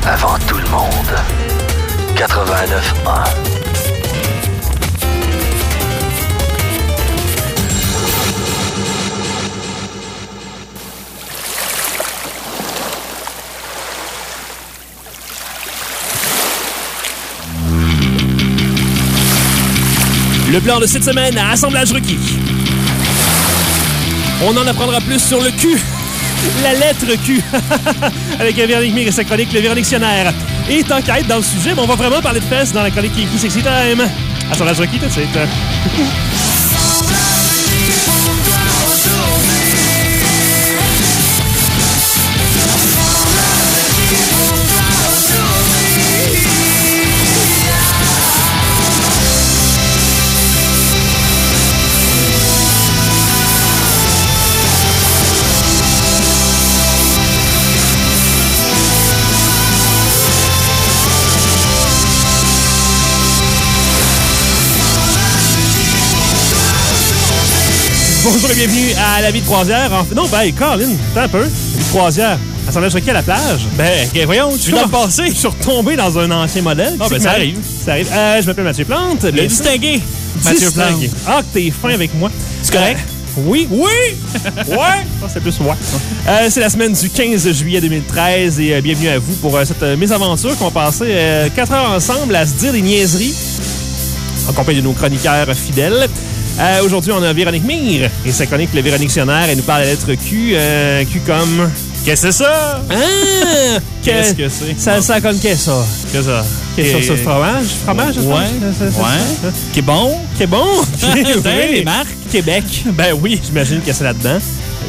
avant tout le monde. 89.1. Le plan de cette semaine à Assemblage requis. On en apprendra plus sur le Q. La lettre Q. Avec Véronique Mire et sa chronique Le Véronictionnaire. Et tant qu'à être dans le sujet, on va vraiment parler de fesses dans la chronique Qui Sexy Time. Assemblage requis tout de suite. Bonjour et bienvenue à la vie de croisière. Non, Colin, attends un peu. La vie de croisière. Assemblage requis à la plage. Voyons, tu viens de passer. Je suis retombé dans un ancien modèle. Ça arrive. Ça arrive. Je m'appelle Mathieu Plante. Le distingué. Mathieu Plante. Ah, que t'es fin avec moi. C'est correct? Oui. Ouais. C'est plus moi. C'est la semaine du 15 juillet 2013 et bienvenue à vous pour cette mésaventure qu'on va passer 4 heures ensemble à se dire des niaiseries en compagnie de nos chroniqueurs fidèles. Aujourd'hui, on a Véronique Mire et sa chronique Le Véronictionnaire. Elle nous parle de la lettre Q. Q comme... Qu'est-ce que c'est ça? Ah! Qu'est-ce que c'est? Ça comme qu'est-ce ça? Qu'est-ce ça? Qu'est-ce ça? Fromage? Fromage, je pense? Ouais. Qui est bon? Qui est bon? Oui. Les marques? Québec. Ben oui. J'imagine que c'est là-dedans.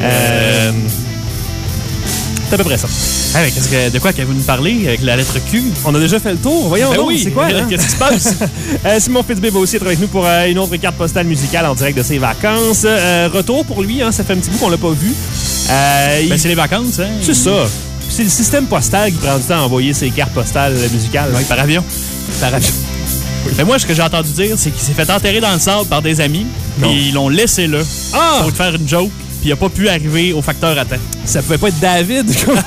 C'est à peu près ça. De quoi qu'elle veut nous parler avec la lettre Q? On a déjà fait le tour. Voyons donc, c'est quoi? Hein? Qu'est-ce qui se passe? Simon Fitzbé va aussi être avec nous pour une autre carte postale musicale en direct de ses vacances. Retour pour lui, hein, ça fait un petit bout qu'on l'a pas vu. C'est les vacances, hein? C'est ça. C'est le système postal qui prend du temps à envoyer ses cartes postales musicales. Oui, par avion. Oui. Mais moi, ce que j'ai entendu dire, c'est qu'il s'est fait enterrer dans le sable par des amis. Puis ils l'ont laissé là pour te faire une joke. Puis il n'a pas pu arriver au facteur à temps. Ça pouvait pas être David.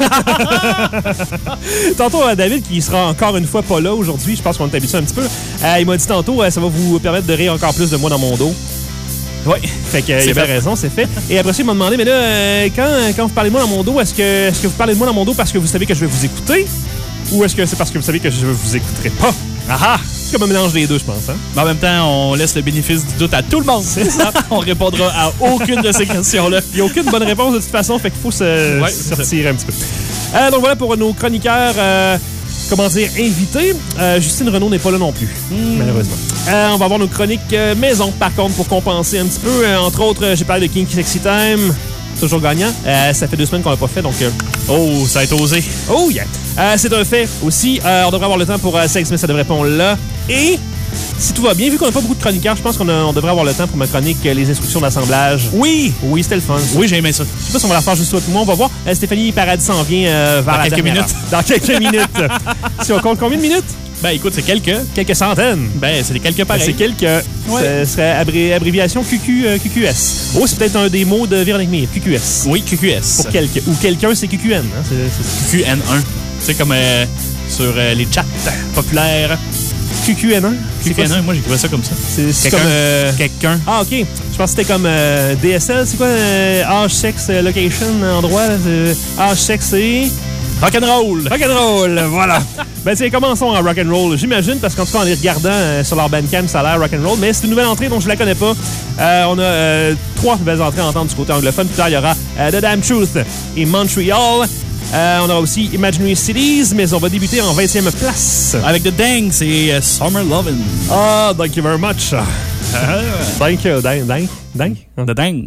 Tantôt, David, qui sera encore une fois pas là aujourd'hui, je pense qu'on est habitué un petit peu. Il m'a dit tantôt, ça va vous permettre de rire encore plus de moi dans mon dos. Oui, fait que il avait raison, c'est fait. Et après ça, il m'a demandé, mais là, quand vous parlez de moi dans mon dos, est-ce que vous parlez de moi dans mon dos parce que vous savez que je vais vous écouter? Ou est-ce que c'est parce que vous savez que je ne vous écouterai pas? Ah! C'est comme un mélange des deux, je pense. Hein? Mais en même temps, on laisse le bénéfice du doute à tout le monde. C'est ça. On répondra à aucune de ces questions-là. Il n'y a aucune bonne réponse de toute façon, fait qu'il faut se retirer un petit peu. Donc voilà pour nos chroniqueurs, invités. Justine Renaud n'est pas là non plus, malheureusement. On va avoir nos chroniques maison, par contre, pour compenser un petit peu. Entre autres, j'ai parlé de Kinky Sexy Time. Toujours gagnant. Ça fait 2 semaines qu'on l'a pas fait, donc... Oh, ça a été osé. Oh, yeah. C'est un fait aussi. On devrait avoir le temps pour Sex, mais ça devrait répondre là. Et, si tout va bien, vu qu'on n'a pas beaucoup de chroniqueurs, je pense qu'on devrait avoir le temps pour ma chronique Les instructions d'assemblage. Oui, c'était le fun. Ça. Oui, j'ai aimé ça. Je sais pas si on va la faire juste toi et moi. On va voir. Stéphanie Paradis s'en vient vers la quelques minutes. Dans quelques minutes. Si on compte combien de minutes? Ben, écoute, c'est quelques centaines. Ben, c'est des quelques pareils. C'est quelques. Ouais. Ce serait abréviation QQS. Oh, c'est peut-être un des mots de Véronique Mire. QQS. Oui, QQS. Pour quelqu'un. Ou quelqu'un, c'est QQN. Hein? C'est QN1. C'est comme sur les chats populaires. QQN1? QQN1, moi, j'écrivais ça comme ça. C'est comme... Quelqu'un. Ah, OK. Je pense que c'était comme DSL. C'est quoi? Âge, sexe, location, endroit. Âge, sexe et... Rock'n'roll! Rock'n'roll, voilà. Ben, tiens, commençons en rock'n'roll, j'imagine, parce qu'en tout cas, en les regardant sur leur Bandcamp, ça a l'air rock'n'roll. Mais c'est une nouvelle entrée, donc je la connais pas. On a 3 nouvelles entrées à entendre du côté anglophone. Plus tard, il y aura The Damn Truth et Montreal. On aura aussi Imaginary Cities, mais on va débuter en 20e place. Avec The Dang, c'est Summer Lovin'. Ah, thank you very much. Thank you, Dang. The Dang.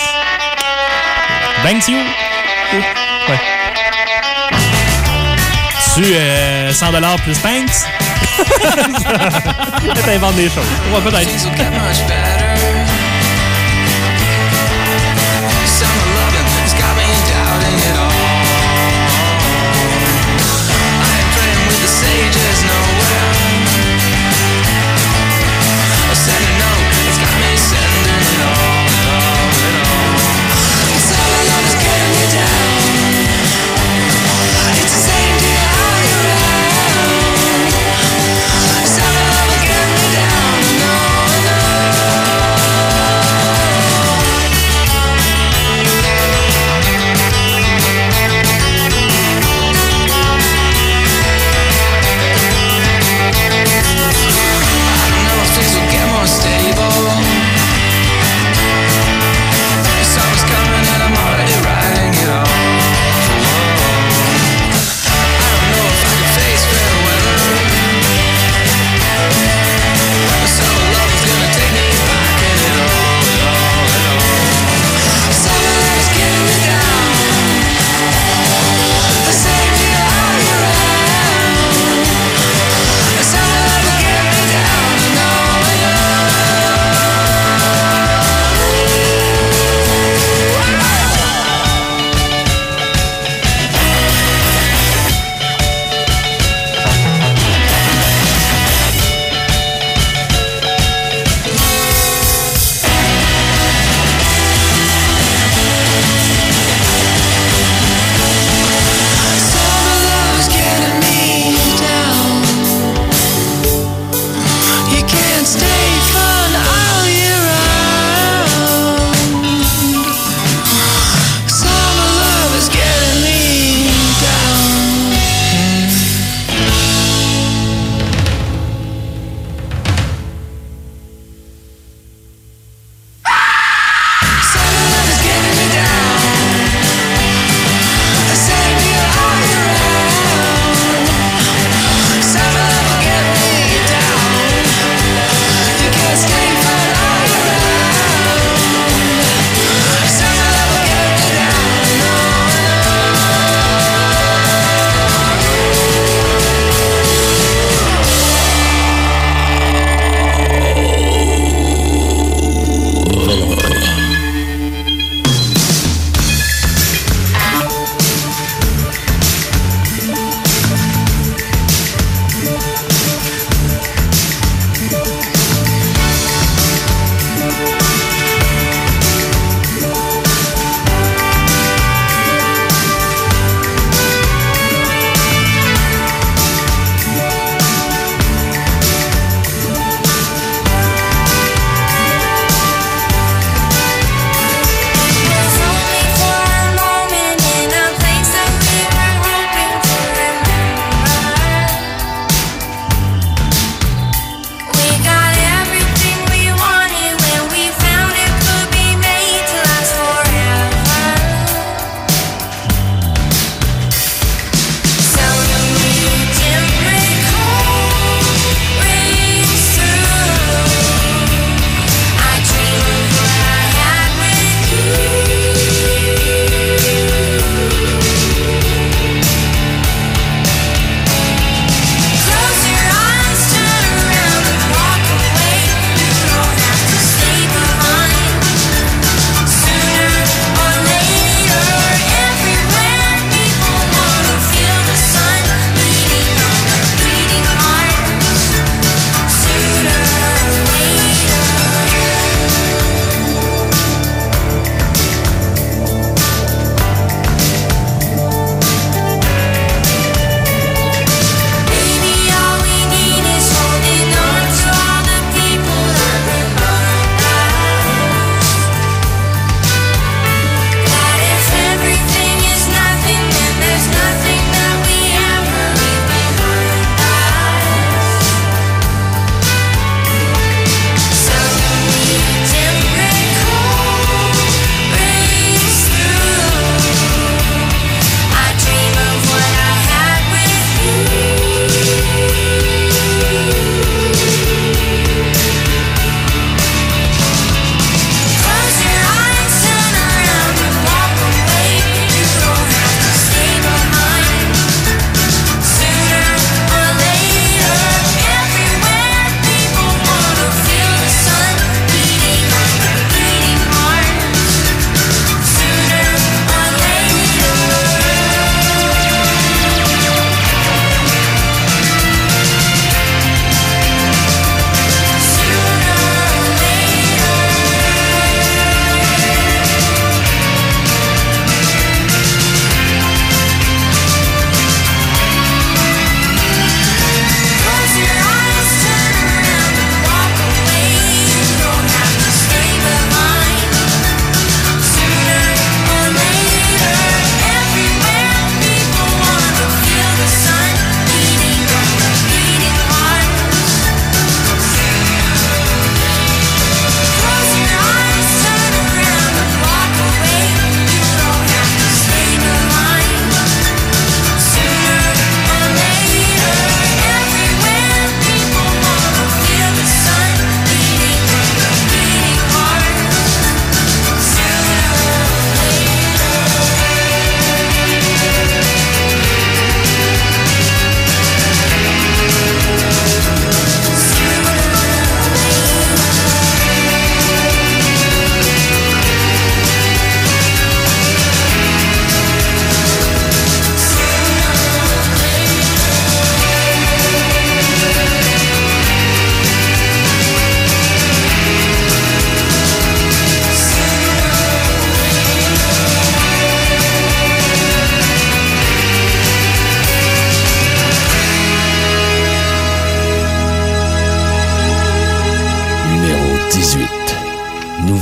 Thanks you. Ouais. Tu $100 plus thanks? T'inventes des choses. On va peut-être. It's the same to how you ride.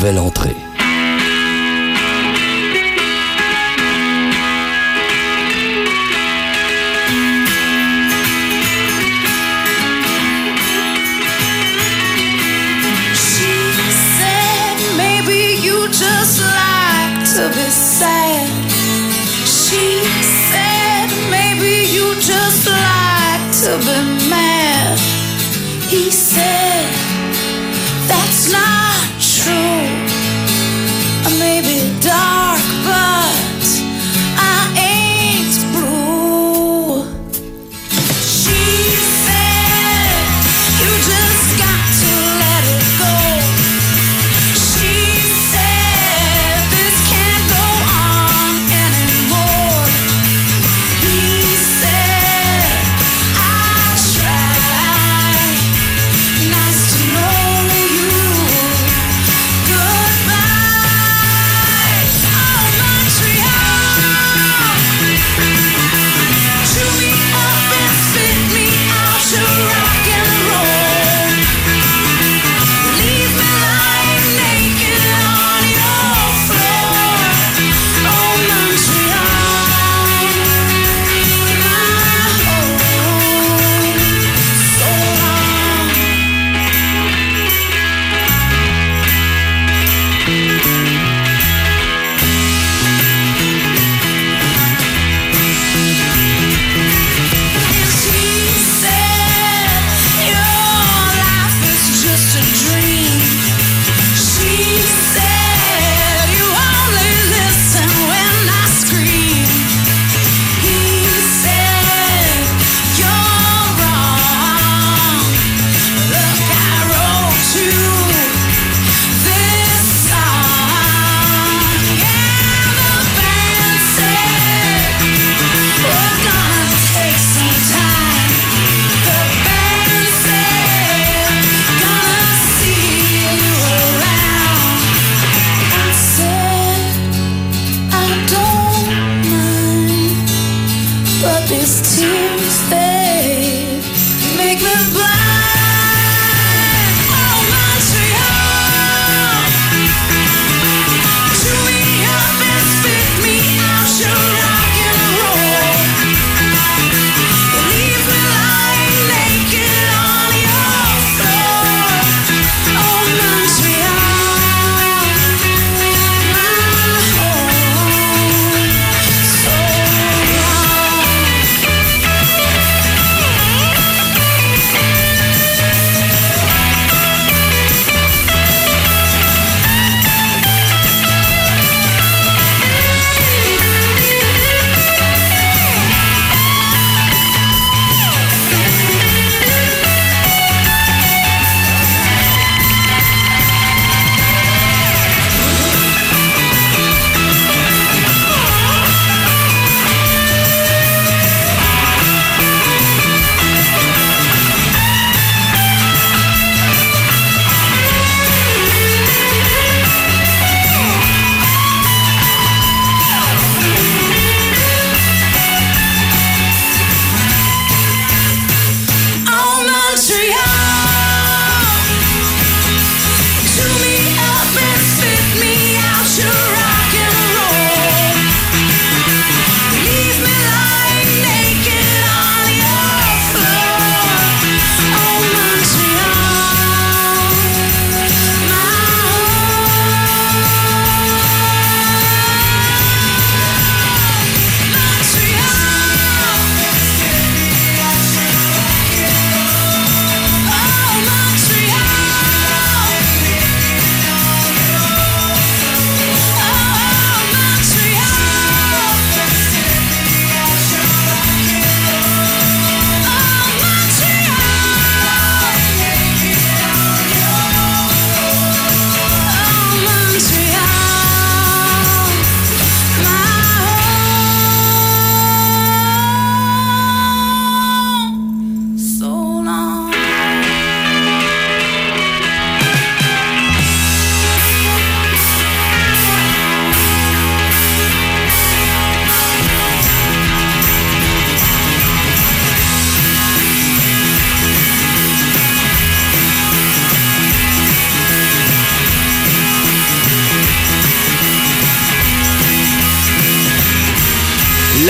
nouvelle entrée. Just like to be sad. She said maybe you just like to be mad. He said that's not true. Maybe dark, but I ain't blue. She said you just got to let it go.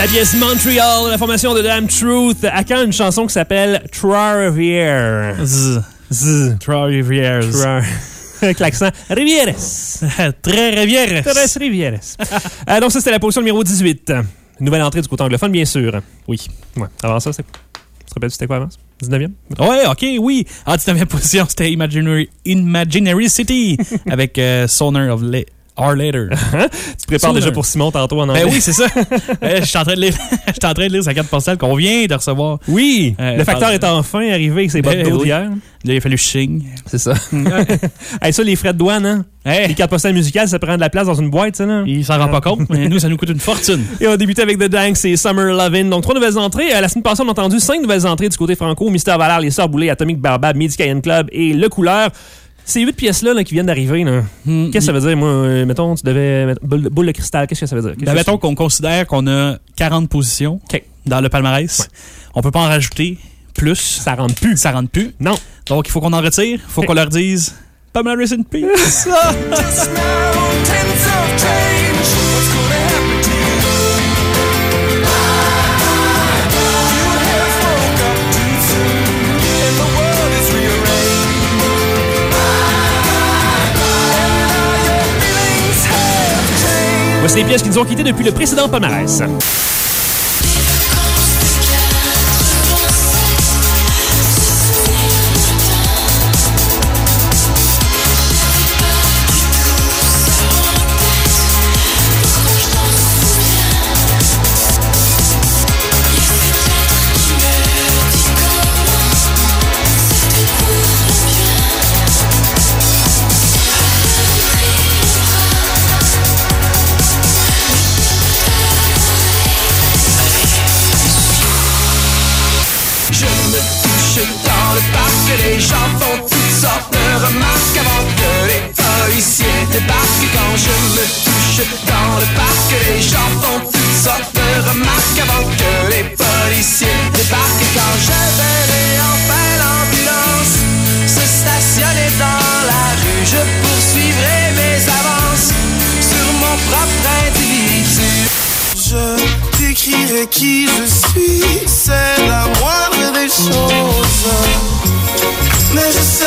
La pièce Montreal, la formation de Damn Truth, à quand une chanson qui s'appelle Trois-Rivières. Trois-Rivières. Avec l'accent Rivieres. Très Rivieres. Très Rivieres. Donc ça, c'était la position numéro 18. Nouvelle entrée du côté anglophone, bien sûr. Oui. Ouais. Avant ça, tu te rappelles c'était quoi avant? 19e? Ouais, OK, oui. En 19e position, c'était Imaginary City avec Sooner or Later. Tu te prépares déjà pour Simon tantôt en anglais? Ben oui, c'est ça. Je suis en train de lire sa carte postale qu'on vient de recevoir. Oui, le facteur est enfin arrivé avec ses bottes d'eau d'hier. Là, il a fallu chigne. C'est ça. Hey, ça, les frais de douane, hein? Hey. Les cartes postales musicales, ça prend de la place dans une boîte, ça, là. Il s'en rend pas compte, mais nous, ça nous coûte une fortune. Et on va débuter avec The Danks et Summer Lovin'. Donc, 3 nouvelles entrées. La semaine passée, on a entendu 5 nouvelles entrées du côté franco. Mister Valère, Les Sœurs Boulay, Atomic Barbab, Midi Cayenne Club et Le Couleur. Ces 8 pièces-là qui viennent d'arriver, qu'est-ce que ça veut dire? Moi, mettons, tu devais... Boule de cristal, qu'est-ce que ça veut dire? Mettons qu'on considère qu'on a 40 positions dans le palmarès. Ouais. On peut pas en rajouter plus. Ça rentre plus. Ça rentre plus. Non. Donc, il faut qu'on en retire. Il faut qu'on leur dise Palmarès in peace. Voici les pièces qui nous ont quittés depuis le précédent palmarès. Les gens font toutes sortes de remarques avant que les policiers débarquent. Quand je me touche dans le parc, les gens font toutes sortes de remarques avant que les policiers débarquent. Quand je verrai enfin l'ambulance se stationner dans la rue, je poursuivrai mes avances sur mon propre individu. Je décrirai qui je suis, c'est la moindre des choses. Mais je sais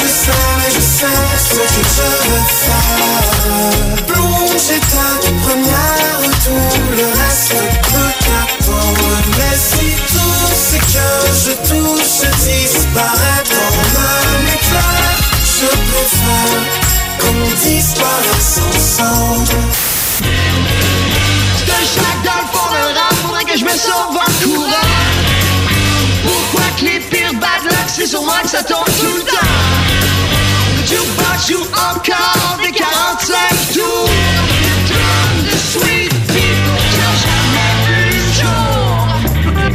ce que je veux faire. Plonger ta première, tout le reste peut attendre. Mais si tout ce que je touche disparaît en un éclair, je préfère qu'on disparaisse ensemble. De chaque dans le fond d'un rap, faudrait que je me sauve en courant. Pourquoi que les pires bad luck, c'est sur moi que ça tombe tout le temps. Le jukebox joue encore des 45 tours. Une tonne de sweet people qui ont jamais vu le jour.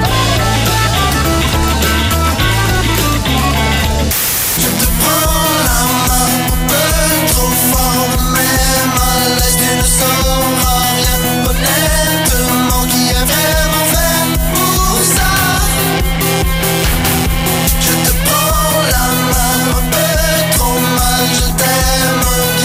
Je te prends la main, un peu trop fort, même à l'aise d'une somme à rien. Honnêtement, qui est vraiment fait pour ça? Je te prends la main, un peu trop mal, je t'aime.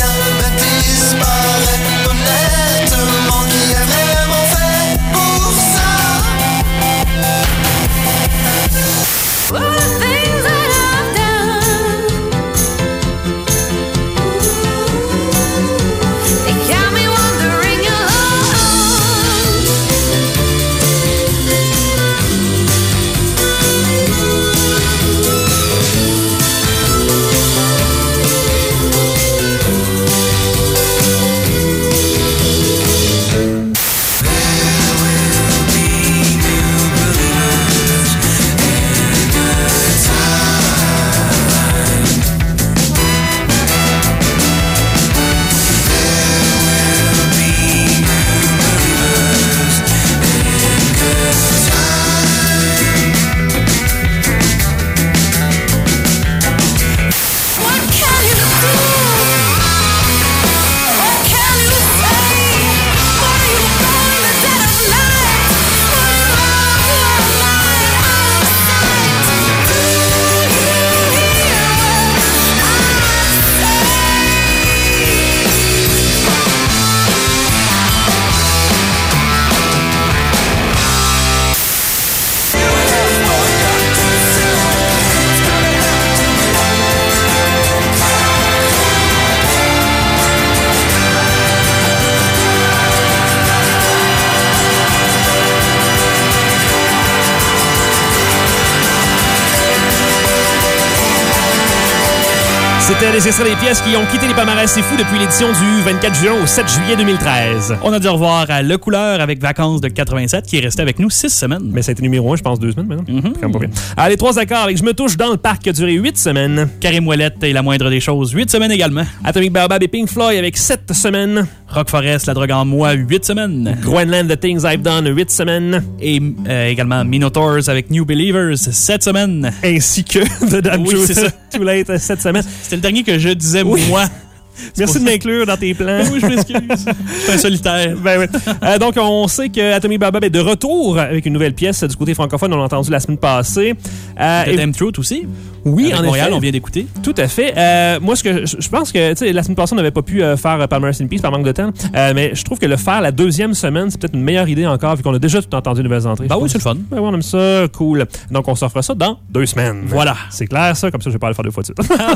C'était les extraits des pièces qui ont quitté les palmarès C'est Fou depuis l'édition du 24 juin au 7 juillet 2013. On a dit au revoir à Le Couleur avec Vacances de 87 qui est resté avec nous 6 semaines. Mais ça a été numéro 1, je pense, 2 semaines maintenant. Quand même pas bien. Les 3 accords avec Je me touche dans le parc qui a duré 8 semaines. Karim Ouellette et La moindre des choses, 8 semaines également. Atomic Baobab et Pink Floyd avec 7 semaines. Rock Forest, La drogue en moi, 8 semaines. Groenland, The Things I've Done, 8 semaines. Et également Minotaurs avec New Believers, 7 semaines. Ainsi que The Damn Truth Too Late, 7 semaines. C'était le dernier que je disais, moi. Merci de m'inclure dans tes plans. Oui, je m'excuse. Je suis un solitaire. Ben oui. Donc, on sait que Atomic Baobab est de retour avec une nouvelle pièce du côté francophone. On l'a entendu la semaine passée. The Damn Truth aussi. Oui, avec en Montréal, effet. on vient d'écouter. Tout à fait. Moi, je pense que, tu sais, la semaine passée, on n'avait pas pu faire Palmer in Peace par manque de temps. Mais je trouve que le faire la deuxième semaine, c'est peut-être une meilleure idée encore, vu qu'on a déjà tout entendu de nouvelles entrées. Ben oui, c'est le fun. Ben oui, on aime ça. Cool. Donc, on s'offre ça dans 2 semaines. Voilà. C'est clair, ça. Comme ça, je vais pas le faire 2 fois de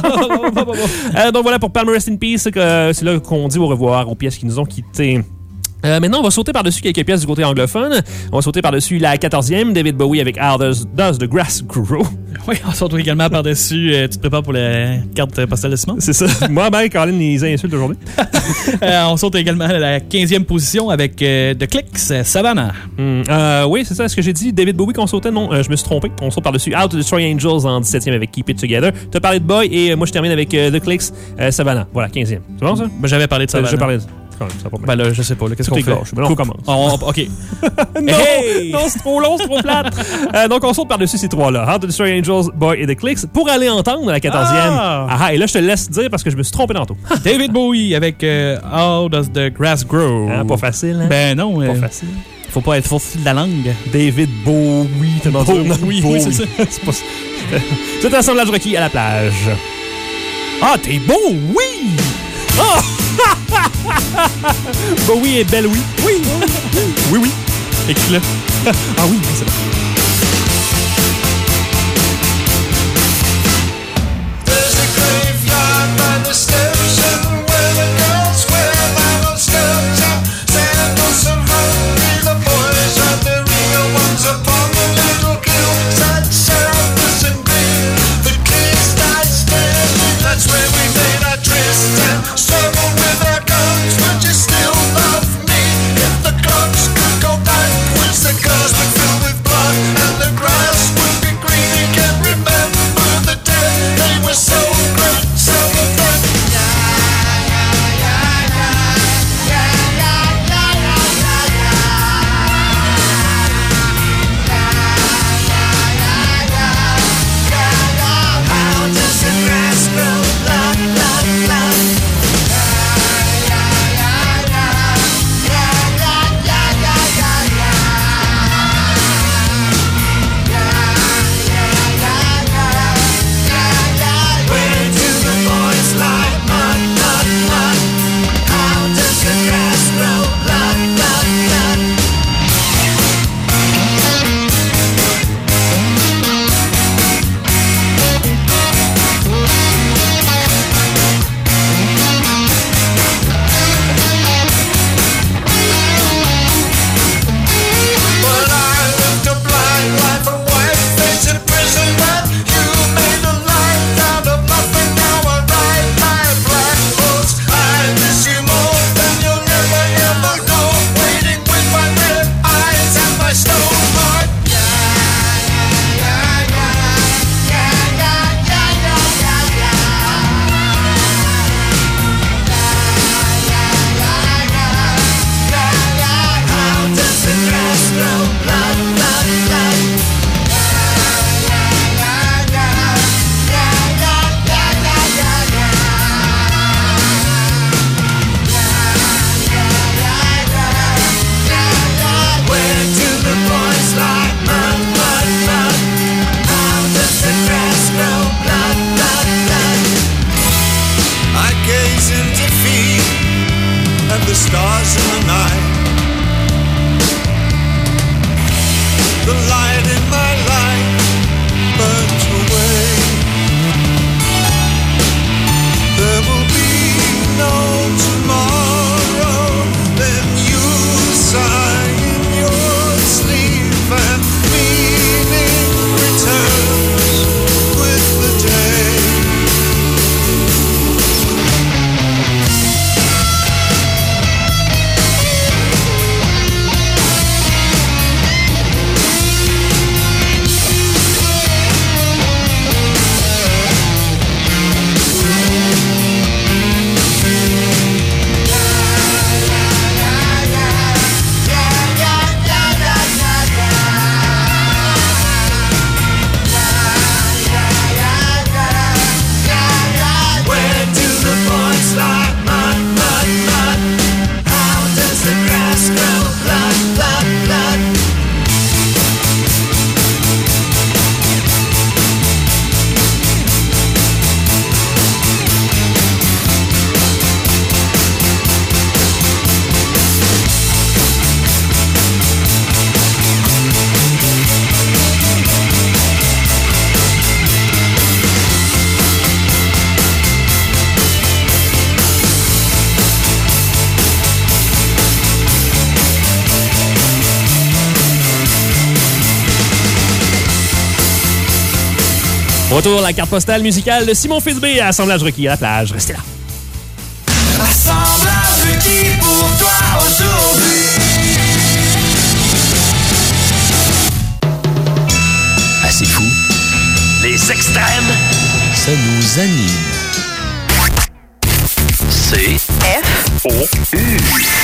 suite. Donc, voilà pour Palmer in Peace. C'est là qu'on dit au revoir aux pièces qui nous ont quittés. Maintenant, on va sauter par-dessus quelques pièces du côté anglophone. On va sauter par-dessus la 14e, David Bowie avec How Does the Grass Grow. Oui, on saute également par-dessus. Tu te prépares pour la carte postale de Simon? C'est ça. Moi, ben, Colin, les insultes aujourd'hui. On saute également à la 15e position avec The Clicks, Savannah. Oui, c'est ça. Est-ce que j'ai dit David Bowie qu'on sautait? Non, je me suis trompé. On saute par-dessus How to Destroy Angels en 17e avec Keep It Together. Tu as parlé de Boy et moi, je termine avec The Clicks, Savannah. Voilà, 15e. C'est bon, ça? Ben, j'avais parlé de Savannah. J'ai parlé de ça. Ben là, je sais pas. Qu'est-ce qu'on fait? Ben là, on commence. OK. Non, Hey! non, c'est trop long, c'est trop plate. Donc, on saute par-dessus ces 3-là. How to Destroy Angels, Boy et The Clicks pour aller entendre la 14e. Et là, je te laisse dire parce que je me suis trompé tantôt. David Bowie avec How Does the Grass Grow. Pas facile, hein? Ben non. Pas facile. Faut pas être facile de la langue. David Bowie, t'as dans Oui, c'est ça. C'est pas... C'est un assemblage requis à la plage. Ah, t'es beau, oui! Oh! Bowie et Belle Oui. Oui. Oui, oui. Écris-le. Ah oui, c'est bon. There's a graveyard by the station where the girls wear vinyl skirts and sandals and hungry. The boys are the real ones upon the little hill. Sad sadness and green. The kids died standing. That's where we made our tryst and struggled with our guns. Would you still love me if the clocks could go backwards? The girls would fill with blood and the grass would be green. You can't remember the day they were so great, so great. How does the grass grow? Blah, blah, blah. Where do the boys lie? Mud, mud, mud. How does the grass grow? Blood, blood, blood. But I lived a blind life, a white face in prison, but you made a life out of nothing. Now I ride my black horse. I miss you more than you'll never ever know. Waiting with my red eyes and my stone heart. How does the grass grow? Blood, blood, blood. Where do the boys lie? Mud, mud, mud. How does the grass grow? Blood, blood, blood. I gaze in defeat at the stars in the night. The light in my life burnt away. There will be no tomorrow. Then you sigh in your sleep and meaning returns with the day. Retour à la carte postale musicale de Simon Fitzbé à Assemblage requis à la plage. Restez là. Assemblage requis pour toi aujourd'hui. Ah, c'est fou. Les extrêmes, ça nous anime. C F O U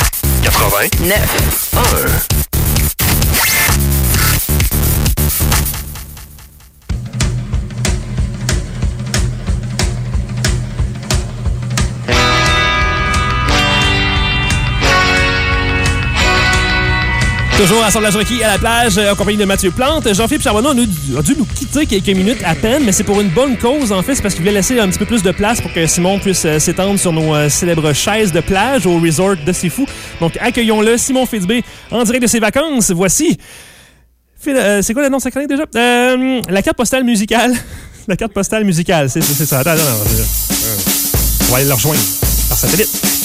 89 1. Toujours Assemblage requis à la plage, en compagnie de Mathieu Plante. Jean-Philippe Charbonneau a dû nous quitter quelques minutes à peine, mais c'est pour une bonne cause, en fait. C'est parce qu'il voulait laisser un petit peu plus de place pour que Simon puisse s'étendre sur nos célèbres chaises de plage au resort de C'est Fou. Donc, accueillons-le, Simon Fitzbé, en direct de ses vacances. Voici... c'est quoi le nom de sa chronique déjà? La carte postale musicale. La carte postale musicale, c'est ça. Attends, on va aller le rejoindre par satellite.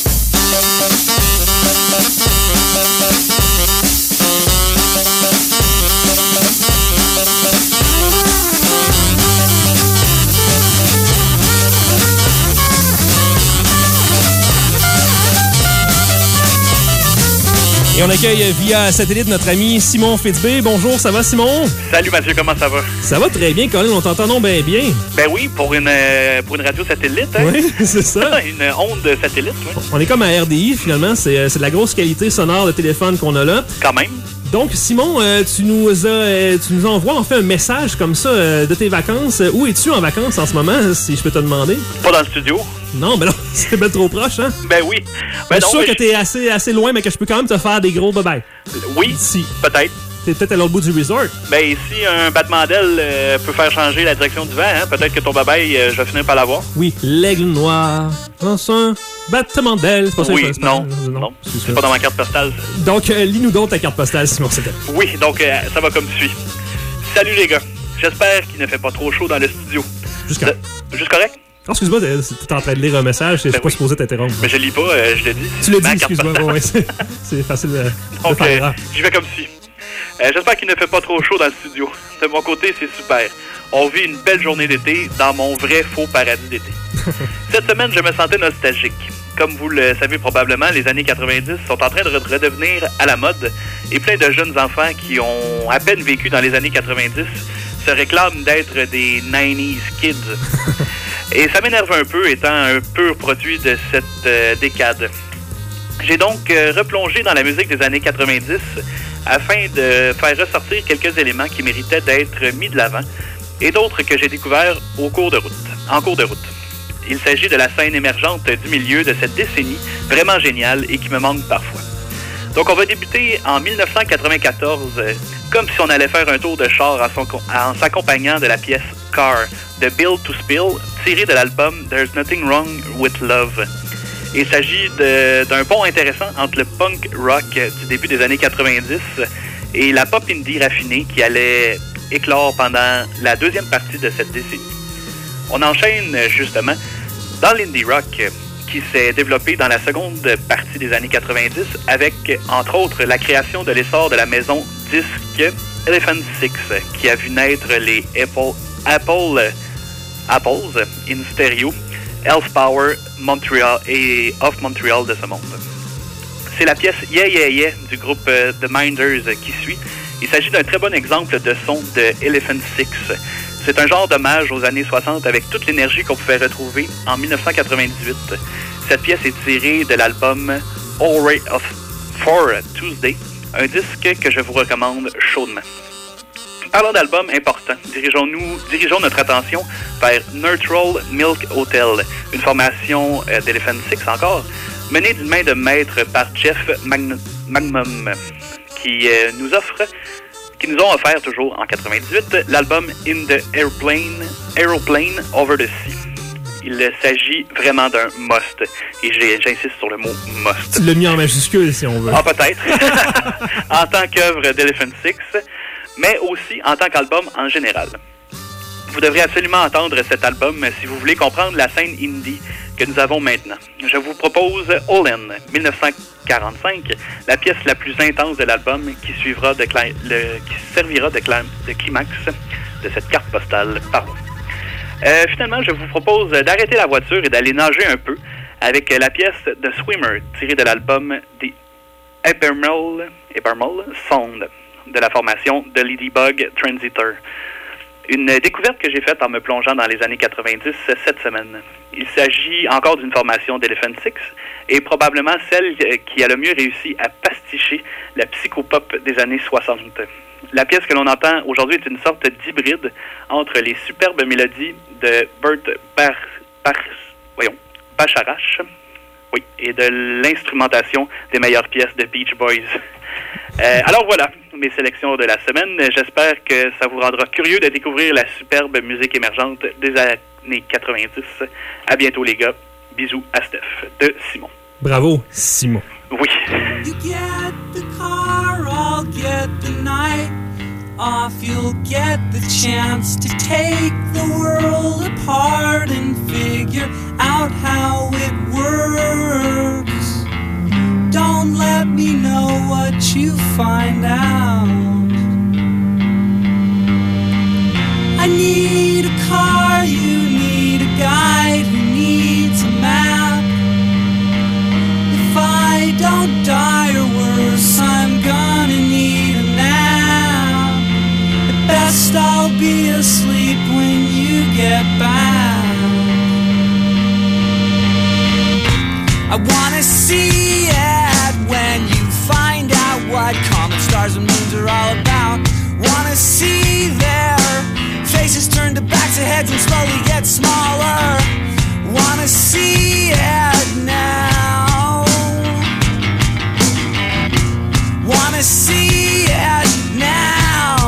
Et on accueille via satellite notre ami Simon Fitzbé. Bonjour, ça va Simon? Salut Mathieu, comment ça va? Ça va très bien, Colin, on t'entend donc bien. Ben oui, pour une radio satellite, hein? Oui, c'est ça. Une onde satellite, oui. On est comme à RDI, finalement. C'est de la grosse qualité sonore de téléphone qu'on a là. Quand même. Donc, Simon, tu nous envoies en fait un message comme ça de tes vacances. Où es-tu en vacances en ce moment, si je peux te demander? Pas dans le studio. Non, ben non, c'est bien trop proche, hein? Ben oui. Ben, je suis sûr que t'es assez loin, mais que je peux quand même te faire des gros bye-bye. Oui, si. Peut-être. T'es peut-être à l'autre bout du resort. Ben, si un battement d'aile peut faire changer la direction du vent, hein, peut-être que ton bye-bye, je vais finir par l'avoir. Oui, l'aigle noir dans un battement d'aile. C'est pas ça? Oui, non. C'est pas dans ma carte postale. Donc, lis-nous donc ta carte postale, Simon, c'était. Oui, donc ça va comme suit. Salut les gars. J'espère qu'il ne fait pas trop chaud dans le studio. Juste correct. Juste correct? Oh, excuse-moi, t'es en train de lire un message, je suis pas supposé t'interrompre. Mais je lis pas, je le dis. Tu le dis, excuse-moi. Ouais, c'est facile de faire. J'y vais comme si. J'espère qu'il ne fait pas trop chaud dans le studio. De mon côté, c'est super. On vit une belle journée d'été dans mon vrai faux paradis d'été. Cette semaine, je me sentais nostalgique. Comme vous le savez probablement, les années 90 sont en train de redevenir à la mode et plein de jeunes enfants qui ont à peine vécu dans les années 90 se réclament d'être des 90s kids. Et ça m'énerve un peu, étant un pur produit de cette décade. J'ai donc replongé dans la musique des années 90 afin de faire ressortir quelques éléments qui méritaient d'être mis de l'avant et d'autres que j'ai découverts en cours de route. Il s'agit de la scène émergente du milieu de cette décennie vraiment géniale et qui me manque parfois. Donc on va débuter en 1994 comme si on allait faire un tour de char en s'accompagnant de la pièce Car de Bill to Spill tirée de l'album There's Nothing Wrong with Love. Il s'agit d'un pont intéressant entre le punk rock du début des années 90 et la pop indie raffinée qui allait éclore pendant la deuxième partie de cette décennie. On enchaîne justement dans l'indie rock qui s'est développé dans la seconde partie des années 90 avec, entre autres, la création de l'essor de la maison disque Elephant Six qui a vu naître les Apples in Stereo, Elf Power, Montreal et Off Montreal de ce monde. C'est la pièce Yeah Yeah Yeah du groupe The Minders qui suit. Il s'agit d'un très bon exemple de son de Elephant Six. C'est un genre d'hommage aux années 60 avec toute l'énergie qu'on pouvait retrouver en 1998. Cette pièce est tirée de l'album All Right for Tuesday, un disque que je vous recommande chaudement. Parlons d'albums importants. Dirigeons notre attention vers Neutral Milk Hotel, une formation d'Elephant Six encore, menée d'une main de maître par Jeff Magnum, qui nous ont offert toujours en 98 l'album In the Aeroplane Over the Sea. Il s'agit vraiment d'un must. Et j'insiste sur le mot must. Tu l'as mis en majuscule, si on veut. Ah, peut-être. En tant qu'œuvre d'Elephant Six, mais aussi en tant qu'album en général. Vous devrez absolument entendre cet album si vous voulez comprendre la scène indie que nous avons maintenant. Je vous propose All In, 1945, la pièce la plus intense de l'album qui servira de climax de cette carte postale. Pardon. Finalement, je vous propose d'arrêter la voiture et d'aller nager un peu avec la pièce The Swimmer tirée de l'album The Ephemeral Sound de la formation The Ladybug Transitor. Une découverte que j'ai faite en me plongeant dans les années 90 cette semaine. Il s'agit encore d'une formation d'Elephant Six et probablement celle qui a le mieux réussi à pasticher la psychopop des années 60. La pièce que l'on entend aujourd'hui est une sorte d'hybride entre les superbes mélodies de Burt Bacharach, oui, et de l'instrumentation des meilleures pièces de Beach Boys. Alors voilà, mes sélections de la semaine. J'espère que ça vous rendra curieux de découvrir la superbe musique émergente des années 90. À bientôt les gars. Bisous à Steph de Simon. Bravo, Simon. Oui. You get the car, I'll get the night off. You'll get the chance to take the world apart and figure out how it works. Don't let me know what you find out. I need a car, you need a guide who needs a map. If I don't die or worse, I'm gonna need a nap. At best I'll be asleep when you get back. I wanna see it when you find out what comet stars and moons are all about. Wanna see their faces turn to backs of heads and slowly get smaller. Wanna see it now. Wanna see it now.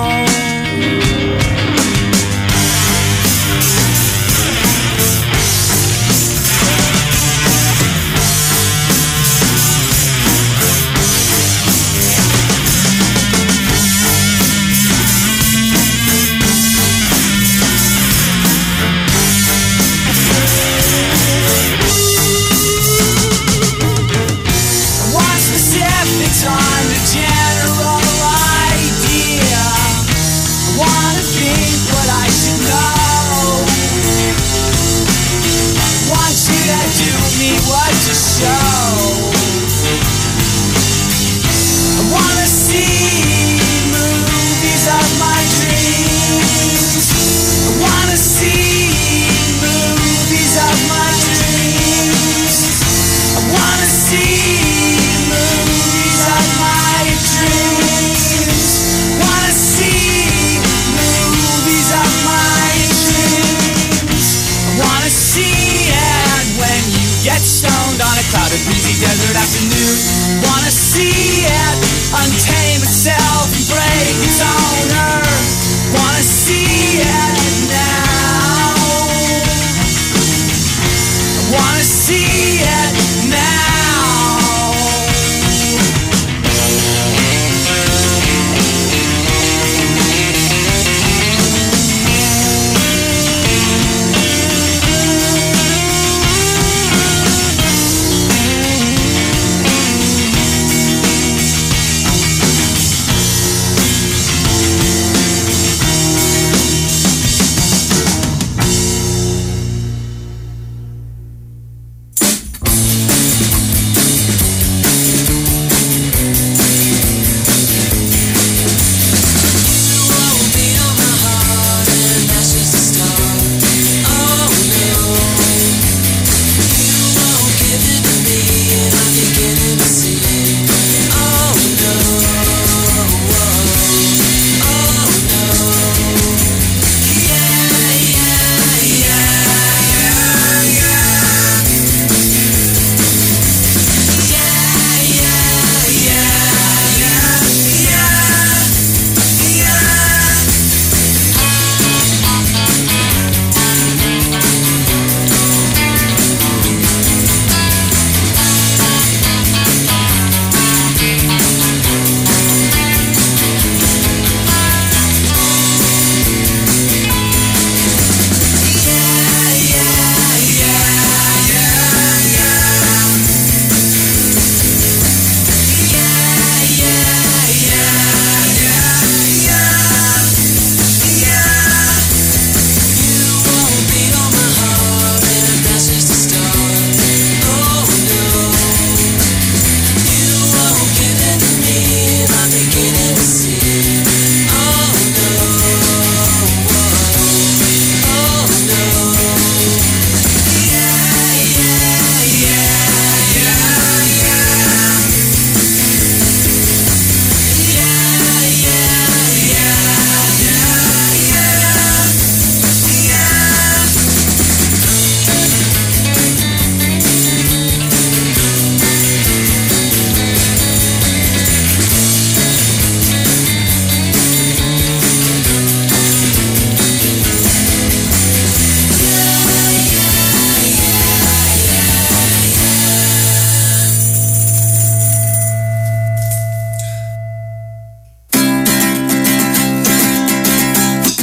On the general idea, I wanna think what I should know. Want you to do me what to show. I wanna see movies of my dreams. I wanna see movies of my dreams. I wanna see movies of my dreams. Wanna see movies of my dreams. I wanna see it when you get stoned on a clouded, breezy desert afternoon. Wanna see it untame itself and break its owner. Wanna see it now. I wanna see it now.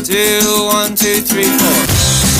2, 1, 2, 3, 4.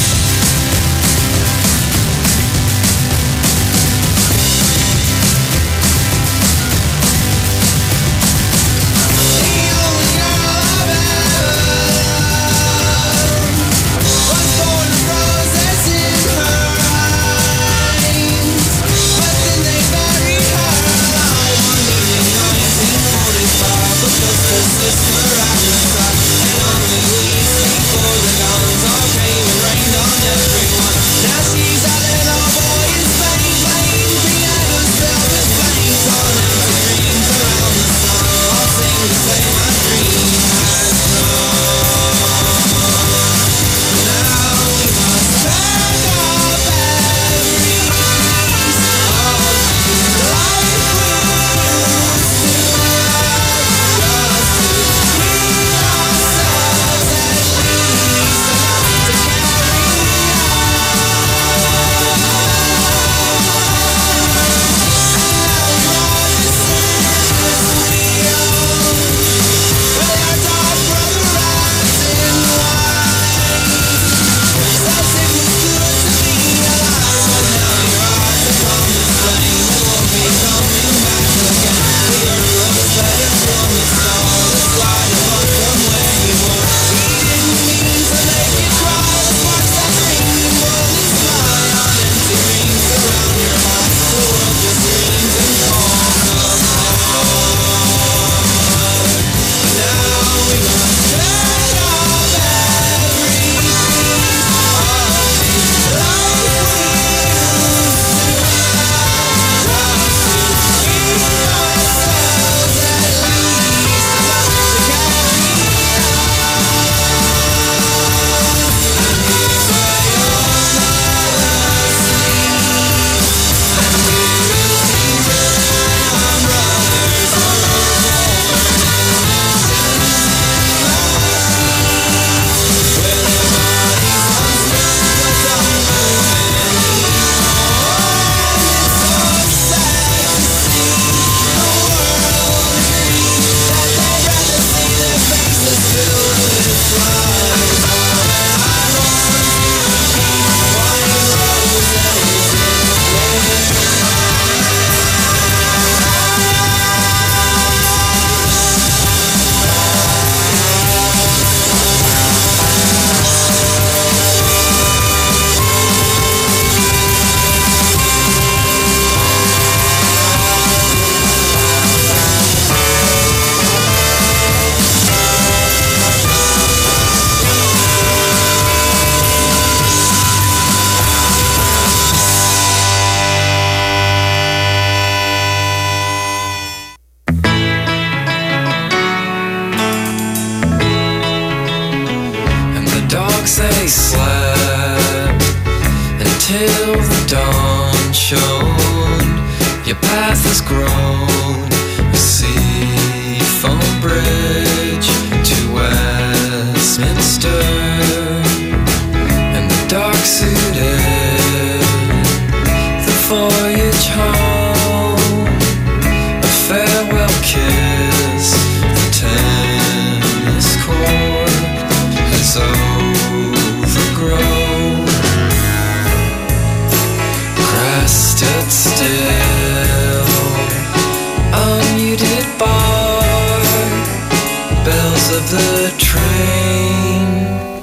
they slept until the dawn shone. Your path has grown a seafoam bridge to Westminster, and the dark suited the voyage home. A farewell kiss, the tennis court has overgrown. Crested still, unmuted bar, bells of the train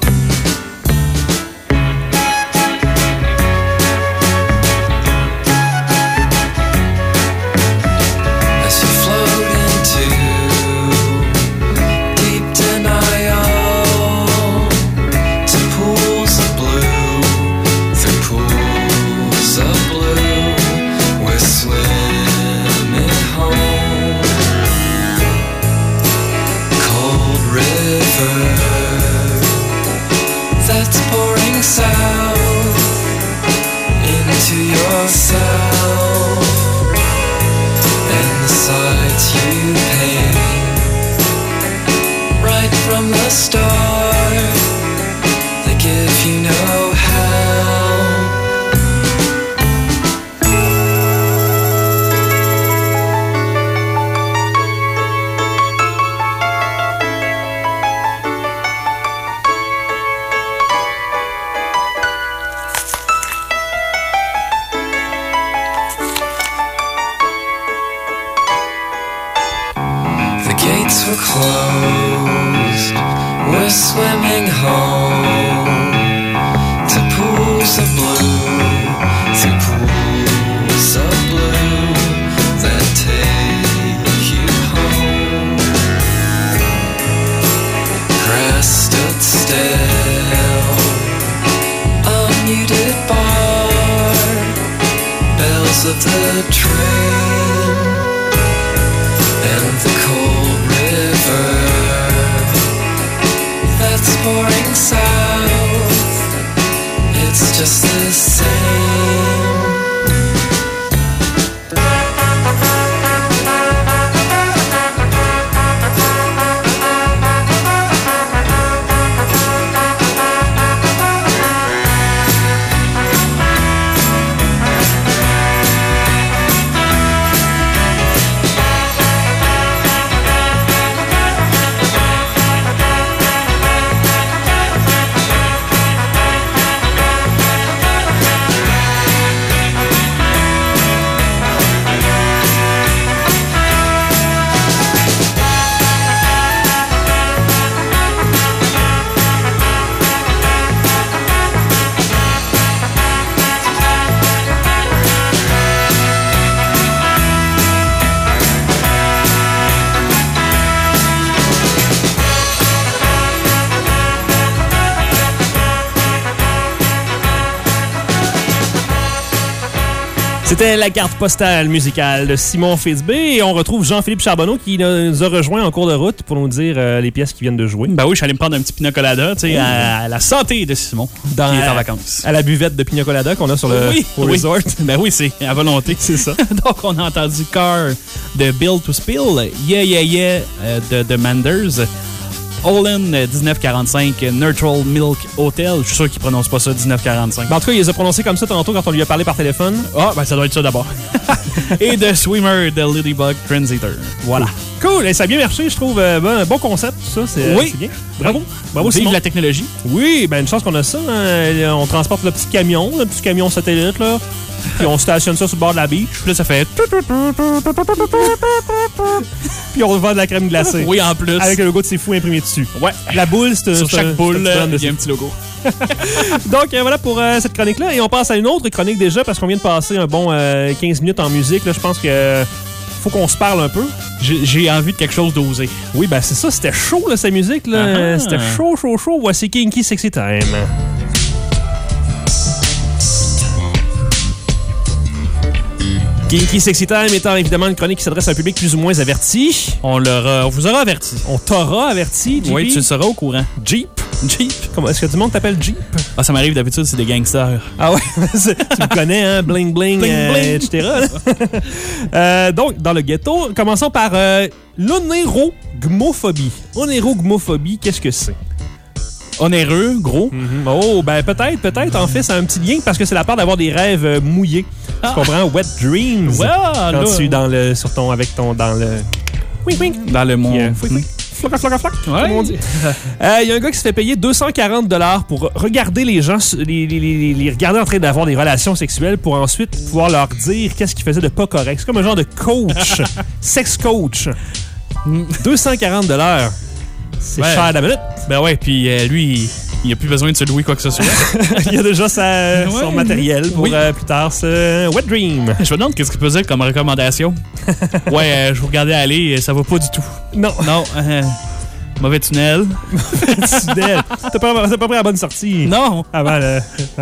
swimming home to pools of blue, through pools of blue that take you home. Grass stood still, a muted bar, bells of the train, and the cold river that's pouring south. It's just the same. C'était la carte postale musicale de Simon Fitzbé et on retrouve Jean-Philippe Charbonneau qui nous a rejoint en cours de route pour nous dire les pièces qui viennent de jouer. Ben oui, je suis allé me prendre un petit pina colada, tu sais, à la santé de Simon, qui est en vacances. À la buvette de pina colada qu'on a sur le resort. Ben oui, c'est à volonté. C'est ça. Donc, on a entendu Car de Bill to Spill, Yeah Yeah Yeah de The Manders, Olin 1945, Neutral Milk Hotel. Je suis sûr qu'il prononce pas ça 1945. Ben, en tout cas, il les a prononcés comme ça tantôt quand on lui a parlé par téléphone. Ah, ben ça doit être ça d'abord. Et The Swimmer de Ladybug Translator. Voilà. Cool, et ça a bien marché, je trouve. Bon concept, tout ça. C'est bien. Bravo. Bravo, Vive Simon. la technologie. Oui, ben une chance qu'on a ça. Hein. On transporte le petit camion satellite, là. Puis on stationne ça sur le bord de la beach. Puis là, ça fait... Puis on vend de la crème glacée. Oui, en plus. Avec le logo de C'est Fou imprimé dessus. Ouais. La boule, c'est sur chaque boule, il y a un petit logo. Donc, voilà pour cette chronique-là. Et on passe à une autre chronique déjà, parce qu'on vient de passer un bon 15 minutes en musique. Là, je pense que faut qu'on se parle un peu. J'ai envie de quelque chose d'osé. Oui, ben c'est ça. C'était chaud, là, cette musique. Là. C'était chaud. Voici Kinky Sexy Time. Kinky Sexy Time étant évidemment une chronique qui s'adresse à un public plus ou moins averti. On vous aura averti. On t'aura averti, JP. Oui, tu le seras au courant. Jeep. Comment est-ce que tout le monde t'appelle Jeep? Ah, ça m'arrive d'habitude, c'est des gangsters. Ah ouais, tu me connais, hein? Bling, bling, etc. Donc, dans le ghetto, commençons par l'onérogmophobie. Onérogmophobie, qu'est-ce que c'est? Onéreux, gros. Mm-hmm. Oh, ben peut-être. En fait, c'est un petit lien parce que c'est la part d'avoir des rêves mouillés. Tu comprends? Wet dreams. Ouais, quand là. tu es dans le wink, wink. Dans le monde. Floc, comme on dit. Il y a un gars qui se fait payer 240$ pour regarder les gens, les regarder en train d'avoir des relations sexuelles pour ensuite pouvoir leur dire qu'est-ce qu'ils faisaient de pas correct. C'est comme un genre de coach, sex coach. 240$. C'est cher à la minute. Ben ouais, puis lui, il n'a plus besoin de se louer quoi que ce soit. Il a déjà son matériel pour plus tard ce Wet Dream. Je me demande qu'est-ce qu'il peut dire comme recommandation. Je vous regardais aller, ça va pas du tout. Non. Mauvais tunnel. T'as pas pris la bonne sortie. Non. Avant le...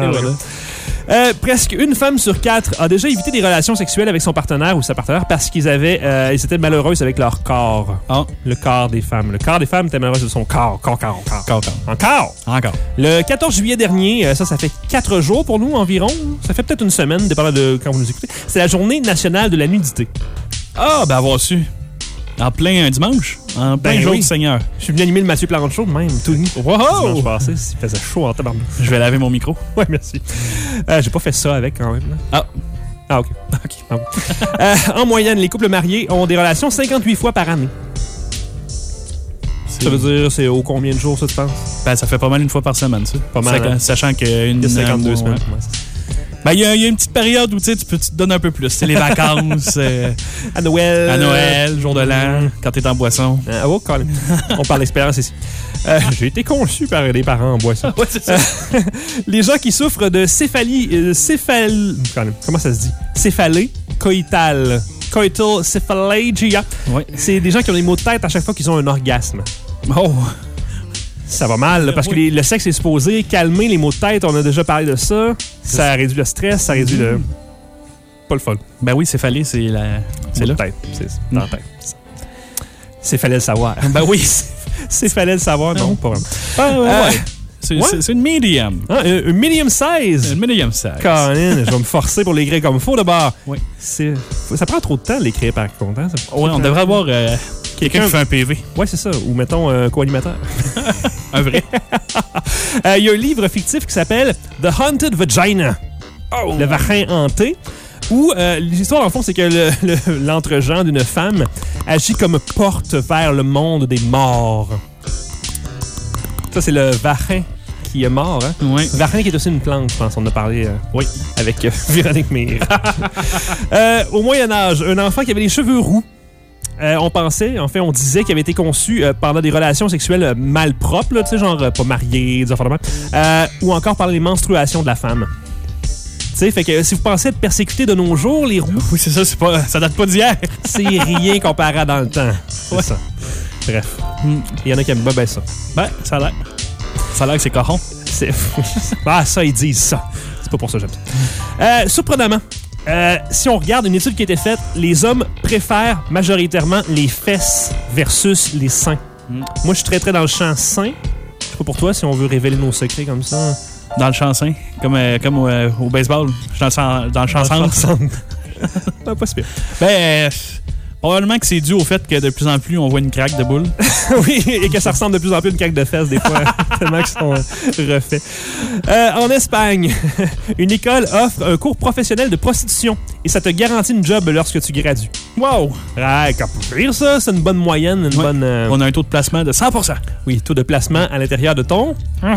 presque une femme sur 4 a déjà évité des relations sexuelles avec son partenaire ou sa partenaire parce qu'ils étaient malheureuses avec leur corps. Oh. Le corps des femmes. Le corps des femmes était malheureux de son corps. Encore. Le 14 juillet dernier, ça fait 4 jours pour nous environ. Ça fait peut-être une semaine, dépendant de quand vous nous écoutez. C'est la journée nationale de la nudité. Ah, ben avoir su. En plein dimanche? En plein jour du Seigneur. Je suis venu animer le Mathieu Planchon Show de même, tout nu. Wow! Dimanche passé, il faisait chaud en tabarnak. Je vais laver mon micro. Ouais, merci. J'ai pas fait ça avec quand même. Là. Ah, OK. En moyenne, les couples mariés ont des relations 58 fois par année. Ça veut dire, c'est au combien de jours, ça, tu penses? Ben, ça fait pas mal une fois par semaine, ça. Pas mal. Sachant qu'une... 52 semaines. Ben, il y a une petite période où tu te donnes un peu plus. C'est les vacances. À Noël. Jour de l'an, quand t'es en boisson. Oh, Colin. On parle d'expérience ici. J'ai été conçu par des parents en boisson. Ouais, c'est ça. Les gens qui souffrent de comment ça se dit? Céphalée coïtale. Coital cephalalgia. Ouais. C'est des gens qui ont des maux de tête à chaque fois qu'ils ont un orgasme. Oh! Ça va mal, là, parce que le sexe est supposé calmer les maux de tête. On a déjà parlé de ça. Ça réduit le stress, ça réduit le... Pas le fun. Ben oui, céphalée, c'est là. Tête. C'est dans la tête. C'est fallait le savoir. Ben oui. C'est fallait le savoir, non, pas vraiment. Ouais. C'est une medium. Un medium size. Une medium size. Colin, je vais me forcer pour l'écrire comme il faut d'abord. Oui. Ça prend trop de temps de l'écrire par contre. Hein? Oui, on devrait avoir quelqu'un qui fait un PV. Oui, c'est ça. Ou mettons un co-animateur. Un vrai. Il y a un livre fictif qui s'appelle The Haunted Vagina. Oh. Le vagin hanté. Où l'histoire, dans le fond, c'est que l'entre-gens d'une femme agit comme porte vers le monde des morts. Ça, c'est le vagin qui est mort. Hein? Oui. Vagin qui est aussi une plante, je pense. On en a parlé avec Véronique Mire. Au Moyen-Âge, un enfant qui avait les cheveux roux. On disait qu'il avait été conçu pendant des relations sexuelles malpropres, là, tu sais, genre pas marié, des affaires de même, ou encore par les menstruations de la femme. Tu sais, fait que si vous pensez être persécuté de nos jours, les roux... Oui, c'est ça, ça date pas d'hier. C'est rien comparé à dans le temps. C'est ça. Bref. Il y en a qui aiment bien ça. Ben, ça a l'air. Ça a l'air que c'est coron. Ça, ils disent ça. C'est pas pour ça que j'aime ça. Surprenamment, si on regarde une étude qui a été faite, les hommes préfèrent majoritairement les fesses versus les seins. Moi, je suis très, très dans le champ sein. Je sais pas pour toi, si on veut révéler nos secrets comme ça. Dans le champ sein, comme au baseball. Je suis dans le champ centre. Pas si pire. Ben, probablement que c'est dû au fait que de plus en plus, on voit une craque de boule. Oui, et que ça ressemble de plus en plus à une craque de fesses, des fois, tellement qu'ils sont refaits. En Espagne, une école offre un cours professionnel de prostitution et ça te garantit une job lorsque tu gradues. Wow! Ouais, pire ça, c'est une bonne moyenne, bonne... On a un taux de placement de 100%. Oui, taux de placement à l'intérieur de ton...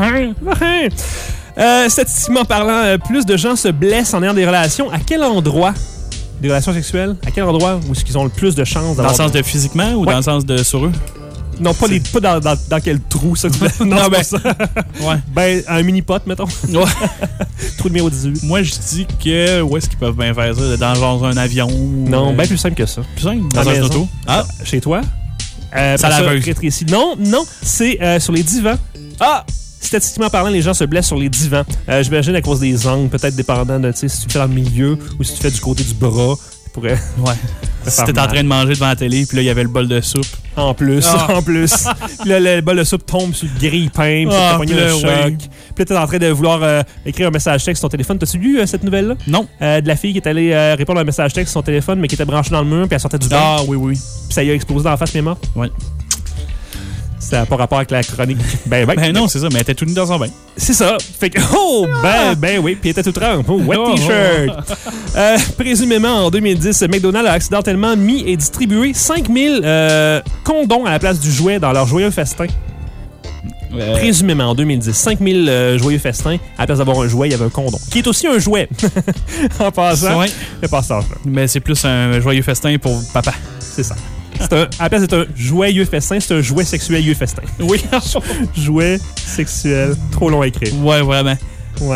Statistiquement parlant, plus de gens se blessent en ayant des relations. À quel endroit? Des relations sexuelles? À quel endroit où est-ce qu'ils ont le plus de chances d'avoir... Dans le sens de physiquement ou dans le sens de sur eux? Non, pas dans quel trou, ça. Non, ben ça. Ouais. Ben, un mini-pot, mettons. Ouais. Trou numéro 18. Moi, je dis que où est-ce qu'ils peuvent bien faire ça? Dans un avion? Non, bien plus simple que ça. Plus simple? Dans un auto? Ah, chez toi? Ça laveuse. Non, c'est sur les divans. Ah! Statistiquement parlant, les gens se blessent sur les divans. J'imagine à cause des angles, peut-être dépendant de si tu fais dans le milieu ou si tu fais du côté du bras. Pourrait si t'es en train de manger devant la télé, puis là, il y avait le bol de soupe. En plus. Puis là, le bol de soupe tombe sur le grille-pain, puis t'as pogné le choc. Oui. Puis là, t'es en train de vouloir écrire un message texte sur ton téléphone. T'as-tu lu cette nouvelle-là? Non. De la fille qui est allée répondre à un message texte sur son téléphone, mais qui était branchée dans le mur, puis elle sortait du bain. Ah, oui. Puis ça y a explosé dans la face, mais elle est morte. Oui. Ça n'a pas rapport avec la chronique. Ben non, c'est ça, mais elle était tout nue dans son bain. C'est ça. Fait que, ben oui, puis elle était toute trempe. Wet t-shirt. Présumément, en 2010, McDonald's a accidentellement mis et distribué 5000 condoms à la place du jouet dans leur joyeux festin. Présumément, en 2010, 5000 joyeux festins. À la place d'avoir un jouet, il y avait un condom. Qui est aussi un jouet. En passant. Ouais. Le passage. Mais c'est plus un joyeux festin pour papa. C'est ça. À la place d'être un joyeux festin, c'est un jouet sexuel festin. Oui. Jouet sexuel. Trop long à écrire. Ouais, vraiment. Ouais.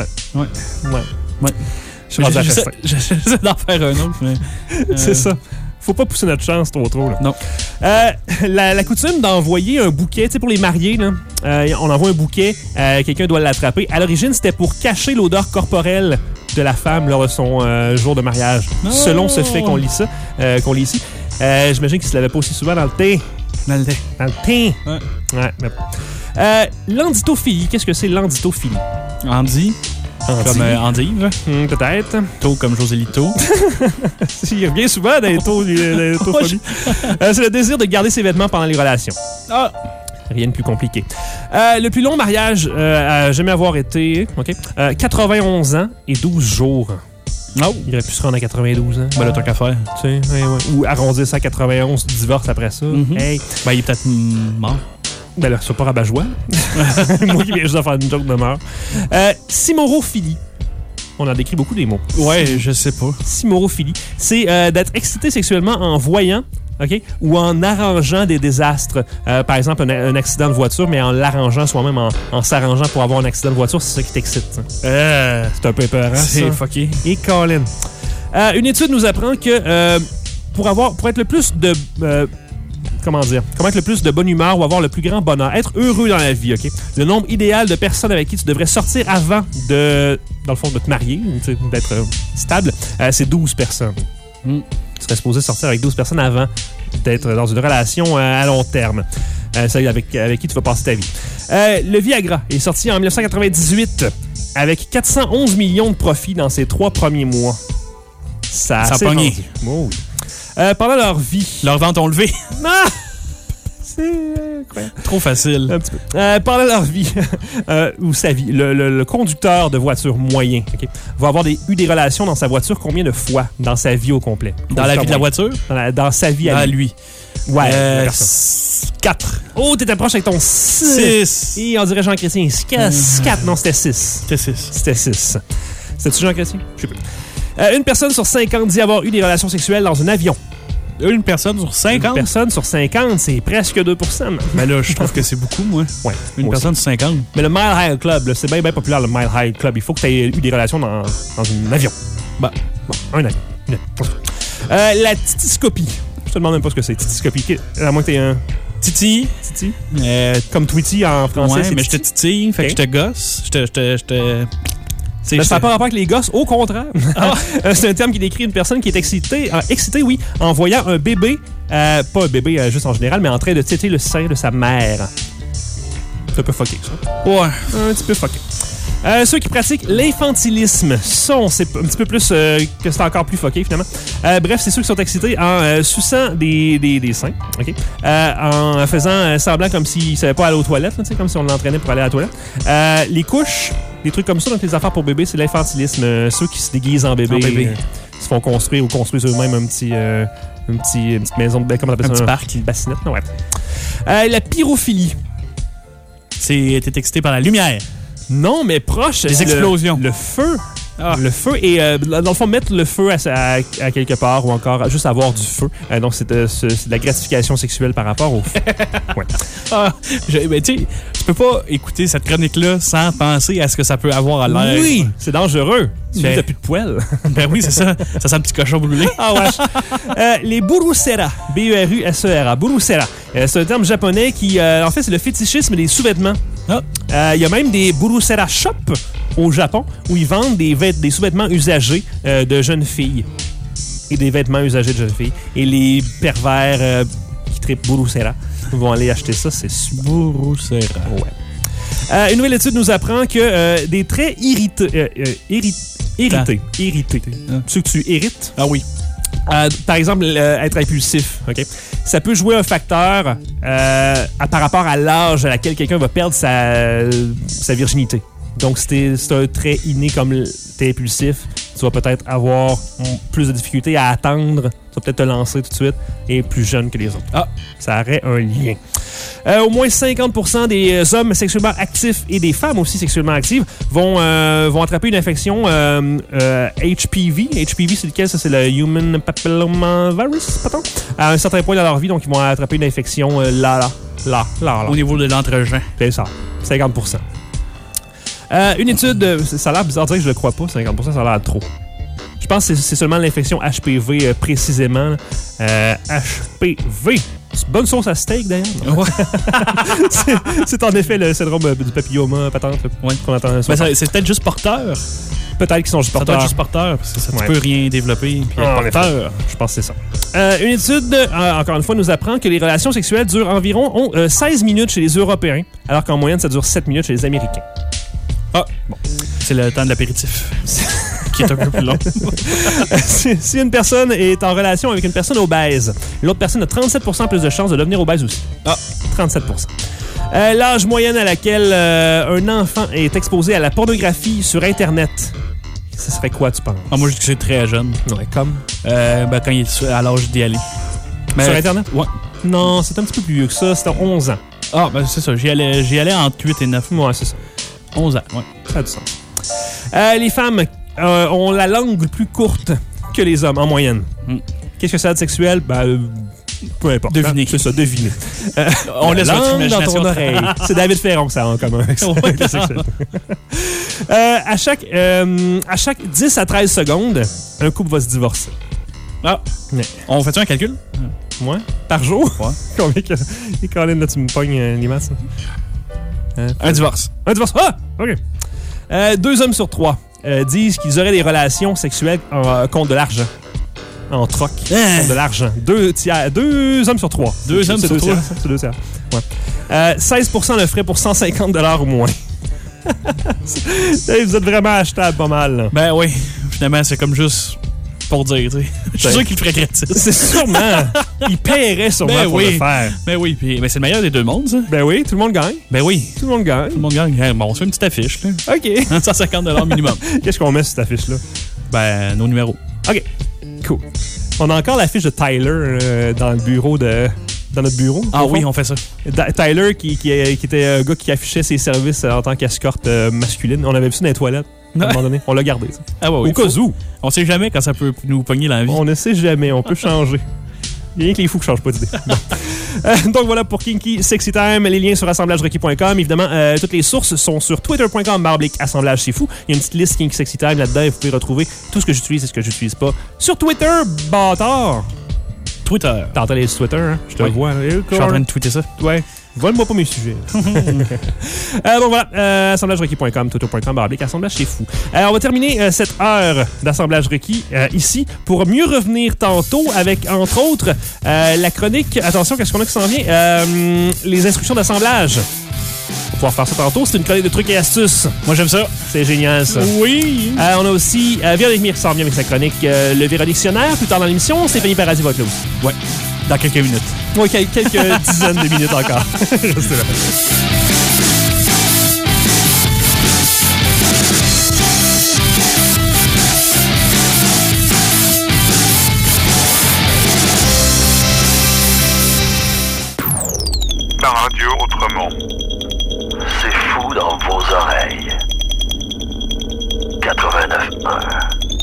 J'essaie d'en faire un autre, mais... C'est ça. Faut pas pousser notre chance trop, là. Non. La coutume d'envoyer un bouquet, tu sais, pour les mariés, là, on envoie un bouquet, quelqu'un doit l'attraper. À l'origine, c'était pour cacher l'odeur corporelle de la femme lors de son jour de mariage. Oh. Selon ce fait qu'on lit ici. J'imagine qu'il se lavait pas aussi souvent dans le thé. Dans le thé. Ouais. L'enditophilie. Qu'est-ce que c'est l'enditophilie? Andy. Comme endive. Peut-être. Taux comme Joselito. Il revient souvent dans les taux phobie. C'est le désir de garder ses vêtements pendant les relations. Ah! Rien de plus compliqué. Le plus long mariage à jamais avoir été 91 ans et 12 jours. Oh. Il aurait pu se rendre à 92 ans. Ben là, t'as qu'à faire. Tu sais, ouais. Ou arrondir ça à 91, divorce après ça. Hey. Ben, il est peut-être mort. Ben là, c'est pas rabat-joie. Moi qui viens juste de faire une joke de mort. Simorophilie. On en décrit beaucoup des mots. Ouais, je sais pas. Simorophilie. C'est d'être excité sexuellement en voyant, OK, ou en arrangeant des désastres. Par exemple, un accident de voiture, mais en l'arrangeant soi-même, en s'arrangeant pour avoir un accident de voiture, c'est ça qui t'excite. C'est un peu épeurant, C'est ça. fucké. Et Colin. Une étude nous apprend que pour être le plus de... comment être le plus de bonne humeur ou avoir le plus grand bonheur, être heureux dans la vie, OK? Le nombre idéal de personnes avec qui tu devrais sortir avant de, dans le fond, de te marier, d'être stable, c'est 12 personnes. Tu serais supposé sortir avec 12 personnes avant d'être dans une relation à long terme. Celle avec qui tu vas passer ta vie. Le Viagra est sorti en 1998 avec 411 millions de profits dans ses 3 premiers mois. Ça a pogné. Oh, oui. Pendant leur vie... Leurs ventes ont levé. Ah! C'est incroyable. Trop facile. Un petit peu. Pendant leur vie, ou sa vie, le conducteur de voiture moyen, OK, va avoir eu des relations dans sa voiture combien de fois dans sa vie au complet? Dans la vie de la voiture? Dans sa vie à lui. Ouais. 4. Oh, t'étais proche avec ton 6. Et on dirait Jean-Chrétien. 4. Non, c'était 6. C'était 6. C'était-tu Jean-Chrétien? Je sais pas. Une personne sur 50 dit avoir eu des relations sexuelles dans un avion. Une personne sur 50? Une personne sur 50, c'est presque 2 %. Mais là, je trouve que c'est beaucoup, moi. Ouais, une personne sur 50. Mais le Mile High Club, là, c'est bien populaire, le Mile High Club. Il faut que tu aies eu des relations dans un avion. Bon, un avion. La titiscopie. Je te demande même pas ce que c'est, titiscopie. À moins que tu aies un... Titi. Comme Tweety en français. Ouais, mais je te titille, fait que je te gosse. Ça n'a pas rapport avec les gosses, au contraire. C'est un terme qui décrit une personne qui est excitée, oui, en voyant un bébé, pas un bébé juste en général, mais en train de téter le sein de sa mère. C'est un peu fucké, ça. Ouais. Un petit peu fucké. Ceux qui pratiquent l'infantilisme, c'est un petit peu plus que c'est encore plus fucké, finalement. Bref, c'est ceux qui sont excités en suçant des seins, OK? En faisant semblant comme s'ils ne savaient pas aller aux toilettes, là, comme si on l'entraînait pour aller à la toilette. Les couches, des trucs comme ça, donc les affaires pour bébé, c'est l'infantilisme. Ceux qui se déguisent en bébé, se font construire ou construisent eux-mêmes une petite maison, comment on appelle ça? Un petit parc, une bassinette, ouais. La pyrophilie. T'es excité par la lumière. Non, mais proche. Les explosions. Le feu. Le feu et, dans le fond, mettre le feu à quelque part ou encore juste avoir du feu. Donc, c'est de la gratification sexuelle par rapport au feu. Ouais. Ben, tu sais, tu peux pas écouter cette chronique-là sans penser à ce que ça peut avoir à l'air. Oui, c'est dangereux. Tu n'as plus de poêle. Ben oui, c'est ça. Ça sent un petit cochon brûlé. Ah ouais. Les burusera. B-U-R-U-S-E-R-A. Burusera. C'est un terme japonais qui, en fait, c'est le fétichisme des sous-vêtements. Il y a même des burusera shop au Japon où ils vendent des sous-vêtements usagés de jeunes filles. Et des vêtements usagés de jeunes filles. Et les pervers qui trippent burusera vont aller acheter ça. C'est super. Burusera. Ouais. Une nouvelle étude nous apprend que des traits irrités. Ceux que tu irrites. Ah oui. Par exemple, être impulsif, OK? Ça peut jouer un facteur par rapport à l'âge à laquelle quelqu'un va perdre sa virginité. Donc, si c'est un trait inné comme t'es impulsif, tu vas peut-être avoir plus de difficultés à attendre. Tu vas peut-être te lancer tout de suite et plus jeune que les autres. Ça aurait un lien. Au moins 50% des hommes sexuellement actifs et des femmes aussi sexuellement actives vont attraper une infection HPV. HPV, c'est lequel? Ça, c'est le Human Papilloma Virus, pardon? À un certain point dans leur vie, donc ils vont attraper une infection là. Au niveau de l'entregent. C'est ça, 50%. Une étude, ça a l'air bizarre de dire que je le crois pas, 50%, ça a l'air trop. Je pense que c'est seulement l'infection HPV précisément. HPV. C'est bonne sauce à steak, d'ailleurs. Ouais. c'est en effet le syndrome du papilloma patente. Ouais. Qu'on entend. C'est peut-être juste porteur. Peut-être qu'ils sont juste porteurs. Ça doit être juste porteur, parce que ça ne peut rien développer. Puis porteur. Je pense que c'est ça. Une étude, encore une fois, nous apprend que les relations sexuelles durent environ 16 minutes chez les Européens, alors qu'en moyenne, ça dure 7 minutes chez les Américains. Bon. C'est le temps de l'apéritif. Qui est un peu plus long. Si une personne est en relation avec une personne obèse, l'autre personne a 37% plus de chances de devenir obèse aussi. 37%. L'âge moyen à laquelle un enfant est exposé à la pornographie sur Internet, ce serait quoi, tu penses? Moi, je dis que c'est très jeune. Ouais, comme? Quand il est à l'âge d'y aller. Sur Internet? Ouais. Non, c'est un petit peu plus vieux que ça. C'était 11 ans. C'est ça. J'y allais entre 8 et 9. Ouais, c'est ça. 11 ans, ouais. Ça a du sens. Les femmes ont la langue plus courte que les hommes, en moyenne. Qu'est-ce que ça a de sexuel? Peu importe. Deviner. C'est ça, deviner. On laisse votre langue dans imagination. ton oreille. C'est David Ferron que ça a en commun avec ça. avec le sexuel. À chaque 10 à 13 secondes, un couple va se divorcer. Ah. Ouais. On fait-tu un calcul? Ouais. Par jour? Ouais. Combien que... Et Colin, là, tu me pognes les masses. Un divorce. Un divorce. Ah! OK. 2 hommes sur 3 disent qu'ils auraient des relations sexuelles contre de l'argent. En troc. Contre de l'argent. 2 hommes sur 3. 2 hommes sur 3. C'est 2 tiers. Ouais. 16% le ferait pour 150 $ ou moins. Vous êtes vraiment achetable pas mal. Là. Ben oui. Finalement, c'est comme juste pour dire, tu sais. Je suis sûr qu'il le ferait gratis. C'est sûrement. Il paierait sûrement pour le faire. Ben oui. Puis, c'est le meilleur des deux mondes, ça. Ben oui, tout le monde gagne. Ben oui. Tout le monde gagne. Tout le monde gagne. Hey, bon, on se fait une petite affiche, là. OK. 150 $ minimum. Qu'est-ce qu'on met sur cette affiche-là? Ben, nos numéros. OK. Cool. On a encore l'affiche de Tyler dans le bureau dans notre bureau. Ah oui, on fait ça. Tyler, qui était un gars qui affichait ses services en tant qu'escorte masculine. On avait vu ça dans les toilettes. À un moment donné. On l'a gardé, ça. Ah ouais, oui. Au cas où. On sait jamais quand ça peut nous pogner la vie. On ne sait jamais. On peut changer. Il y a rien que les fous qui changent pas d'idée. Donc voilà pour Kinky Sexy Time. Les liens sur assemblagerequis.com. Évidemment, toutes les sources sont sur twitter.com/assemblage c'est fou. Il y a une petite liste Kinky Sexy Time là-dedans et vous pouvez retrouver tout ce que j'utilise et ce que j'utilise pas. Sur Twitter, bâtard. Twitter. T'entends les Twitter, hein? Je te vois. Je suis en train de tweeter ça. Ouais. Vole-moi pas mes sujets. Bon, voilà. Assemblagerequis.com, twitter.com/assemblage c'est fou. On va terminer cette heure d'assemblage requis ici pour mieux revenir tantôt avec, entre autres, la chronique. Attention, qu'est-ce qu'on a qui s'en vient? Les instructions d'assemblage. On va pouvoir faire ça tantôt. C'est une chronique de trucs et astuces. Moi, j'aime ça. C'est génial, ça. Oui. On a aussi Véronique Mire qui s'en vient avec sa chronique Le Vérodictionnaire. Plus tard dans l'émission, Stéphanie Paradis va être là aussi. Ouais. Dans quelques minutes. Oui, quelques dizaines de minutes encore. Restez là. La radio autrement. C'est fou dans vos oreilles. 89.1.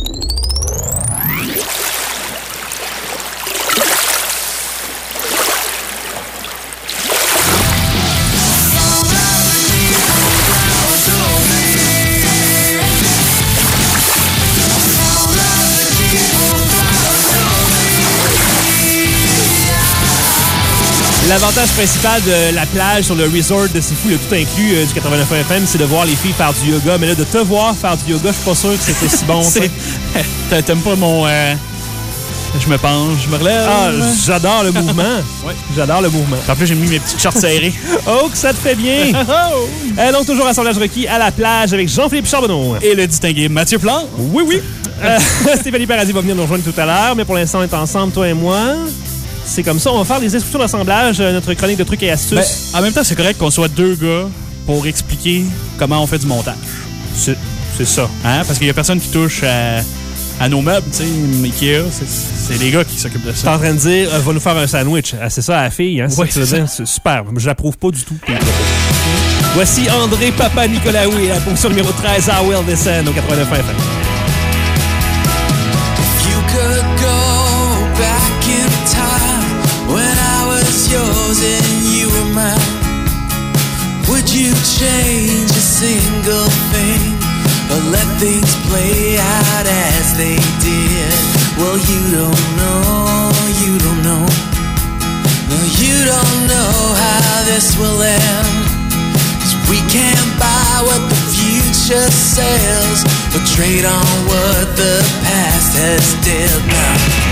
L'avantage principal de la plage sur le resort de C'est Fou, le tout inclus du 89 FM, c'est de voir les filles faire du yoga. Mais là, de te voir faire du yoga, je suis pas sûr que c'était si bon. T'aimes pas mon... Je me penche, je me relève. Ah, j'adore le mouvement. Ouais. J'adore le mouvement. En plus, j'ai mis mes petites shorts serrées. Oh, que ça te fait bien. Donc, toujours assemblage requis à la plage avec Jean-Philippe Charbonneau. Et le distingué Mathieu Plante. Oui. Stéphanie Paradis va venir nous rejoindre tout à l'heure, mais pour l'instant, on est ensemble, toi et moi. C'est comme ça, on va faire les instructions d'assemblage, notre chronique de trucs et astuces. Ben, en même temps, c'est correct qu'on soit deux gars pour expliquer comment on fait du montage. C'est ça. Hein? Parce qu'il y a personne qui touche à nos meubles, tu sais, Ikea, c'est les gars qui s'occupent de T'es ça. en train de dire, va nous faire un sandwich. C'est ça, à la fille, hein? Oui, c'est ça. C'est super. Je l'approuve pas du tout. Voici André Papa Nicolaou et la position numéro 13 à Will Descend au 89 FM. You could go back in time when I was yours and you were mine. Would you change a single thing or let things play out as they did? Well, you don't know, you don't know. No, you don't know how this will end. 'Cause we can't buy what the future sells or trade on what the past has did now.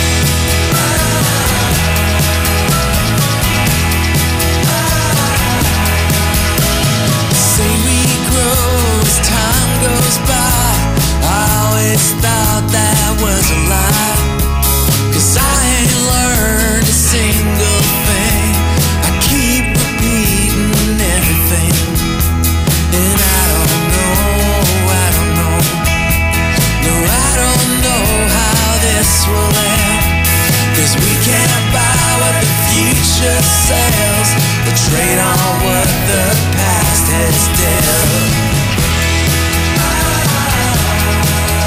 Say we grow as time goes by. I always thought that was a lie. 'Cause I ain't learned a single thing. I keep repeating everything. And I don't know. No, I don't know how this will end. 'Cause we can't buy what the future sells, but trade on what the past has dealt.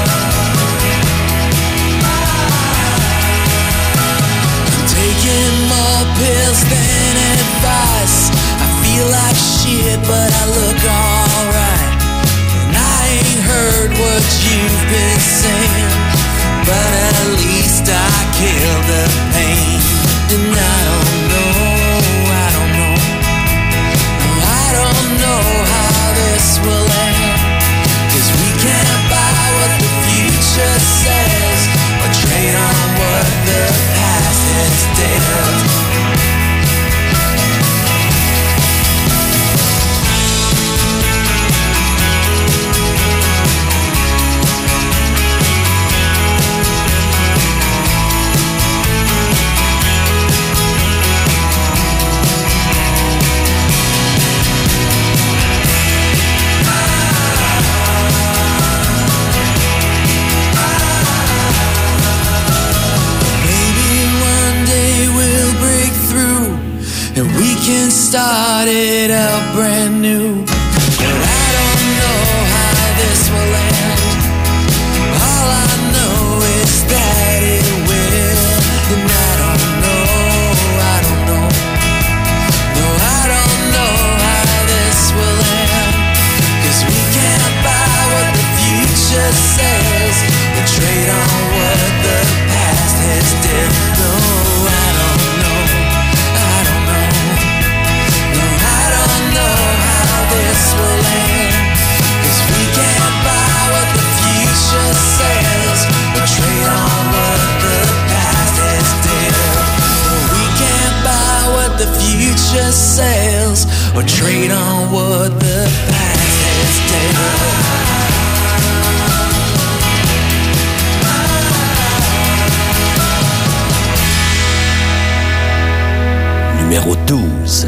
started out brand new. But I don't know how this will end. All I know is that it will. And I don't know. No, I don't know how this will end. 'Cause we can't buy what the future says, or trade on what the past has did. No, I don't know. No, I don't know how this will end. 'Cause we can't buy what the future says, or trade on what the past has did. No, we can't buy what the future says, or trade on what the past has did. Numéro 12.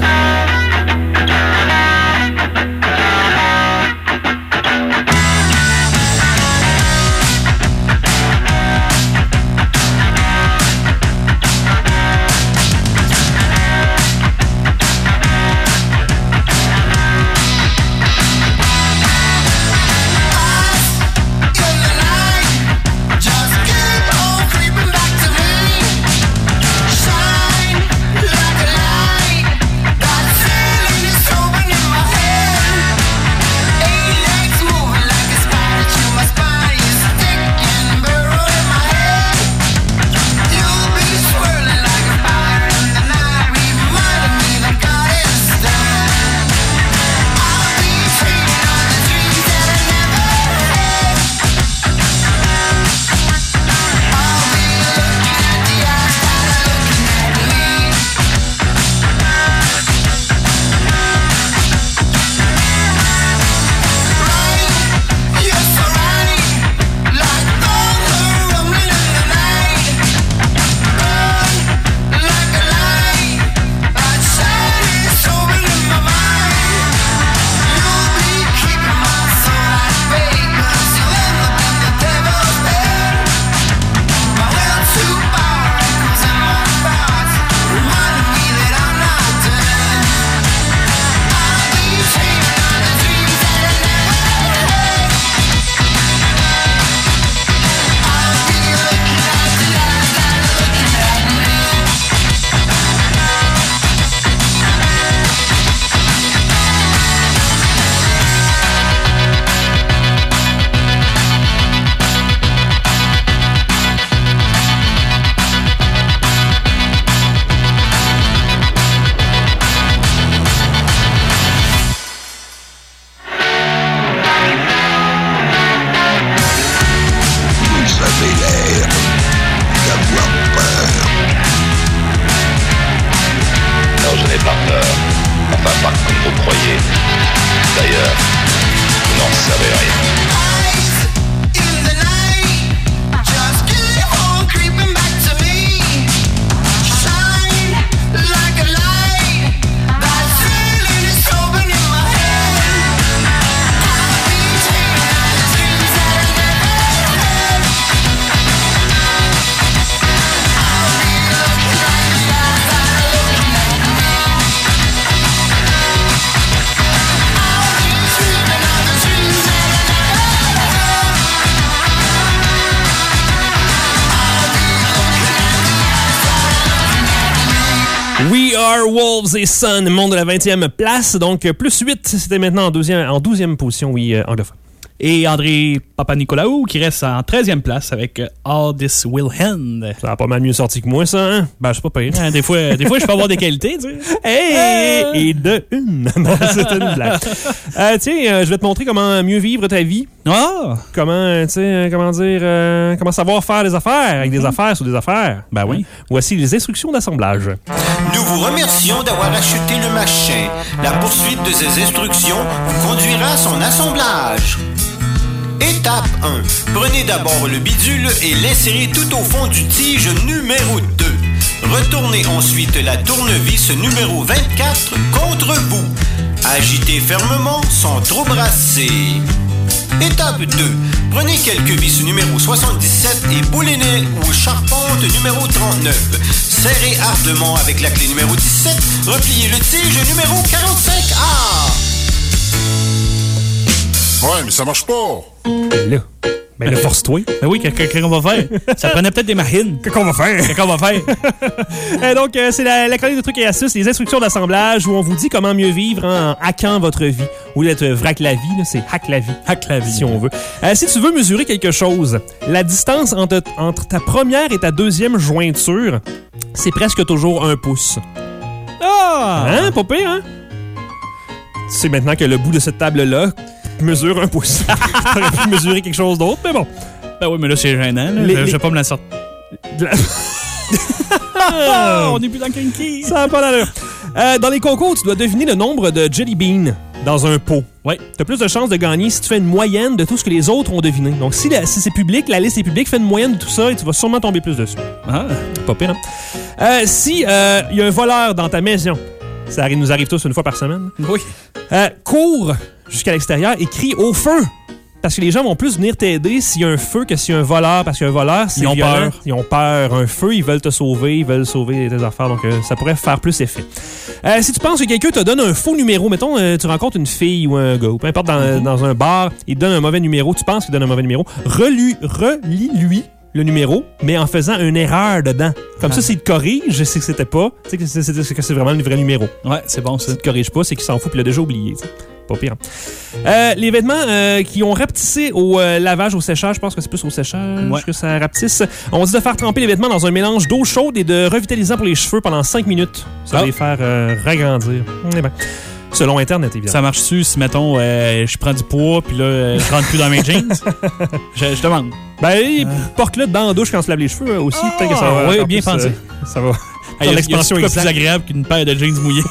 We Are Wolves et Sun, monde de la 20e place. Donc, plus 8, c'était maintenant en 12e position, oui, anglophone. Et André Papanicolaou qui reste en 13e place avec All This Will End. Ça a pas mal mieux sorti que moi, ça, hein? Ben, c'est pas pire. Hein? Des fois, je peux avoir des qualités, tu sais. Hey! Et de une! Non, c'est une blague. Tiens, je vais te montrer comment mieux vivre ta vie. Ah! Comment, comment savoir faire des affaires avec des affaires sur des affaires. Ben oui. Voici les instructions d'assemblage. Nous vous remercions d'avoir acheté le machin. La poursuite de ces instructions vous conduira à son assemblage. Étape 1. Prenez d'abord le bidule et l'insérez tout au fond du tige numéro 2. Retournez ensuite la tournevis numéro 24 contre vous. Agitez fermement sans trop brasser. Étape 2. Prenez quelques vis numéro 77 et boulinez ou charpente numéro 39. Serrez ardemment avec la clé numéro 17. Repliez le tige numéro 45A. Ouais, mais ça marche pas. Là. Ben, force-toi. Ben oui, qu'est-ce qu'on va faire? Ça prenait peut-être des marines. Qu'est-ce qu'on va faire? Qu'est-ce qu'on va faire? Donc, c'est la chronique de trucs et astuces, les instructions d'assemblage où on vous dit comment mieux vivre en hackant votre vie. Au lieu d'être vrac la vie, là, c'est hack la vie. Hack la vie. Si on veut. Si tu veux mesurer quelque chose, la distance entre ta première et ta deuxième jointure, c'est presque toujours 1 pouce. Ah! Hein? Pas pire, hein? Tu sais maintenant que le bout de cette table-là mesure 1 pouce. T'aurais pu mesurer quelque chose d'autre, mais bon. Ben oui, mais là, c'est gênant. Là. Je vais pas me la sortir. On est plus dans Kinky. Ça n'a pas d'allure. Dans les concours, tu dois deviner le nombre de jelly beans dans un pot. Oui. Tu as plus de chances de gagner si tu fais une moyenne de tout ce que les autres ont deviné. Donc, si c'est public, la liste est publique, fais une moyenne de tout ça et tu vas sûrement tomber plus dessus. Ah. Pas pire, hein? Si y a un voleur dans ta maison, ça nous arrive tous une fois par semaine. Oui. Cours jusqu'à l'extérieur et crie au feu. Parce que les gens vont plus venir t'aider s'il y a un feu que s'il y a un voleur. Parce qu'un voleur, c'est ils ont violent. peur. Ils ont peur. Un feu, ils veulent te sauver. Ils veulent sauver tes affaires. Donc, ça pourrait faire plus effet. Si tu penses que quelqu'un te donne un faux numéro, mettons, tu rencontres une fille ou un gars, ou peu importe, dans un bar, il te donne un mauvais numéro, tu penses qu'il donne un mauvais numéro, relis-lui le numéro, mais en faisant une erreur dedans. Comme ça, s'il te corrige, je sais que c'était pas, tu sais que c'est vraiment le vrai numéro. Ouais, c'est bon, ça. S'il te corrige pas, c'est qu'il s'en fout puis il l'a déjà oublié, t'sais. Pas pire. Les vêtements qui ont rapetissé au lavage, au séchage, je pense que c'est plus au séchage que ça rapetisse. On dit de faire tremper les vêtements dans un mélange d'eau chaude et de revitalisant pour les cheveux pendant 5 minutes. Ça va les faire ragrandir. Ben. Selon Internet, évidemment. Ça marche-tu si, mettons, je prends du poids, puis là, je rentre plus dans mes jeans? je demande. Ben, porte-le dans la douche quand tu laves les cheveux aussi. Peut-être que ça va. Oui, bien pensé. Ça va. L'expansion est plus agréable qu'une paire de jeans mouillés.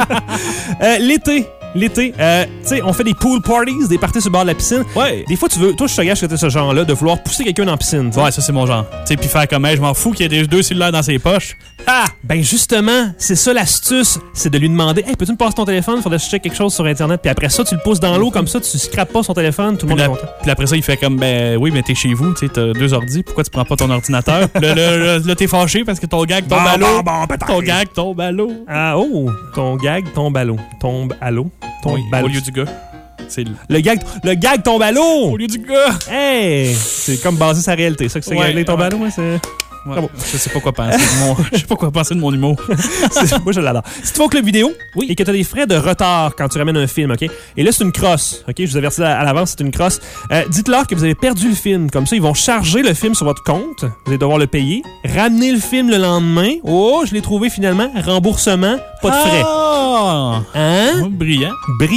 L'été, tu sais, on fait des pool parties, des parties sur le bord de la piscine. Ouais. Des fois, toi, je te gâche que t'es ce genre-là, de vouloir pousser quelqu'un dans la piscine. T'sais. Ouais, ça, c'est mon genre. Tu sais, puis faire comme, je m'en fous qu'il y ait 2 cellulaires dans ses poches. Ah! Ben, justement, c'est ça l'astuce. C'est de lui demander, peux-tu me passer ton téléphone? Faudrait que je check quelque chose sur Internet. Puis après ça, tu le pousses dans l'eau, comme ça, tu scrapes pas son téléphone, tout le monde est content. Puis après ça, il fait comme, oui, mais t'es chez vous, tu sais, t'as 2 ordis, pourquoi tu prends pas ton ordinateur? là, t'es fâché parce que ton gag tombe à l'eau. Ton gag tombe à l'eau. Ah, oh! Ton gag tombe à l'eau. Tombe à l'eau. Tombe à l'eau. Au lieu du gars. C'est le gag tombe à l'eau! Au lieu du gars! Hey! C'est comme basé sur la réalité. Ça que c'est gag tombe à l'eau, c'est... Ouais, je sais pas quoi penser de mon humour. Moi, je l'adore. Si tu vas au club vidéo et que tu as des frais de retard quand tu ramènes un film, OK? Et là, c'est une crosse, OK? Je vous avertis à l'avance, c'est une crosse. Dites-leur que vous avez perdu le film. Comme ça, ils vont charger le film sur votre compte. Vous allez devoir le payer. Ramener le film le lendemain. Oh, je l'ai trouvé finalement. Remboursement, pas de frais. Ah! Hein? Brillant.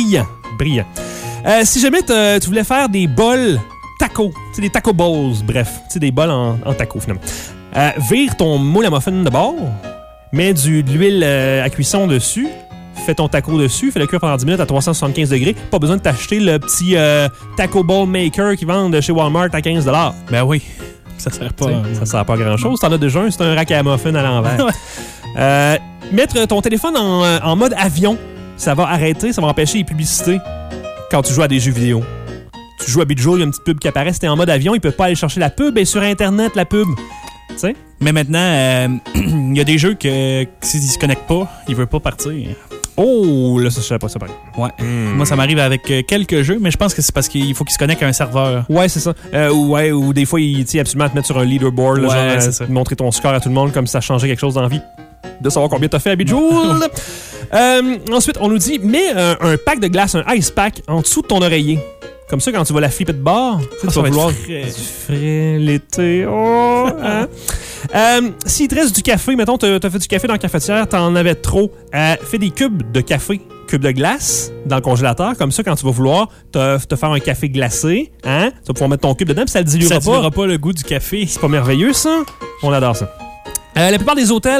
Si jamais tu voulais faire des bols tacos, tu sais, des taco bowls, bref, tu sais, des bols en taco, finalement. Vire ton moule à muffin de bord, mets de l'huile à cuisson dessus, fais ton taco dessus, fais-le cuire pendant 10 minutes à 375 degrés. Pas besoin de t'acheter le petit taco bowl maker qu'ils vendent chez Walmart à 15 $. Ben oui, ça sert pas. Ça sert pas à grand-chose. T'en as déjà un, c'est un rack à muffin à l'envers. Mettre ton téléphone en mode avion, ça va arrêter, ça va empêcher les publicités quand tu joues à des jeux vidéo. Tu joues à Bijou, il y a une petite pub qui apparaît, si t'es en mode avion, ils peuvent pas aller chercher la pub, et sur Internet, la pub. T'sais? Mais maintenant, il y a des jeux que s'ils se connectent pas, ils veulent pas partir. Oh, là, ça, je savais pas ça, pareil. Ouais. Moi, ça m'arrive avec quelques jeux, mais je pense que c'est parce qu'il faut qu'ils se connectent à un serveur. Ouais, c'est ça. Ou des fois, ils absolument te mettre sur un leaderboard, là, genre, montrer ton score à tout le monde comme si ça changeait quelque chose dans la vie. De savoir combien t'as fait à Bijou. Ensuite, on nous dit, mets un pack de glace, un ice pack, en dessous de ton oreiller. Comme ça, quand tu vas la flipper de bord, tu vas vouloir du frais l'été. Oh, hein? S'il te reste du café, mettons, t'as fait du café dans la cafetière, t'en avais trop, fais des cubes de café, cubes de glace dans le congélateur. Comme ça, quand tu vas vouloir te faire un café glacé, hein, tu vas pouvoir mettre ton cube dedans, puis ça ne diluera pas. Ça diluera pas le goût du café. C'est pas merveilleux, ça? On adore ça. La plupart des hôtels,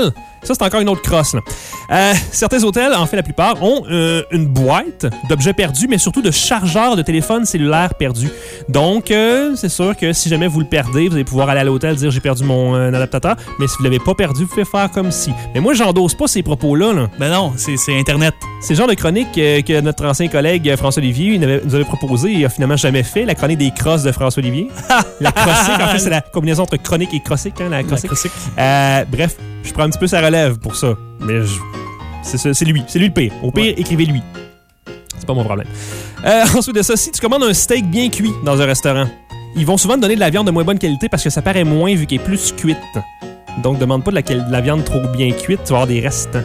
Ça, c'est encore une autre crosse. Là. Certains hôtels, en fait la plupart, ont une boîte d'objets perdus, mais surtout de chargeurs de téléphone cellulaire perdus. Donc, c'est sûr que si jamais vous le perdez, vous allez pouvoir aller à l'hôtel dire « j'ai perdu mon adaptateur », mais si vous ne l'avez pas perdu, vous pouvez faire comme si. Mais moi, j'endosse pas ces propos-là. Là. Ben non, c'est Internet. C'est le genre de chronique que notre ancien collègue François-Olivier nous avait proposé et a finalement jamais fait, la chronique des crosses de François-Olivier. La crossique, en fait, c'est la combinaison entre chronique et crossique. Hein, la crossique. Bref, je prends un petit peu sa relève pour ça. Mais c'est lui. C'est lui le pire. Au pire, écrivez-lui. C'est pas mon problème. Ensuite de ça, si tu commandes un steak bien cuit dans un restaurant, ils vont souvent te donner de la viande de moins bonne qualité parce que ça paraît moins vu qu'elle est plus cuite. Donc, demande pas de la viande trop bien cuite, tu vas avoir des restes.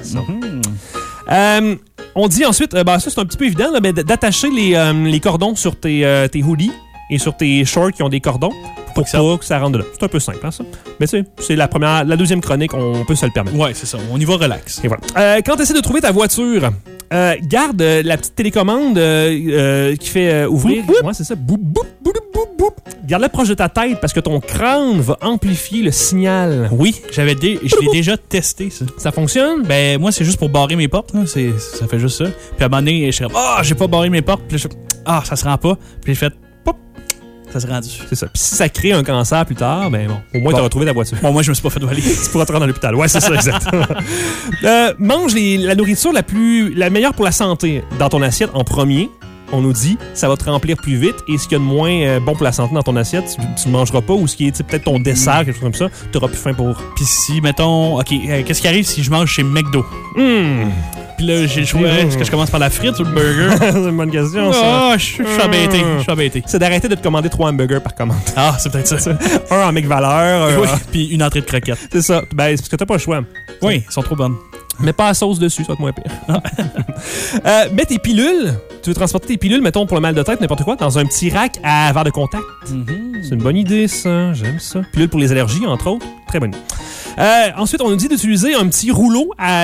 On dit ensuite, ça c'est un petit peu évident, là, mais d'attacher les cordons sur tes hoodies et sur tes shorts qui ont des cordons pour pas que ça rentre de là. C'est un peu simple, hein, ça. Mais tu sais, c'est la deuxième chronique, on peut se le permettre. Ouais, c'est ça. On y va relax. Et voilà. Quand tu essaies de trouver ta voiture, garde la petite télécommande qui fait ouvrir. Ouais, c'est ça. Boop, boop, boop, boop, boop. Garde-la proche de ta tête parce que ton crâne va amplifier le signal. Oui, je l'ai déjà testé, ça. Ça fonctionne? Ben, moi, c'est juste pour barrer mes portes. Là. Ça fait juste ça. Puis à un moment donné, je suis comme, j'ai pas barré mes portes. Puis là, ça se rend pas. Puis j'ai fait, ça s'est rendu. C'est ça. Puis si ça crée un cancer plus tard, ben bon, au moins tu auras trouvé ta voiture. Bon, moi, je me suis pas fait voler. Tu pourras te rendre à l'hôpital. Ouais, c'est ça, exactement. Mange la nourriture la meilleure pour la santé dans ton assiette en premier. On nous dit, ça va te remplir plus vite. Et ce qu'il y a de moins bon pour la santé dans ton assiette, tu ne mangeras pas. Ou ce qui est peut-être ton dessert, quelque chose comme ça, tu n'auras plus faim pour. Puis si, mettons, OK, qu'est-ce qui arrive si je mange chez McDo? Puis là, j'ai le choix. Est-ce que je commence par la frite ou le burger? C'est une bonne question, ça. Je suis embêté. C'est d'arrêter de te commander 3 hamburgers par commande. Ah, c'est peut-être ça. Un en McValeur. Oui, puis une entrée de croquettes. C'est ça. Ben, c'est parce que t'as pas le choix. Oui, elles sont trop bonnes. Mets pas la sauce dessus, ça va être moins pire. Mets tes pilules. Tu veux transporter tes pilules, mettons, pour le mal de tête, n'importe quoi, dans un petit rack à verre de contact. C'est une bonne idée, ça. J'aime ça. Pilules pour les allergies, entre autres. Très bonne idée. Ensuite, on nous dit d'utiliser un petit rouleau à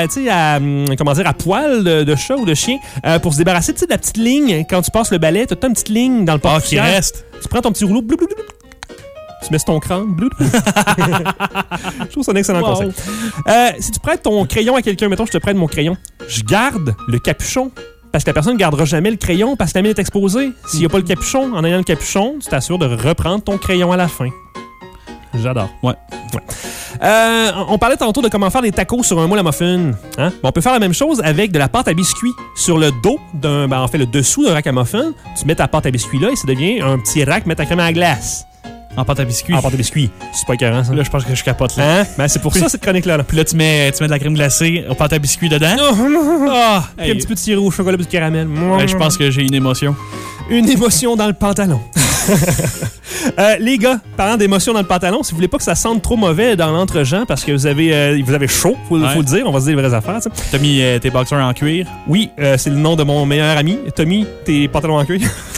poil de chat ou de chien pour se débarrasser de la petite ligne. Quand tu passes le balai, tu as une petite ligne dans le porte-poussière. Qui reste. Tu prends ton petit rouleau, blou, blou, blou, tu mets sur ton crâne, blou. Je trouve ça un excellent conseil. Si tu prêtes ton crayon à quelqu'un, mettons, je te prête mon crayon, je garde le capuchon. Parce que la personne ne gardera jamais le crayon parce que la mine est exposée. S'il n'y a pas le capuchon, en ayant le capuchon, tu t'assures de reprendre ton crayon à la fin. J'adore. Ouais. On parlait tantôt de comment faire des tacos sur un moule à muffin. Hein? On peut faire la même chose avec de la pâte à biscuits. Sur le dos le dessous d'un rack à muffin, tu mets ta pâte à biscuits là et ça devient un petit rack, mettre ta crème à la glace. En pâte à biscuits. En pâte à biscuits. C'est pas écœurant, ça. Là, je pense que je capote, là. Hein? Ben, c'est pour ça, cette chronique-là. Là. Puis là, tu mets de la crème glacée au pâte à biscuits dedans. Puis un petit peu de sirop au chocolat et du caramel. Je pense que j'ai une émotion. Une émotion dans le pantalon. Les gars, parlant d'émotion dans le pantalon, si vous voulez pas que ça sente trop mauvais dans l'entre-gens parce que vous avez chaud, faut le dire, on va se dire les vraies affaires. T'sais. T'as mis tes boxers en cuir? Oui, c'est le nom de mon meilleur ami. Tommy, tes pantalons en cuir.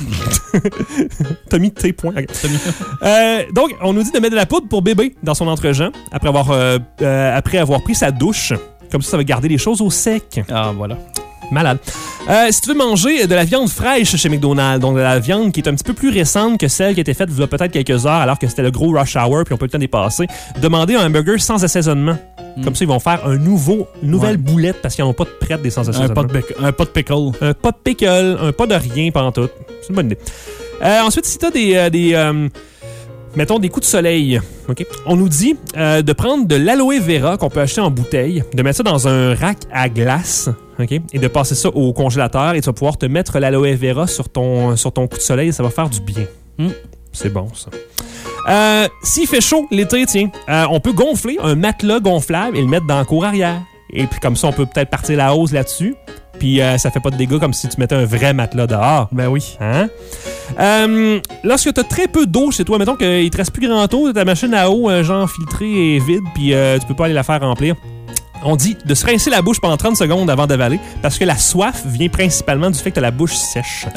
Tommy, tes points. Okay. Donc, on nous dit de mettre de la poudre pour bébé dans son entre-gens après avoir pris sa douche. Comme ça va garder les choses au sec. Ah, voilà. Malade. Si tu veux manger de la viande fraîche chez McDonald's, donc de la viande qui est un petit peu plus récente que celle qui a été faite il y a peut-être quelques heures alors que c'était le gros rush hour puis on peut le temps dépasser, demandez un hamburger sans assaisonnement. Comme ça, ils vont faire une nouvelle boulette parce qu'ils n'ont pas de prête des sans assaisonnement. Un pot de pickle. Un pot de pickle, un pot de rien pendant tout. C'est une bonne idée. Ensuite, si tu as mettons des coups de soleil. Okay? On nous dit de prendre de l'aloe vera qu'on peut acheter en bouteille, de mettre ça dans un rack à glace, okay? Et de passer ça au congélateur et tu vas pouvoir te mettre l'aloe vera sur ton coup de soleil et ça va faire du bien. C'est bon, ça. S'il fait chaud l'été, on peut gonfler un matelas gonflable et le mettre dans la cour arrière. Et puis comme ça, on peut peut-être partir la hausse là-dessus. Puis ça fait pas de dégâts comme si tu mettais un vrai matelas dehors. Ben oui. Hein? Lorsque tu as très peu d'eau chez toi, mettons qu'il te reste plus grand eau, ta machine à eau, genre filtrée et vide, puis tu peux pas aller la faire remplir. On dit de se rincer la bouche pendant 30 secondes avant d'avaler, parce que la soif vient principalement du fait que tu as la bouche sèche.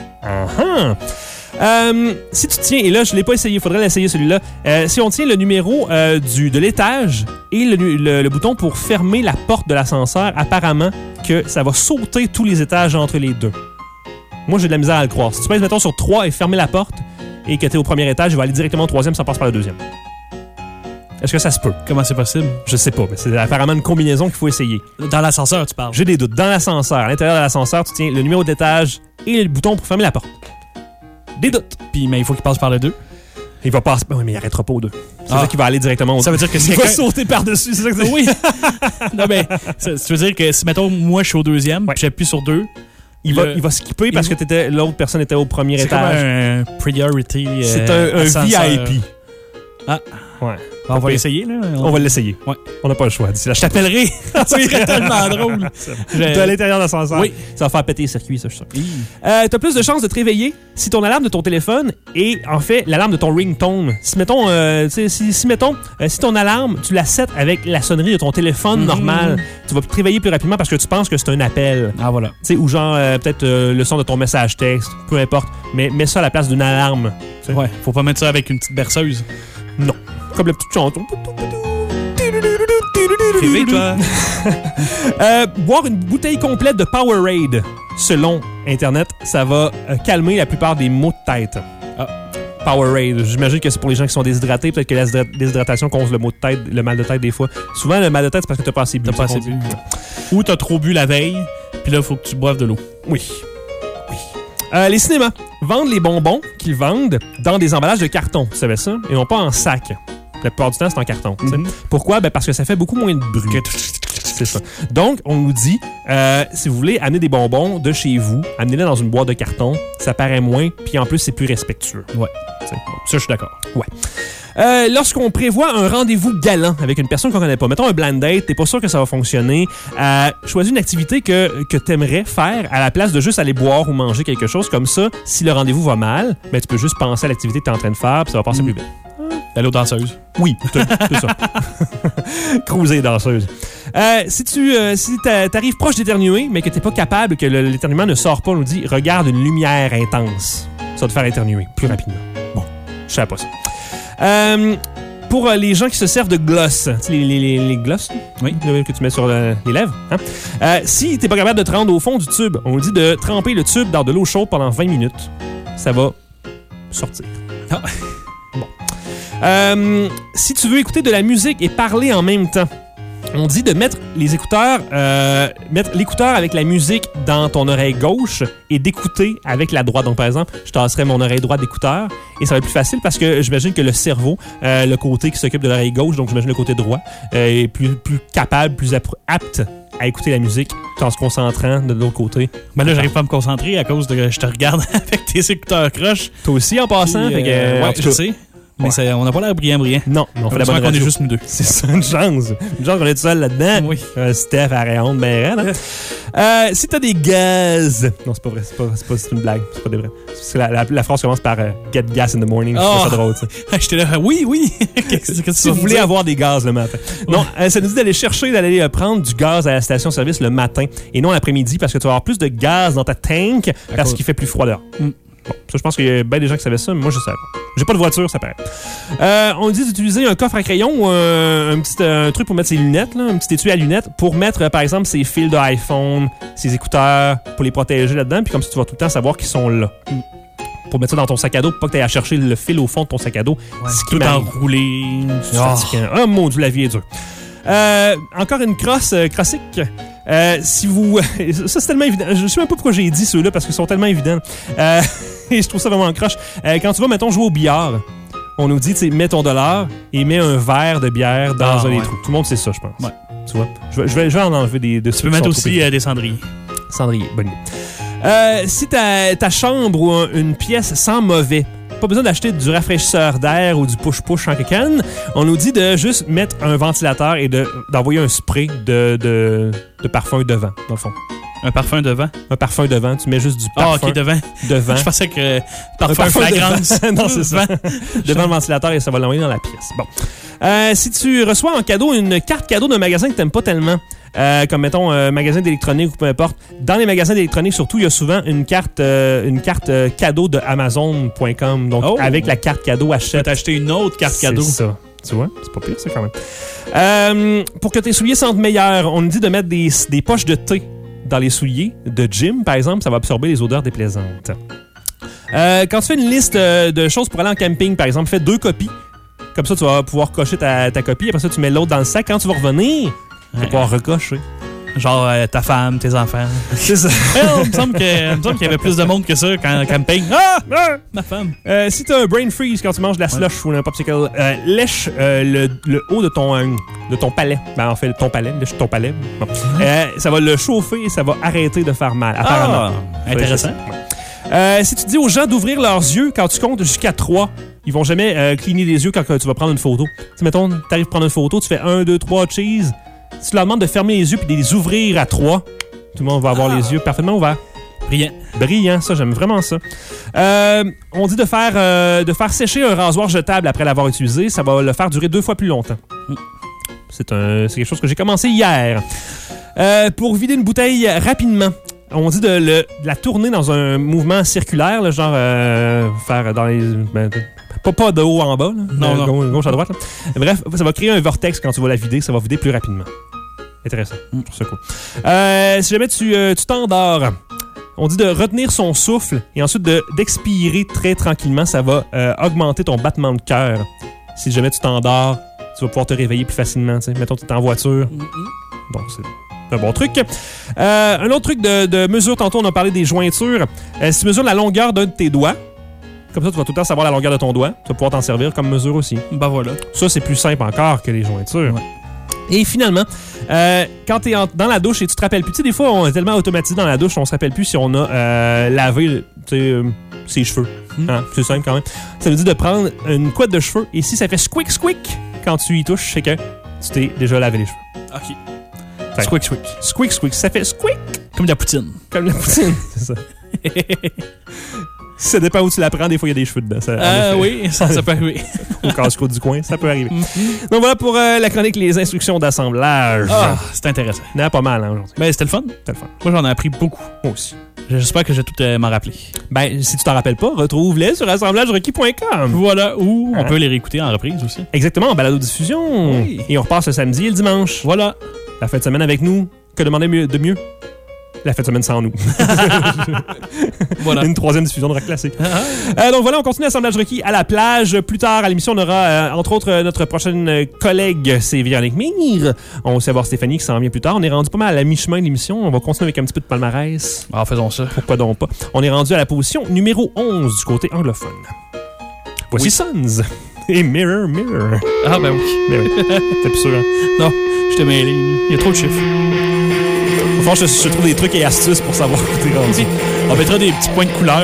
Si tu tiens, et là je l'ai pas essayé, il faudrait l'essayer celui-là. Si on tient le numéro de l'étage et le bouton pour fermer la porte de l'ascenseur, apparemment que ça va sauter tous les étages entre les deux. Moi j'ai de la misère à le croire. Si tu pèses mettons sur 3 et fermer la porte et que tu es au premier étage, il va aller directement au troisième sans passer par le deuxième. Est-ce que ça se peut? Comment c'est possible? Je sais pas, mais c'est apparemment une combinaison qu'il faut essayer. Dans l'ascenseur, tu parles? J'ai des doutes. Dans l'ascenseur, à l'intérieur de l'ascenseur, tu tiens le numéro d'étage et le bouton pour fermer la porte. Des doutes. Puis, mais il faut qu'il passe par le 2. Il va passer. Oui, mais il arrêtera pas au 2. C'est Ah. ça qu'il va aller directement au 2. Ça veut dire que il va sauter par-dessus. C'est ça que c'est. Oui. Non, mais ça veut dire que si, mettons, moi, je suis au 2e, puis j'appuie sur 2, il va skipper parce que l'autre personne était au premier c'est étage. C'est comme un priority. C'est un VIP. Ah. Ouais. On va l'essayer, là. On va l'essayer. Ouais. On n'a pas le choix. D'ici là, Je t'appellerai. Ça serait tellement drôle. De l'intérieur de l'ascenseur. Oui. Ça va faire péter les circuits, ça, je suis sûr. T'as plus de chances de te réveiller si ton alarme de ton téléphone est, en fait, l'alarme de ton ringtone. Si, mettons, si ton alarme, tu la sets avec la sonnerie de ton téléphone normal, tu vas te réveiller plus rapidement parce que tu penses que c'est un appel. Ah, voilà. Tu sais, ou genre, peut-être le son de ton message texte, peu importe. Mais mets ça à la place d'une alarme. T'sais. Ouais. Faut pas mettre ça avec une petite berceuse. Non. Comme la petite chanson. Réveille-toi. Boire une bouteille complète de Powerade, selon Internet, ça va calmer la plupart des maux de tête. Powerade, j'imagine que c'est pour les gens qui sont déshydratés. Peut-être que la déshydratation cause le maux de tête, le mal de tête des fois. Souvent, le mal de tête, c'est parce que t'as pas assez bu. T'as pas assez bu. Ou t'as trop bu la veille, puis là, il faut que tu boives de l'eau. Oui. Les cinémas vendent les bonbons qu'ils vendent dans des emballages de carton. Tu savais ça? Et non pas en sac. La plupart du temps, c'est en carton. Pourquoi? Parce que ça fait beaucoup moins de bruit. C'est ça. Donc, on nous dit, si vous voulez amener des bonbons de chez vous, amenez-les dans une boîte de carton. Ça paraît moins, puis en plus, c'est plus respectueux. Ouais. Bon, ça, je suis d'accord. Ouais. Lorsqu'on prévoit un rendez-vous galant avec une personne qu'on connaît pas, mettons un blind date, t'es pas sûr que ça va fonctionner, choisis une activité que t'aimerais faire à la place de juste aller boire ou manger quelque chose. Comme ça, si le rendez-vous va mal, ben, tu peux juste penser à l'activité que t'es en train de faire, puis ça va passer plus vite. D'aller aux danseuses. Oui, c'est ça. Cruiser danseuse. Si t'arrives proche d'éternuer, mais que t'es pas capable, que l'éternuement ne sort pas, on nous dit regarde une lumière intense. Ça va te faire éternuer plus rapidement. Bon, je savais pas ça. Pour les gens qui se servent de gloss, les gloss que tu mets sur les lèvres, hein? Si t'es pas capable de te rendre au fond du tube, on nous dit de tremper le tube dans de l'eau chaude pendant 20 minutes. Ça va sortir. Ah. Si tu veux écouter de la musique et parler en même temps, on dit de mettre l'écouteur avec la musique dans ton oreille gauche et d'écouter avec la droite. Donc, par exemple, je tasserais mon oreille droite d'écouteur et ça va être plus facile parce que j'imagine que le cerveau, le côté qui s'occupe de l'oreille gauche, donc j'imagine le côté droit, est plus capable, plus apte à écouter la musique tout en se concentrant de l'autre côté. Ben là, j'arrive pas à me concentrer à cause de que je te regarde avec tes écouteurs croches. Toi aussi, en passant. Puis, ouais, je sais. Mais on n'a pas l'air brillant. Non, on fait la bonne qu'on est juste nous deux. C'est ça, une chance. Une chance qu'on est tout seul là-dedans. Oui. Steph a honte, ben raide, hein? Si t'as des gaz... Non, c'est pas vrai. C'est une blague. C'est pas des vrais. Parce que la phrase commence par Get gas in the morning. Je trouve ça drôle, tu sais. J'étais là, oui. Qu'est-ce que si vous voulez avoir des gaz le matin. Non, ça nous dit d'aller prendre du gaz à la station-service le matin et non l'après-midi parce que tu vas avoir plus de gaz dans ta tank parce qu'il fait plus froid dehors. Bon, ça, je pense qu'il y a bien des gens qui savaient ça, mais moi, je savais pas. J'ai pas de voiture, ça paraît. On dit d'utiliser un coffre à crayon ou un truc pour mettre ses lunettes, là, un petit étui à lunettes, pour mettre, par exemple, ses fils d'iPhone, ses écouteurs, pour les protéger là-dedans, puis comme ça, tu vas tout le temps savoir qu'ils sont là. Pour mettre ça dans ton sac à dos, pour pas que tu aies à chercher le fil au fond de ton sac à dos. Ouais, tout enroulé. Oh mon Dieu, la vie est dure. Encore une crossique. Si vous... ça, c'est tellement évident. Je sais même pas pourquoi j'ai dit ceux-là, parce qu'ils sont tellement évidents. Et je trouve ça vraiment croche. Quand tu vas, mettons, jouer au billard, on nous dit, tu sais, mets ton dollar et mets un verre de bière dans un des trous. Tout le monde sait ça, je pense. Ouais. Tu vois? Je vais en enlever des Tu peux mettre aussi des cendriers. Cendriers, bonne idée. Si ta chambre ou une pièce sent mauvais, pas besoin d'acheter du rafraîchisseur d'air ou du push-push en canne. On nous dit de juste mettre un ventilateur et d'envoyer un spray de parfum devant, dans le fond. Un parfum devant? Un parfum devant. Tu mets juste du parfum. Ah, OK, devant. Devant. Je pensais que parfum fragrance. Non, c'est ça. Devant le ventilateur et ça va l'envoyer dans la pièce. Bon. Si tu reçois en cadeau une carte cadeau d'un magasin que t'aimes pas tellement, comme mettons magasin d'électronique ou peu importe, dans les magasins d'électronique surtout, il y a souvent une carte cadeau de Amazon.com. Donc, avec la carte cadeau, achète. Tu peux t'acheter une autre carte cadeau. C'est ça. Tu vois? C'est pas pire, ça, quand même. Pour que tes souliers sentent meilleurs, on nous dit de mettre des poches de thé dans les souliers de gym, par exemple, ça va absorber les odeurs déplaisantes. Quand tu fais une liste de choses pour aller en camping, par exemple, fais 2 copies. Comme ça, tu vas pouvoir cocher ta copie. Après ça, tu mets l'autre dans le sac. Quand tu vas revenir, tu vas pouvoir recocher. Genre ta femme, tes enfants. C'est ça. Il me semble qu'il y avait plus de monde que ça quand me paye. Ah! Ma femme. Si tu as un brain freeze quand tu manges de la slush ou un popsicle, lèche le haut de ton palais. Ben, en fait, ton palais. Lèche ton palais. Bon. Ça va le chauffer et ça va arrêter de faire mal. Apparemment. Intéressant. Si tu dis aux gens d'ouvrir leurs yeux quand tu comptes jusqu'à 3, ils vont jamais cligner les yeux quand tu vas prendre une photo. Tu mettons, tu arrives à prendre une photo, tu fais 1, 2, 3, cheese. Si tu leur demandes de fermer les yeux et de les ouvrir à 3, tout le monde va avoir les yeux parfaitement ouverts. Brillant, ça, j'aime vraiment ça. On dit de faire sécher un rasoir jetable après l'avoir utilisé. Ça va le faire durer 2 fois plus longtemps. C'est quelque chose que j'ai commencé hier. Pour vider une bouteille rapidement, on dit de la tourner dans un mouvement circulaire, là, genre faire dans les... pas de haut en bas, là, non. Gauche à droite. Là. Bref, ça va créer un vortex quand tu vas la vider. Ça va vider plus rapidement. Intéressant. Je trouve ça cool. Si jamais tu t'endors, on dit de retenir son souffle et ensuite d'expirer très tranquillement. Ça va augmenter ton battement de cœur. Si jamais tu t'endors, tu vas pouvoir te réveiller plus facilement. T'sais. Mettons que tu es en voiture. Donc, c'est un bon truc. Un autre truc de mesure, tantôt, on a parlé des jointures. Si tu mesures la longueur d'un de tes doigts, comme ça, tu vas tout le temps savoir la longueur de ton doigt. Tu vas pouvoir t'en servir comme mesure aussi. Ben voilà. Ça, c'est plus simple encore que les jointures. Ouais. Et finalement, quand tu es dans la douche et tu te rappelles plus, tu sais, des fois, on est tellement automatisé dans la douche, on se rappelle plus si on a lavé ses cheveux. Hein? C'est simple quand même. Ça veut dire de prendre une couette de cheveux et si ça fait squick squick quand tu y touches, c'est que tu t'es déjà lavé les cheveux. OK. Squick squick. Squick squick. Ça fait squick. Comme de la poutine. Comme de la poutine, c'est ça. Ça dépend où tu la prends, des fois il y a des cheveux dedans. Oui, ça peut arriver. Au casse-croûte du coin, ça peut arriver. Donc voilà pour la chronique Les instructions d'assemblage. Ah, c'est intéressant. Il y en a pas mal hein, aujourd'hui. Ben, c'était le fun. Moi, j'en ai appris beaucoup. Moi aussi. J'espère que j'ai tout m'en rappelé. Ben, si tu t'en rappelles pas, retrouve-les sur assemblagerequis.com. Voilà, ou on peut les réécouter en reprise aussi. Exactement, en balado-diffusion. Oui. Et on repart ce samedi et le dimanche. Voilà. La fin de semaine avec nous. Que demander de mieux? La fin de semaine sans nous. Voilà. Une 3e diffusion de rock classique. Donc voilà, on continue l'assemblage requis à la plage. Plus tard à l'émission, on aura entre autres notre prochaine collègue, c'est Véronique Mire. On va aussi avoir Stéphanie qui s'en vient plus tard. On est rendu pas mal à la mi-chemin de l'émission. On va continuer avec un petit peu de palmarès. Ah, faisons ça. Pourquoi donc pas? On est rendu à la position numéro 11 du côté anglophone. Voici Sons et Mirror Mirror. Ah ben oui. Ben oui. T'es plus sûr, hein? Non, je t'ai mêlé. Il y a trop de chiffres. Faut que je trouve des trucs et astuces pour savoir où t'es rendu. On mettra des petits points de couleur.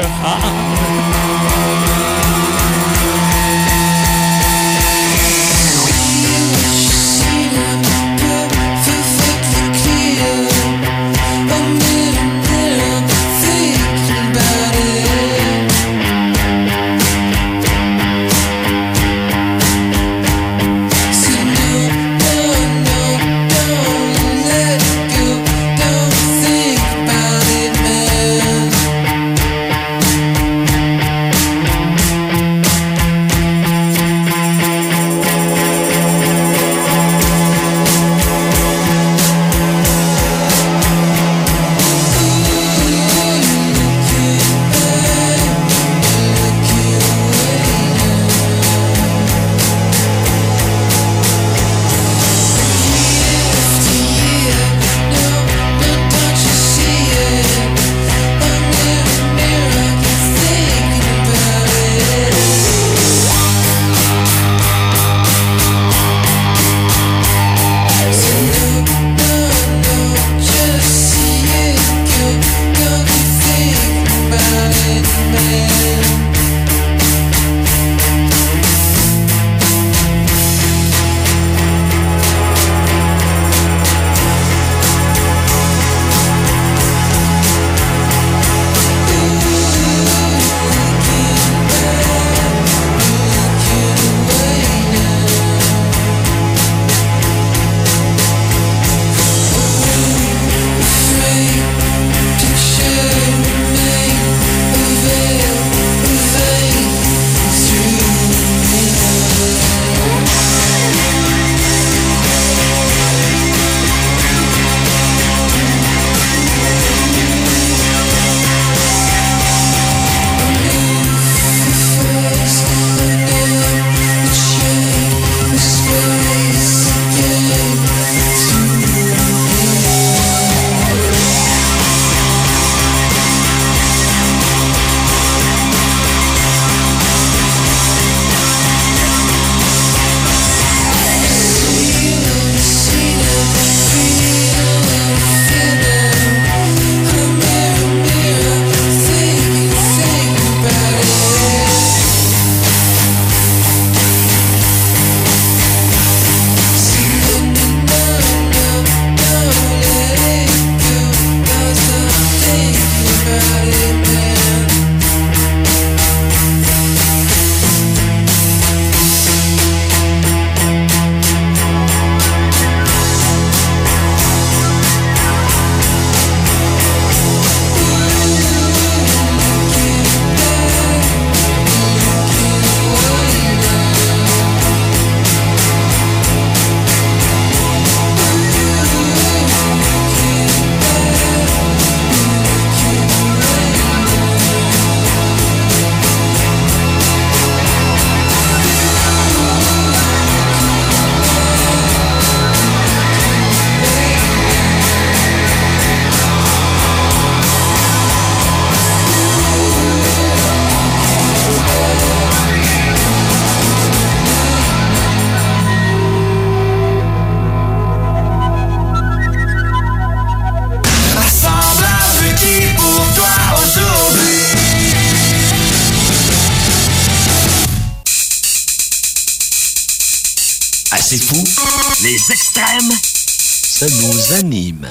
C'est fou. Les extrêmes, ça nous anime.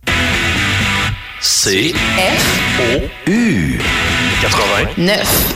C F O U 89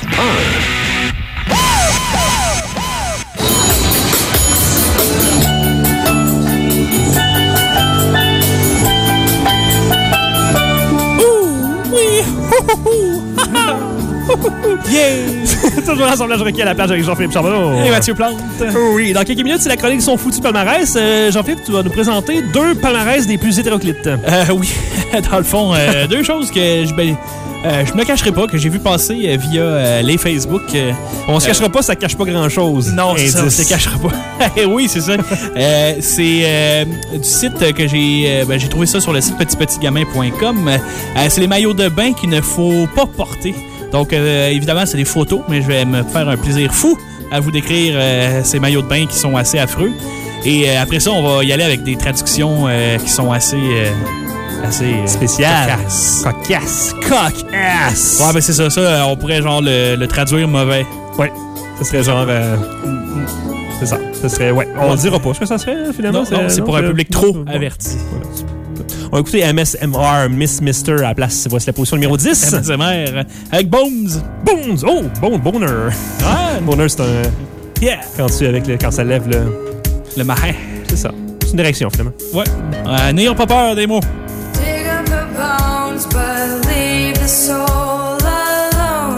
Yeah! Toujours assemblage requis à la plage avec Jean-Philippe Charbonneau. Et Mathieu Plante. Oui, dans quelques minutes, c'est la chronique Son foutus palmarès. Jean-Philippe, tu vas nous présenter 2 palmarès des plus hétéroclites. Oui, dans le fond, 2 choses que je me cacherai pas, que j'ai vu passer via les Facebook. On se cachera pas, ça cache pas grand-chose. Non, c'est ça, on se cachera pas. Oui, c'est ça. C'est du site que j'ai trouvé ça sur le site petitpetitgamin.com. C'est les maillots de bain qu'il ne faut pas porter. Donc, évidemment, c'est des photos, mais je vais me faire un plaisir fou à vous décrire ces maillots de bain qui sont assez affreux. Et après ça, on va y aller avec des traductions qui sont assez spéciales. Cocasse. Ouais, ben c'est ça. Ça, on pourrait genre le traduire mauvais. Ouais. Ça serait genre... c'est ça. Ça serait... Ouais. On ne dira pas ce que ça serait, finalement. Non, c'est pour un public trop averti. Voilà. On va écouter MSMR, Miss Mister, à la place. Voici la position numéro 10. MSMR, avec Bones. Bones! Oh! Boner. Ah, Boner, c'est un... Yeah! Quand ça lève le marin. C'est ça. C'est une direction, finalement. Ouais. N'ayons pas peur des mots. Dig up the bones, but leave the soul alone.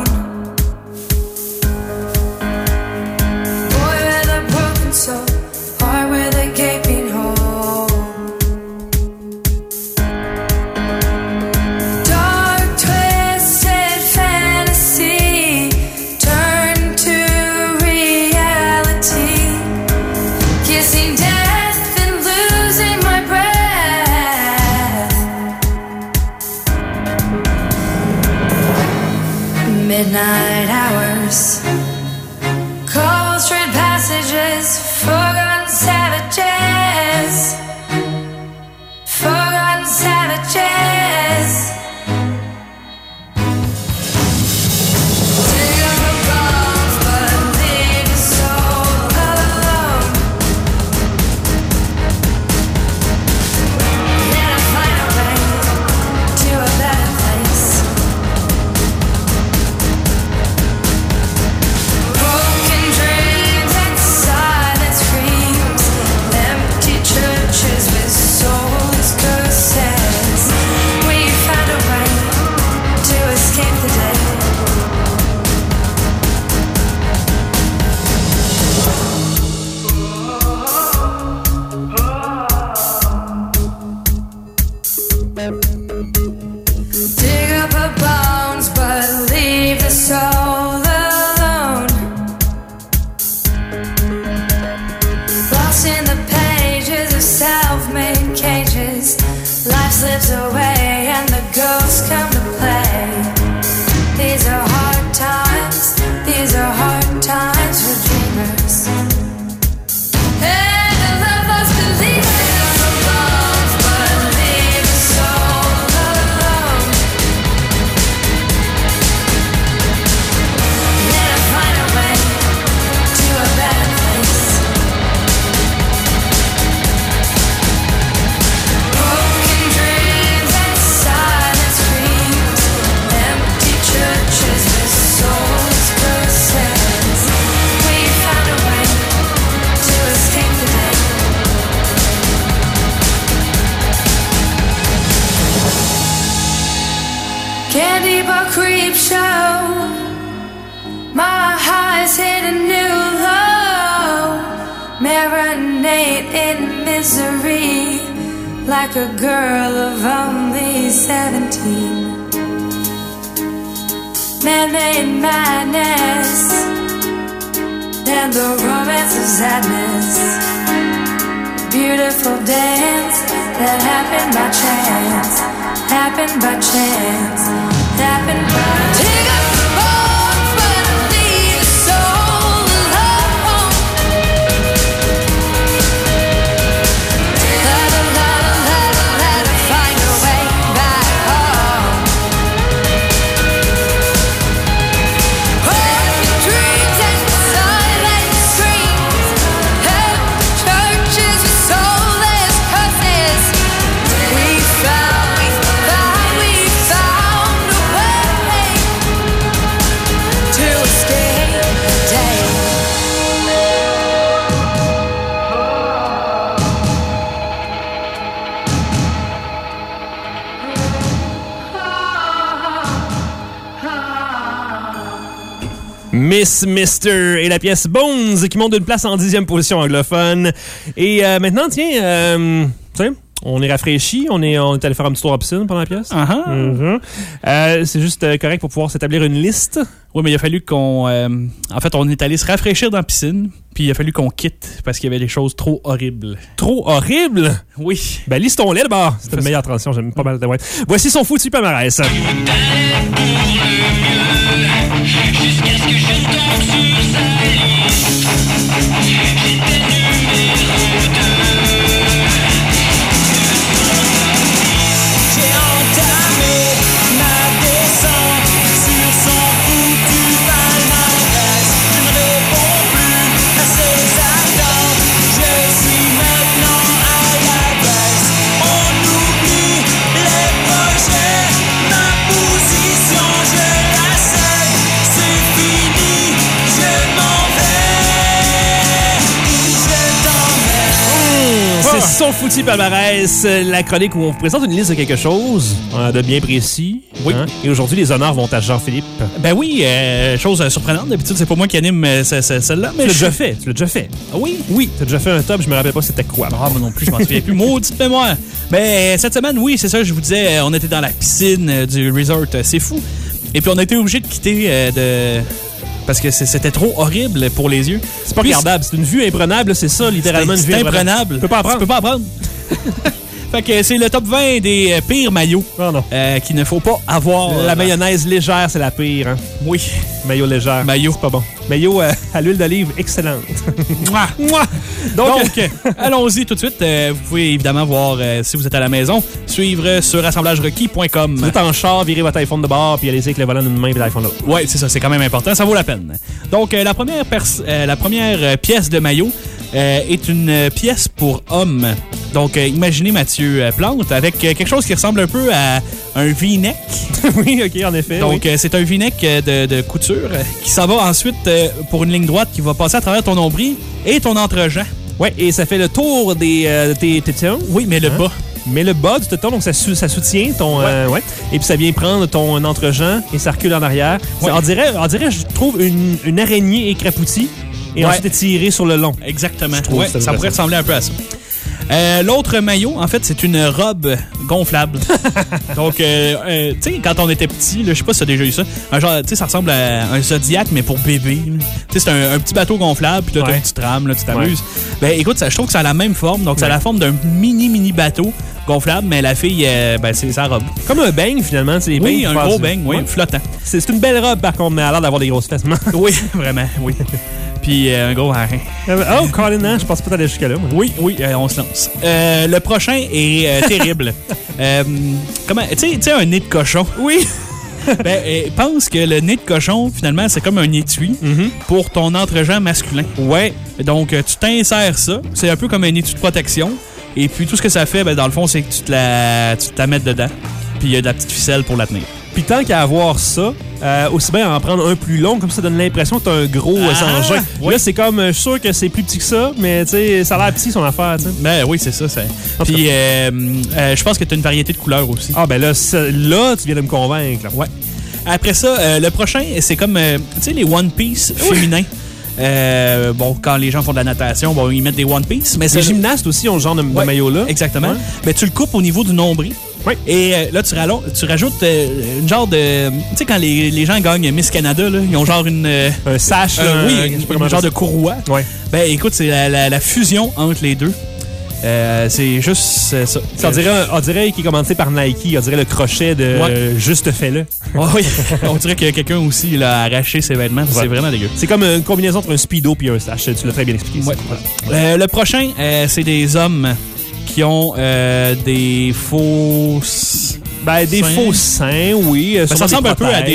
Boy with a broken soul, heart with a gaping hole. Dark, twisted fantasy turned to reality. Kissing death and losing my breath. Midnight hours, cold straight passages, forgotten savages, forgotten savages. Dig up the bones, but leave the soul alone. Let us find a way to a better place. Broken dreams and silent screams, empty churches with soulless curses. We found a way to escape the day. Dig up her bones, but leave the soul alone. Lost in the pages of self-made cages, life slips away and the ghosts come to play. These are hard times, these are hard times for dreamers. And the love us believe in the bones, but leave the soul alone. Let us find a way to a better place. Broken dreams and silent screams, empty churches with soulless curses. We found a way to escape the day. Candy bar creep show, my highs hit a new low. Marinate in misery like a girl of only 17. Man-made madness and the romance of sadness. Beautiful dance that happened by chance, happened by chance, happened by. Dig up the bones, but leave the soul alone. Let her find her way back home. Broken dreams and silent screams, empty Miss Mister et la pièce Bones qui monte d'une place en 10e position anglophone. Et maintenant, tiens, tu sais, on est rafraîchi, on est allé faire un petit tour en piscine pendant la pièce. C'est juste correct pour pouvoir s'établir une liste. Oui, mais il a fallu qu'on... en fait, on est allé se rafraîchir dans la piscine, puis il a fallu qu'on quitte parce qu'il y avait des choses trop horribles. Trop horribles? Oui. Ben, listons-les d'abord. C'était une meilleure transition, j'aime pas mal de ouais. Voici son foutu palmarès. Jusqu'à ce que je tombe sur sa liste. J'étais numéro 2. J'ai entamé ma descente sur son foutu palmarès. Je ne réponds plus à ses attentes. Je suis maintenant à la baisse. On oublie les projets, ma position, je la cède. C'est fini, je m'en vais. Je t'emmène. C'est son foutu palmarès, la chronique où on vous présente une liste de quelque chose de bien précis. Oui. Hein? Et aujourd'hui, les honneurs vont à Jean-Philippe. Ben oui, chose surprenante. D'habitude, c'est pas moi qui anime celle-là. Mais Tu l'as déjà fait. Ah oui? Oui, tu as déjà fait un top, je me rappelle pas c'était quoi. Ah, moi non plus, je m'en souviens plus. Maudite mémoire. Ben, cette semaine, oui, c'est ça, je vous disais, on était dans la piscine du resort C'est Fou. Et puis, on a été obligé de quitter parce que c'était trop horrible pour les yeux. C'est pas regardable, c'est une vue imprenable, c'est ça, littéralement une vue C'est imprenable. Tu peux pas apprendre. Tu peux pas apprendre. Fait que c'est le top 20 des pires maillots qu'il ne faut pas avoir. La mayonnaise légère, c'est la pire. Hein? Oui. Maillot légère. Maillot. C'est pas bon. Maillot à l'huile d'olive, excellente. Mouah. Donc allons-y tout de suite. Vous pouvez évidemment voir, si vous êtes à la maison, suivre sur assemblagerequis.com. Vous êtes en char, virez votre iPhone de bord, puis allez-y avec le volant d'une main et l'iPhone de l'autre. Oui, c'est ça, c'est quand même important, ça vaut la peine. Donc, la première pièce de maillot est une pièce pour homme. Donc, imaginez Mathieu Plante avec quelque chose qui ressemble un peu à un V-neck. Oui, OK, en effet. Donc, oui. c'est un V-neck de couture qui s'en va ensuite pour une ligne droite qui va passer à travers ton nombril et ton entrejambe. Oui, et ça fait le tour de tes tétons. Oui, mais le bas. Mais le bas du téton, donc ça soutient ton... ouais. Et puis ça vient prendre ton entrejambe et ça recule en arrière. Ouais. On dirait, je trouve, une araignée écrapoutie et ensuite étirée sur le long. Exactement. Ouais, ça pourrait ressembler un peu à ça. L'autre maillot, en fait, c'est une robe gonflable. Donc, tu sais, quand on était petit, là, je sais pas si t'as déjà eu ça, un genre, tu sais, ça ressemble à un Zodiac, mais pour bébé. Tu sais, c'est un petit bateau gonflable, puis là, t'as une petite rame, là, tu t'amuses. Ben, écoute, je trouve que ça a la même forme. Donc, ça a la forme d'un mini bateau gonflable, mais la fille, c'est sa robe. Comme un beigne, finalement. C'est un gros beigne, flottant. C'est une belle robe, par contre, mais elle a l'air d'avoir des grosses fesses. Oui, vraiment, oui. Puis un gros harin. Oh, Colin, je pense pas t'aller jusqu'à là. Moi. Oui, on se lance. Le prochain est terrible. Comment, tu sais, un nez de cochon. Oui. Pense que le nez de cochon, finalement, c'est comme un étui pour ton entrejambe masculin. Ouais. Donc, tu t'insères ça. C'est un peu comme un étui de protection. Et puis, tout ce que ça fait, dans le fond, c'est que tu te la mets dedans. Puis, il y a de la petite ficelle pour la tenir. Puis tant qu'à avoir ça, aussi bien en prendre un plus long, comme ça donne l'impression que t'as un gros engin. Oui. Là, c'est comme, je suis sûr que c'est plus petit que ça, mais tu sais, ça a l'air petit son affaire, tu sais. Ben oui, c'est ça. Puis, je pense que t'as une variété de couleurs aussi. Ah, ben là, tu viens de me convaincre. Là. Ouais. Après ça, le prochain, c'est comme, tu sais, les One Piece féminins. Quand les gens font de la natation, ils mettent des One Piece. Mais les gymnastes aussi ont ce genre de maillot-là. Exactement. Ouais. Mais tu le coupes au niveau du nombril. Oui. Et là, tu rajoutes une genre de... Tu sais, quand les gens gagnent Miss Canada, là, ils ont genre un sash, un genre de courroie. Ouais. Ben, écoute, c'est la fusion entre les deux. C'est juste ça. On dirait qu'il est commencé par Nike. On dirait le crochet de Juste Fais-le. Oui, on dirait que quelqu'un aussi il a arraché ses vêtements. Ouais. C'est vraiment dégueu. C'est comme une combinaison entre un speedo et un sash. Tu l'as très bien expliqué. Ouais. Voilà. Le prochain, c'est des hommes qui ont des faux... des faux seins, oui. Ça ressemble un peu à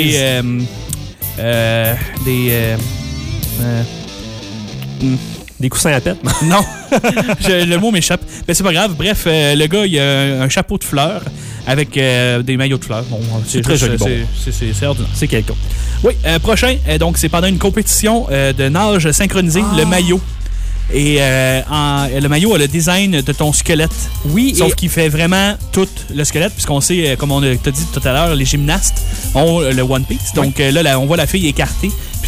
des coussins à tête? Non. Le mot m'échappe. Mais c'est pas grave. Bref, le gars, il a un chapeau de fleurs avec des maillots de fleurs. Bon, c'est très joli. C'est ordinaire. C'est quelqu'un. Oui, prochain. Donc, c'est pendant une compétition de nage synchronisée, le maillot. Et le maillot a le design de ton squelette. Oui. Sauf qu'il fait vraiment tout le squelette, puisqu'on sait, comme on t'a dit tout à l'heure, les gymnastes ont le One Piece. Donc là, on voit la fille écartée. Puis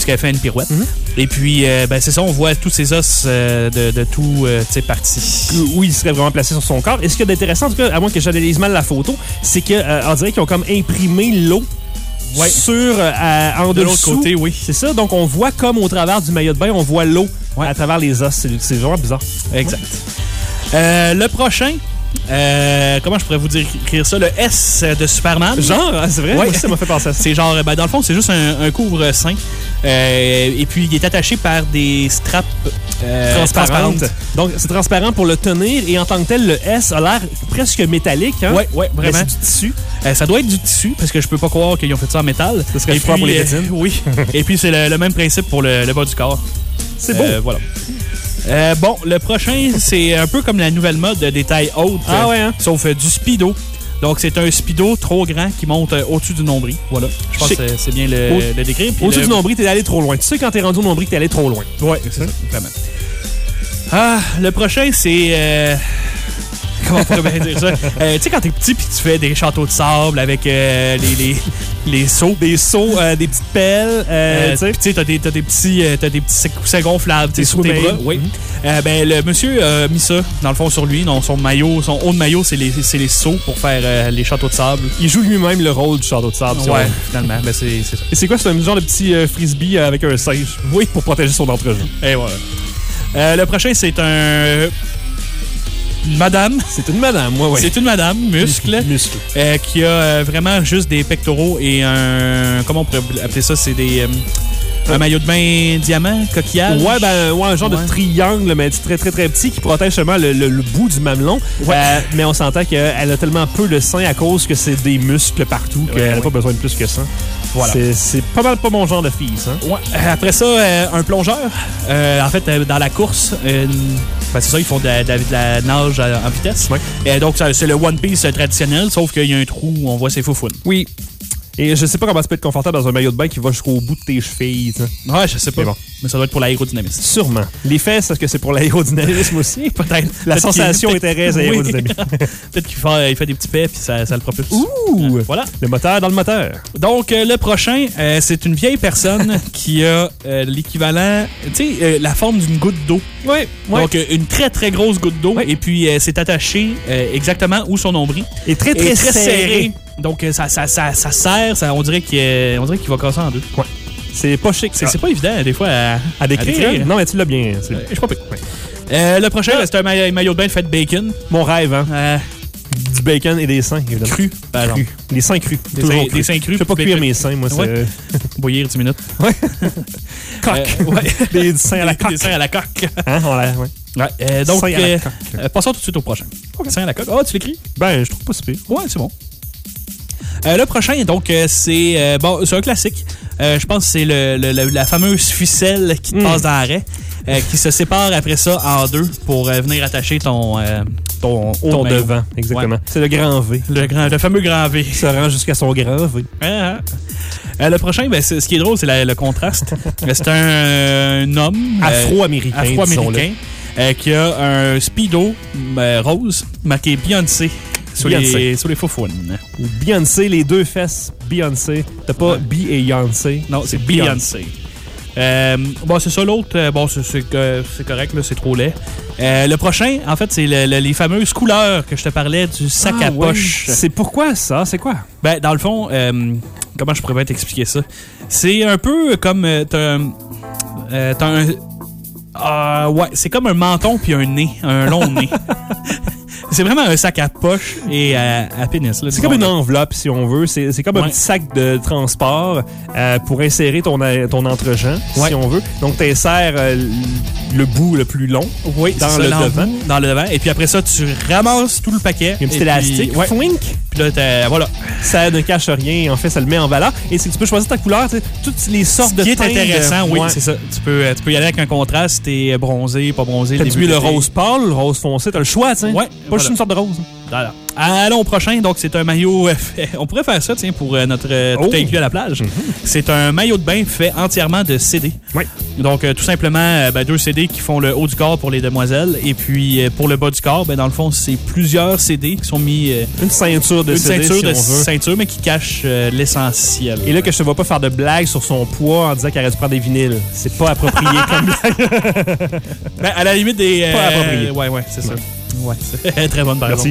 puisqu'elle fait une pirouette. Et puis, c'est ça, on voit tous ces os de tout parties. Où il serait vraiment placé sur son corps. Et ce qu'il y a d'intéressant, en tout cas, à moins que j'analyse mal la photo, c'est qu'on dirait qu'ils ont comme imprimé l'eau sur en de dessous. l'autre côté, oui. C'est ça, donc on voit comme au travers du maillot de bain, on voit l'eau à travers les os. C'est vraiment bizarre. Exact. Le prochain, comment je pourrais vous écrire ça? Le S de Superman. Genre, c'est vrai? Ouais. Moi, ça m'a fait penser à ça. C'est genre, dans le fond, c'est juste un couvre-sein. Et puis, il est attaché par des straps transparentes. Donc, c'est transparent pour le tenir. Et en tant que tel, le S a l'air presque métallique. Hein? Oui, vraiment. Mais c'est du tissu. Ça doit être du tissu, parce que je peux pas croire qu'ils ont fait ça en métal. Ça serait fort pour les rétines. Oui. Et puis, c'est le même principe pour le bas du corps. C'est beau. Voilà. Bon, le prochain, c'est un peu comme la nouvelle mode des tailles hautes. Ah ouais, hein? Sauf du speedo. Donc, c'est un speedo trop grand qui monte au-dessus du nombril. Voilà. Je pense que c'est bien le décrire. Au-dessus du nombril, t'es allé trop loin. Tu sais, quand t'es rendu au nombril, t'es allé trop loin. Oui, c'est ça. Vraiment. Ah, le prochain, c'est... Comment on pourrait bien dire ça? Tu sais, quand t'es petit puis tu fais des châteaux de sable avec les seaux. Des seaux, des petites pelles. Tu sais, t'as des petits coussins gonflables sur tes bras. Oui. Le monsieur a mis ça, dans le fond, sur lui. Dans son maillot, son haut de maillot, c'est les seaux pour faire les châteaux de sable. Il joue lui-même le rôle du château de sable. Ouais, finalement. C'est ça. Et c'est quoi? C'est un genre de petit frisbee avec un singe. Oui. Pour protéger son entrejeu. Et voilà. Le prochain, c'est une madame. C'est une madame, ouais. C'est une madame, muscle. Qui a vraiment juste des pectoraux et un... Comment on pourrait appeler ça? C'est des... un maillot de bain diamant, coquillage. Ouais, un genre de triangle, mais très, très, très petit qui protège seulement le bout du mamelon. Ouais. Mais on s'entend qu'elle a tellement peu de seins à cause que c'est des muscles partout qu'elle n'a pas besoin de plus que ça. Voilà. C'est pas mal pas mon genre de fille, ça. Ouais. Après ça, un plongeur. En fait, dans la course, c'est ça, ils font de la nage en vitesse. Ouais. Et donc, c'est le One Piece traditionnel, sauf qu'il y a un trou où on voit ses foufounes. Oui. Et je sais pas comment ça peut être confortable dans un maillot de bain qui va jusqu'au bout de tes chevilles. T'sais. Ouais, je sais pas. Mais ça doit être pour l'aérodynamisme. Sûrement. Les fesses, est-ce que c'est pour l'aérodynamisme aussi? Peut-être. La sensation est très aérodynamique. Peut-être qu'il fait des petits pets puis ça le propulse. Ouh! Voilà. Le moteur dans le moteur. Donc, le prochain, c'est une vieille personne qui a l'équivalent, tu sais, la forme d'une goutte d'eau. Oui. Donc, une très, très grosse goutte d'eau. Et puis, c'est attaché exactement où son nombril. Et très, très, très serré. Donc, ça serre, on dirait qu'il va casser en deux. Ouais. C'est pas chic. C'est pas évident, des fois, à décrire. Non, mais tu l'as bien. Je suis pas pire. Le prochain, c'est un maillot de bain fait de bacon. Mon rêve, hein? Du bacon et des seins, évidemment. Cru. Des seins crus. Des seins crus. Je peux pas cuire mes seins, moi. Ouais. Bouillir 10 minutes. Ouais. Coque. Des seins à la coque. Des seins à la coque. Hein? Ouais. Donc, passons tout de suite au prochain. Okay. Seins à la coque. Ah, tu l'écris? Ben, je trouve pas si pire. Ouais, c'est bon. Le prochain, donc, c'est un classique. Je pense que c'est la fameuse ficelle qui te passe dans l'arrêt, qui se sépare après ça en deux pour venir attacher ton devant. Exactement. Ouais. C'est le grand V. Le fameux grand V. Qui se rend jusqu'à son grand V. Le prochain, ce qui est drôle, c'est le contraste. C'est un homme afro-américain qui a un speedo rose marqué Beyoncé. Sur les faufounes. Ou Beyoncé, les deux fesses. Beyoncé. T'as pas B et Beyoncé. Non, c'est Beyoncé. C'est ça. L'autre, c'est correct, là, c'est trop laid. Le prochain, en fait, c'est les fameuses couleurs que je te parlais du sac à poche. C'est pourquoi ça? C'est quoi? Ben, dans le fond, comment je pourrais bien t'expliquer ça? C'est un peu comme... t'as un... c'est comme un menton puis un nez, un long nez. C'est vraiment un sac à poche et à pénis. C'est comme une enveloppe, si on veut. C'est comme un petit sac de transport pour insérer ton entrejambe, si on veut. Donc, tu insères le bout le plus long dans le devant. Dans le devant. Et puis après ça, tu ramasses tout le paquet. Il y a un petit élastique. Fouink. Puis là, voilà. Ça ne cache rien. En fait, ça le met en valeur. Et c'est que tu peux choisir ta couleur. Toutes les sortes de teintes. Ce qui est intéressant, oui, c'est ça. Tu peux y aller avec un contraste. T'es bronzé, pas bronzé. T'as-tu mis le rose pâle, le rose foncé? T'as le choix, tu sais. Ouais. Pas juste une sorte de rose. Voilà. Allons au prochain. Donc, c'est un maillot... on pourrait faire ça, tiens, pour notre tout inclus à la plage. C'est un maillot de bain fait entièrement de CD. Oui. Donc, tout simplement, 2 CD qui font le haut du corps pour les demoiselles. Et puis, pour le bas du corps, dans le fond, c'est plusieurs CD qui sont mis... une ceinture de CD, ceinture, mais qui cache l'essentiel. Et là, que je te vois pas faire de blagues sur son poids en disant qu'elle aurait dû prendre des vinyles. C'est pas approprié comme blague. À la limite des... Pas approprié. Ouais, c'est ça. Ouais, c'est très bonne par Merci.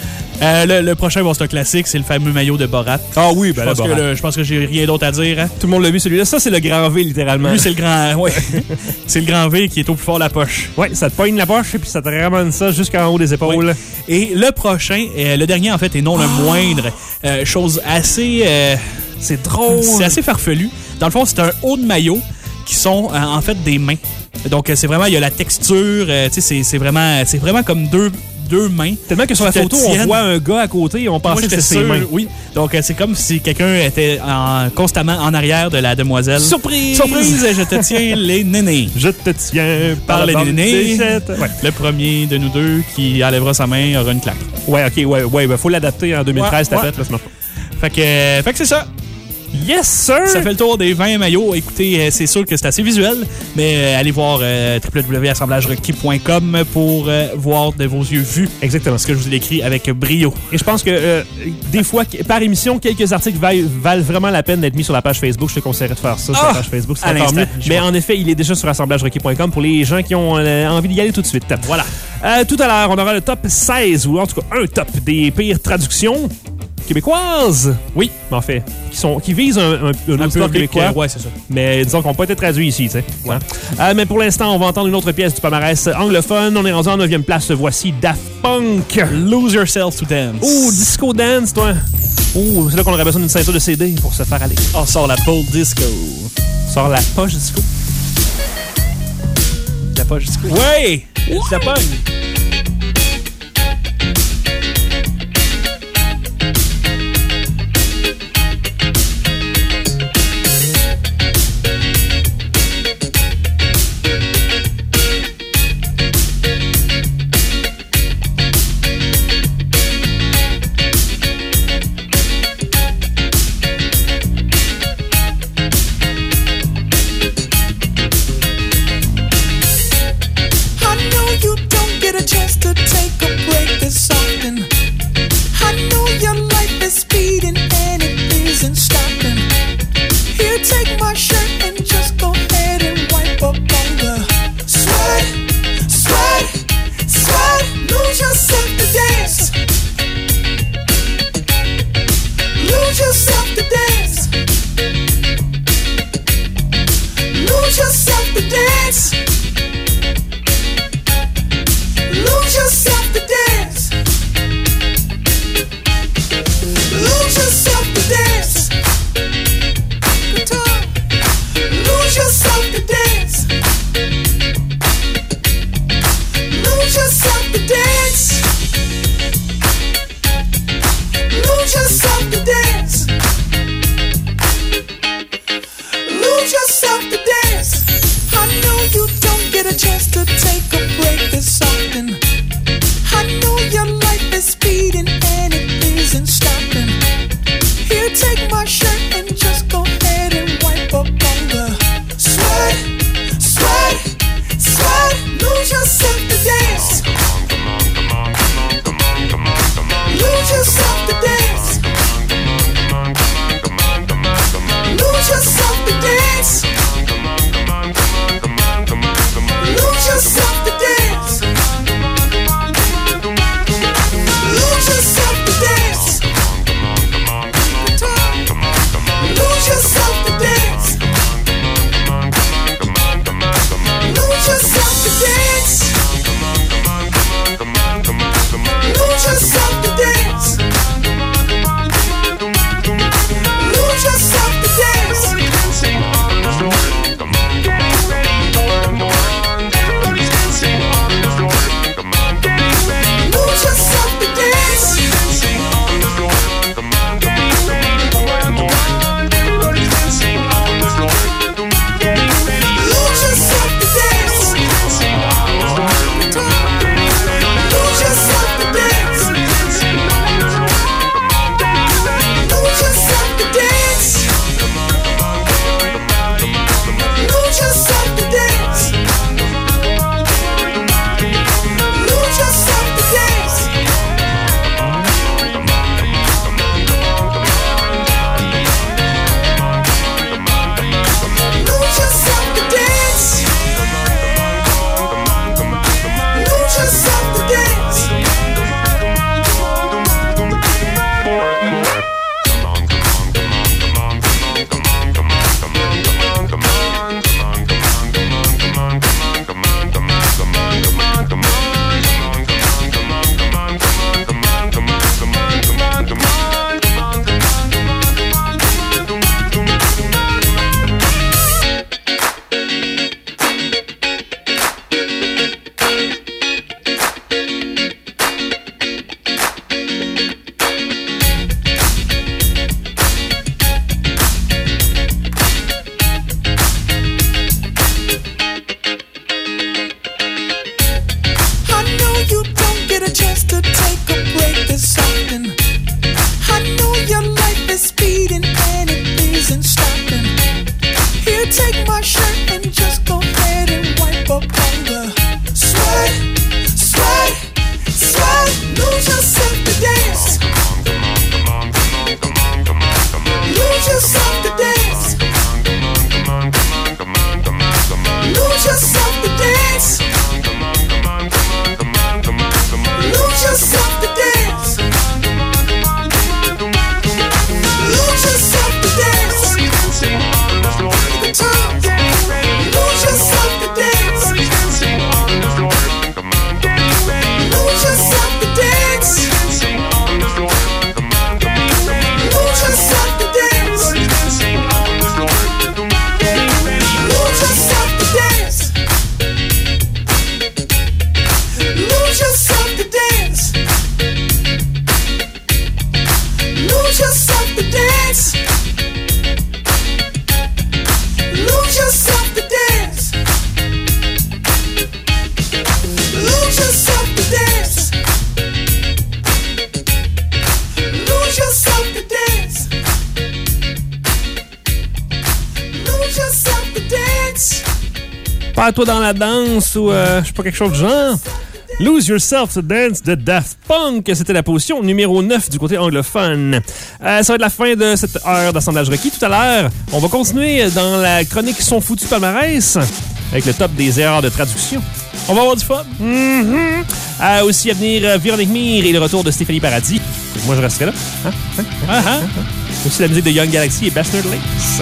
Le prochain, c'est un classique, c'est le fameux maillot de Borat. Ah oui, je pense que j'ai rien d'autre à dire. Hein? Tout le monde l'a vu, celui-là. Ça, c'est le grand V, littéralement. Lui, c'est le grand... Ouais. C'est le grand V qui est au plus fort de la poche. Ouais, ça te poigne la poche et puis ça te ramène ça jusqu'en haut des épaules. Ouais. Et le prochain, le dernier, en fait, et non le moindre, chose assez... c'est drôle. C'est assez farfelu. Dans le fond, c'est un haut de maillot qui sont, en fait, des mains. Donc, c'est vraiment... Il y a la texture, tu sais, c'est vraiment comme deux mains. Tellement que sur la photo, on voit un gars à côté et on pensait que c'était ses mains. Oui. Donc, c'est comme si quelqu'un était constamment en arrière de la demoiselle. Surprise! Surprise! Je te tiens les nénés. Je te tiens par les nénés. Ouais. Le premier de nous deux qui enlèvera sa main aura une claque. Ouais, OK. Ouais. Faut l'adapter en 2013, t'as fait. Là, ça marche pas. Fait que c'est ça. Yes, sir! Ça fait le tour des 20 maillots. Écoutez, c'est sûr que c'est assez visuel, mais allez voir www.assemblagerequis.com pour voir de vos yeux vus exactement ce que je vous ai écrit avec brio. Et je pense que des fois, par émission, quelques articles valent vraiment la peine d'être mis sur la page Facebook. Je te conseillerais de faire ça sur la page Facebook. C'est encore mieux. Mais en effet, il est déjà sur assemblagerequis.com pour les gens qui ont envie d'y aller tout de suite. Voilà. Tout à l'heure, on aura le top 16, ou en tout cas un top des pires traductions québécoises. Oui, en fait, qui visent un auditoire québécois. Ouais, c'est ça. Mais disons qu'on n'a pas été traduits ici, tu sais. Ouais. Mais pour l'instant, on va entendre une autre pièce du palmarès anglophone. On est rendu en 9e place. Voici Daft Punk. Lose Yourself to Dance. Oh, Disco Dance, toi. Oh, c'est là qu'on aurait besoin d'une ceinture de CD pour se faire aller. On sort la pole disco. Sort la poche disco. La poche disco. Ouais! C'est la pogne. I know you don't get a chance Perds-toi dans la danse ou je sais pas, quelque chose du genre. Lose Yourself to Dance de Daft Punk. C'était la position numéro 9 du côté anglophone. Ça va être la fin de cette heure d'assemblage requis. Tout à l'heure, on va continuer dans la chronique Son foutus palmarès avec le top des erreurs de traduction. On va avoir du fun. Aussi à venir, Véronique Mire et le retour de Stéphanie Paradis. Moi, je resterai là. Aussi la musique de Young Galaxy et Bachelor Lakes.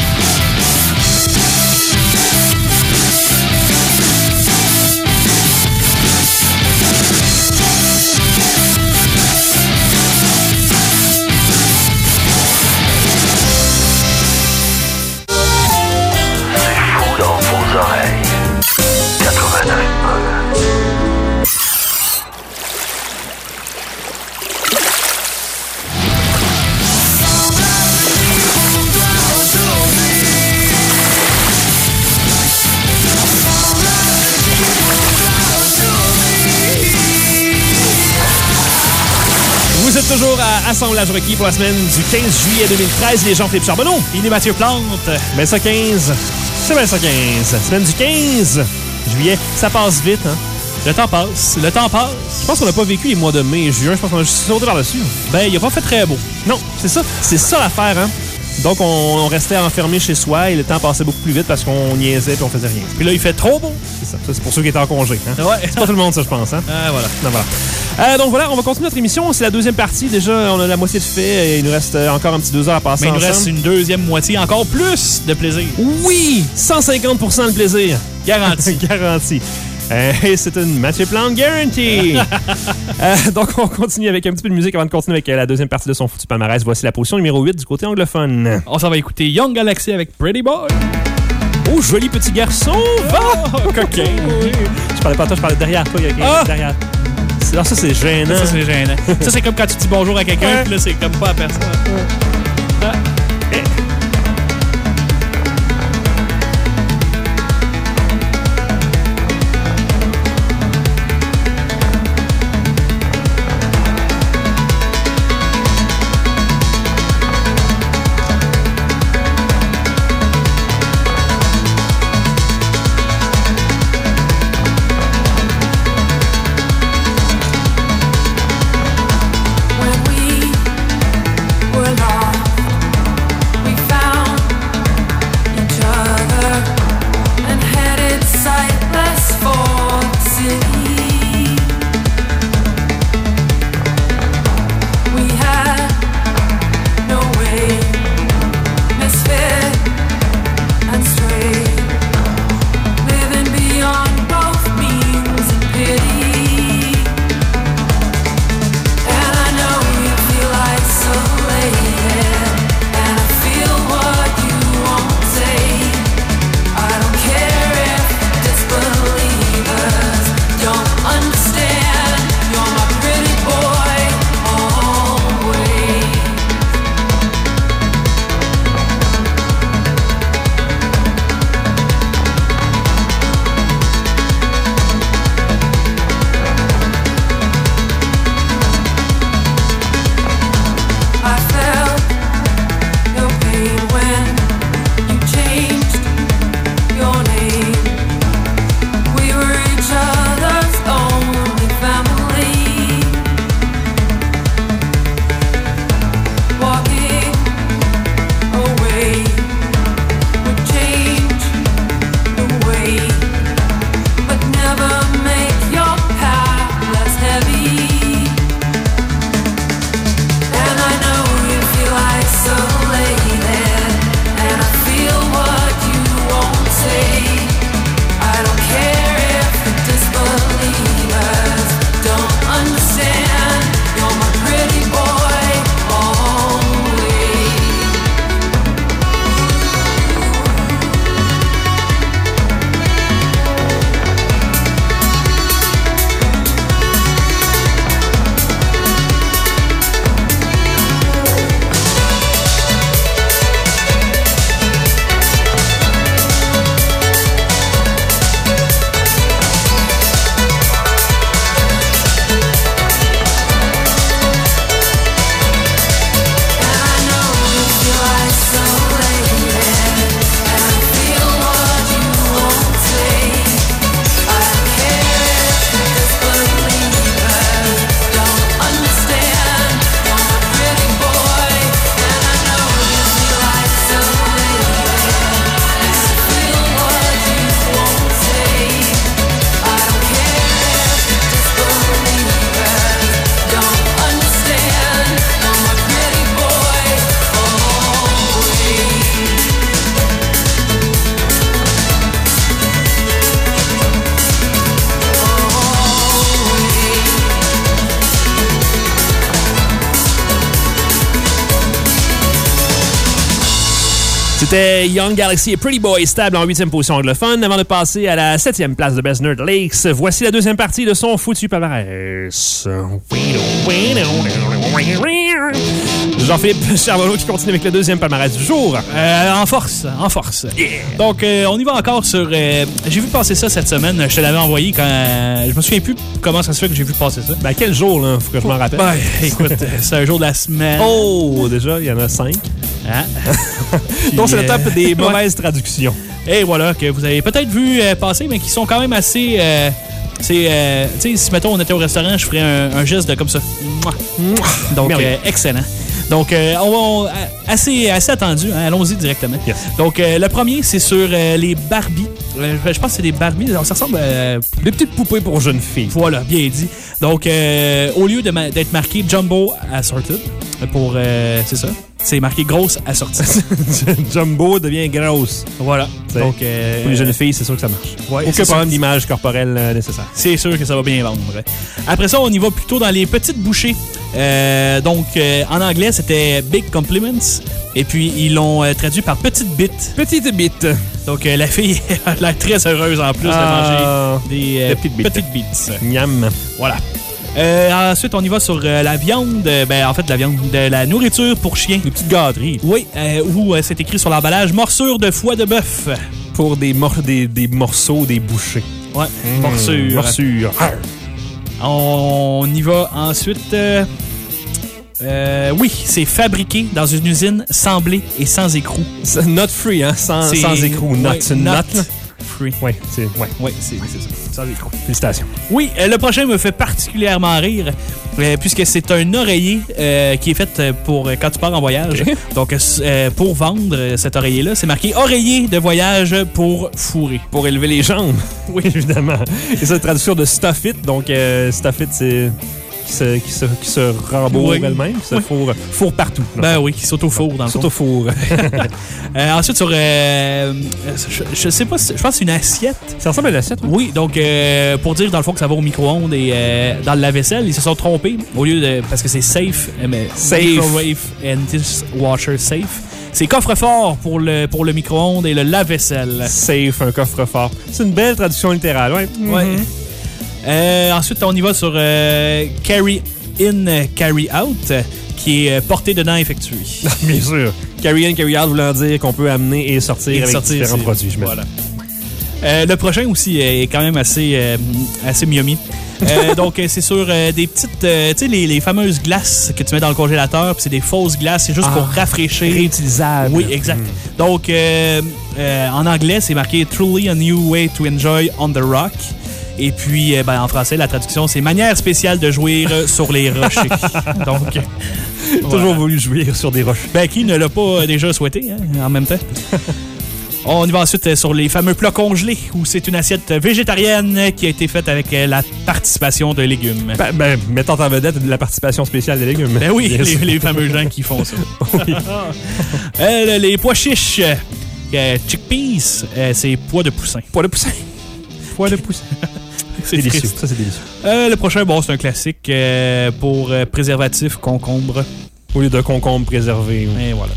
Vous êtes toujours à Assemblage requis pour la semaine du 15 juillet 2013. Les Jean-Philippe Charbonneau. Il est Mathieu Plante. Mais ça 15. C'est bien ça 15. Semaine du 15 juillet. Ça passe vite, hein? Le temps passe. Le temps passe. Je pense qu'on n'a pas vécu les mois de mai et juin. Je pense qu'on a juste sauté par-dessus. Ben, il a pas fait très beau. Non, c'est ça. C'est ça l'affaire, hein? Donc, on restait enfermé chez soi et le temps passait beaucoup plus vite parce qu'on niaisait et on faisait rien. Puis là, il fait trop beau. C'est ça. C'est pour ceux qui étaient en congé. Hein? Ouais. C'est pas tout le monde, ça, je pense. Hein? Voilà. Non, voilà. Donc voilà, on va continuer notre émission. C'est la deuxième partie. Déjà, on a la moitié de fait et il nous reste encore un petit 2 heures à passer ensemble. Mais il nous reste une deuxième moitié. Encore plus de plaisir. Oui! 150% de plaisir. Garanti. Garanti. Et c'est une Mathieu Plante guarantee. Donc, on continue avec un petit peu de musique avant de continuer avec la deuxième partie de son foutu palmarès. Voici la position numéro 8 du côté anglophone. On s'en va écouter Young Galaxy avec Pretty Boy. Oh, joli petit garçon! Va! Coquin! Oui. Je parlais pas à toi, je parlais derrière toi. Derrière. Alors ça, c'est gênant. Ça, c'est gênant. Ça, c'est comme quand tu dis bonjour à quelqu'un, puis là, c'est comme pas à personne. When we were lost C'était Young Galaxy et Pretty Boy, stable en 8e position anglophone, avant de passer à la 7e place de Best Nerd Lakes. Voici la deuxième partie de son foutu palmarès. Jean-Philippe Charbonneau qui continue avec le deuxième palmarès du jour. En force. Yeah. Donc, on y va encore sur... j'ai vu passer ça cette semaine. Je te l'avais envoyé quand... je me souviens plus comment ça se fait que j'ai vu passer ça. Ben, quel jour, là? Faut que je m'en rappelle. Ben, écoute, c'est un jour de la semaine. Oh, déjà, il y en a 5. Hein? Donc, c'est le top des mauvaises traductions. Et voilà, que vous avez peut-être vu passer, mais qui sont quand même assez... tu sais, si, mettons, on était au restaurant, je ferais un geste de comme ça. Donc, excellent. Donc, assez attendu. Hein, allons-y directement. Yes. Donc, le premier, c'est sur les Barbies. Je pense que c'est des Barbies. Ça ressemble à des petites poupées pour jeunes filles. Voilà, bien dit. Donc, au lieu d'être marqué Jumbo Assorted, c'est ça, c'est marqué grosse assortie. Jumbo devient grosse. Voilà. Donc, pour les jeunes filles, c'est sûr que ça marche. Ouais, aucun problème d'image corporelle nécessaire. C'est sûr que ça va bien vendre. Après ça, on y va plutôt dans les petites bouchées. Donc, en anglais, c'était Big Compliments. Et puis, ils l'ont traduit par Petite Bite. Petite Bite. Donc, la fille a l'air très heureuse en plus de manger des petites bites. Miam. Voilà. Ensuite, on y va sur la viande. En fait, la viande, de la nourriture pour chiens. Des petites gâteries. Oui, où c'est écrit sur l'emballage morsure de foie de bœuf. Pour des morceaux, des bouchées. Ouais, morsure. On y va ensuite. Oui, c'est fabriqué dans une usine sans blé et sans écrou. Not free, hein? Sans écrou. Not free. Oui, c'est ça. Sans écrou. Félicitations. Oui, le prochain me fait particulièrement rire, puisque c'est un oreiller qui est fait pour quand tu pars en voyage. Okay. Donc, pour vendre cet oreiller-là, c'est marqué oreiller de voyage pour fourrer. Pour élever les jambes. Oui, évidemment. Et ça, la traduction de Stuff It. Donc, Stuff It, c'est... Qui se rembourre elle-même, qui se fourre partout. Ben oui, qui s'auto-fourre dans le fond. S'auto-fourre. Ensuite, sur... je sais pas, je pense que c'est une assiette. Ça ressemble à une assiette, oui. Donc, pour dire dans le fond que ça va au micro-ondes et dans le lave-vaisselle, ils se sont trompés. Au lieu de... Parce que c'est safe. Microwave and dishwasher safe. C'est coffre-fort pour le micro-ondes et le lave-vaisselle. Safe, un coffre-fort. C'est une belle traduction littérale, ouais. Ouais. Ensuite, on y va sur Carry In, Carry Out, qui est porté dedans, effectué. Bien sûr. Carry In, Carry Out voulant dire qu'on peut amener et sortir avec différents produits. Voilà. Le prochain aussi est quand même assez miami. Donc, c'est sur des petites... tu sais, les fameuses glaces que tu mets dans le congélateur, puis c'est des fausses glaces, c'est juste pour rafraîchir. Réutilisable. Oui, exact. Donc, en anglais, c'est marqué « Truly a new way to enjoy on the rock ». Et puis, en français, la traduction, c'est « manière spéciale de jouir sur les rochers ». Donc, toujours voulu jouir sur des rochers. Qui ne l'a pas déjà souhaité, hein, en même temps. On y va ensuite sur les fameux plats congelés, où c'est une assiette végétarienne qui a été faite avec la participation de légumes. Mettant en vedette de la participation spéciale des légumes. Ben oui, les fameux gens qui font ça. Oui. Les pois chiches, chickpeas, c'est pois de poussin. Pois de poussin. Pois de poussin. C'est délicieux. Ça, c'est délicieux. Le prochain, c'est un classique pour préservatif concombre. Au lieu de concombre préservé. Et voilà.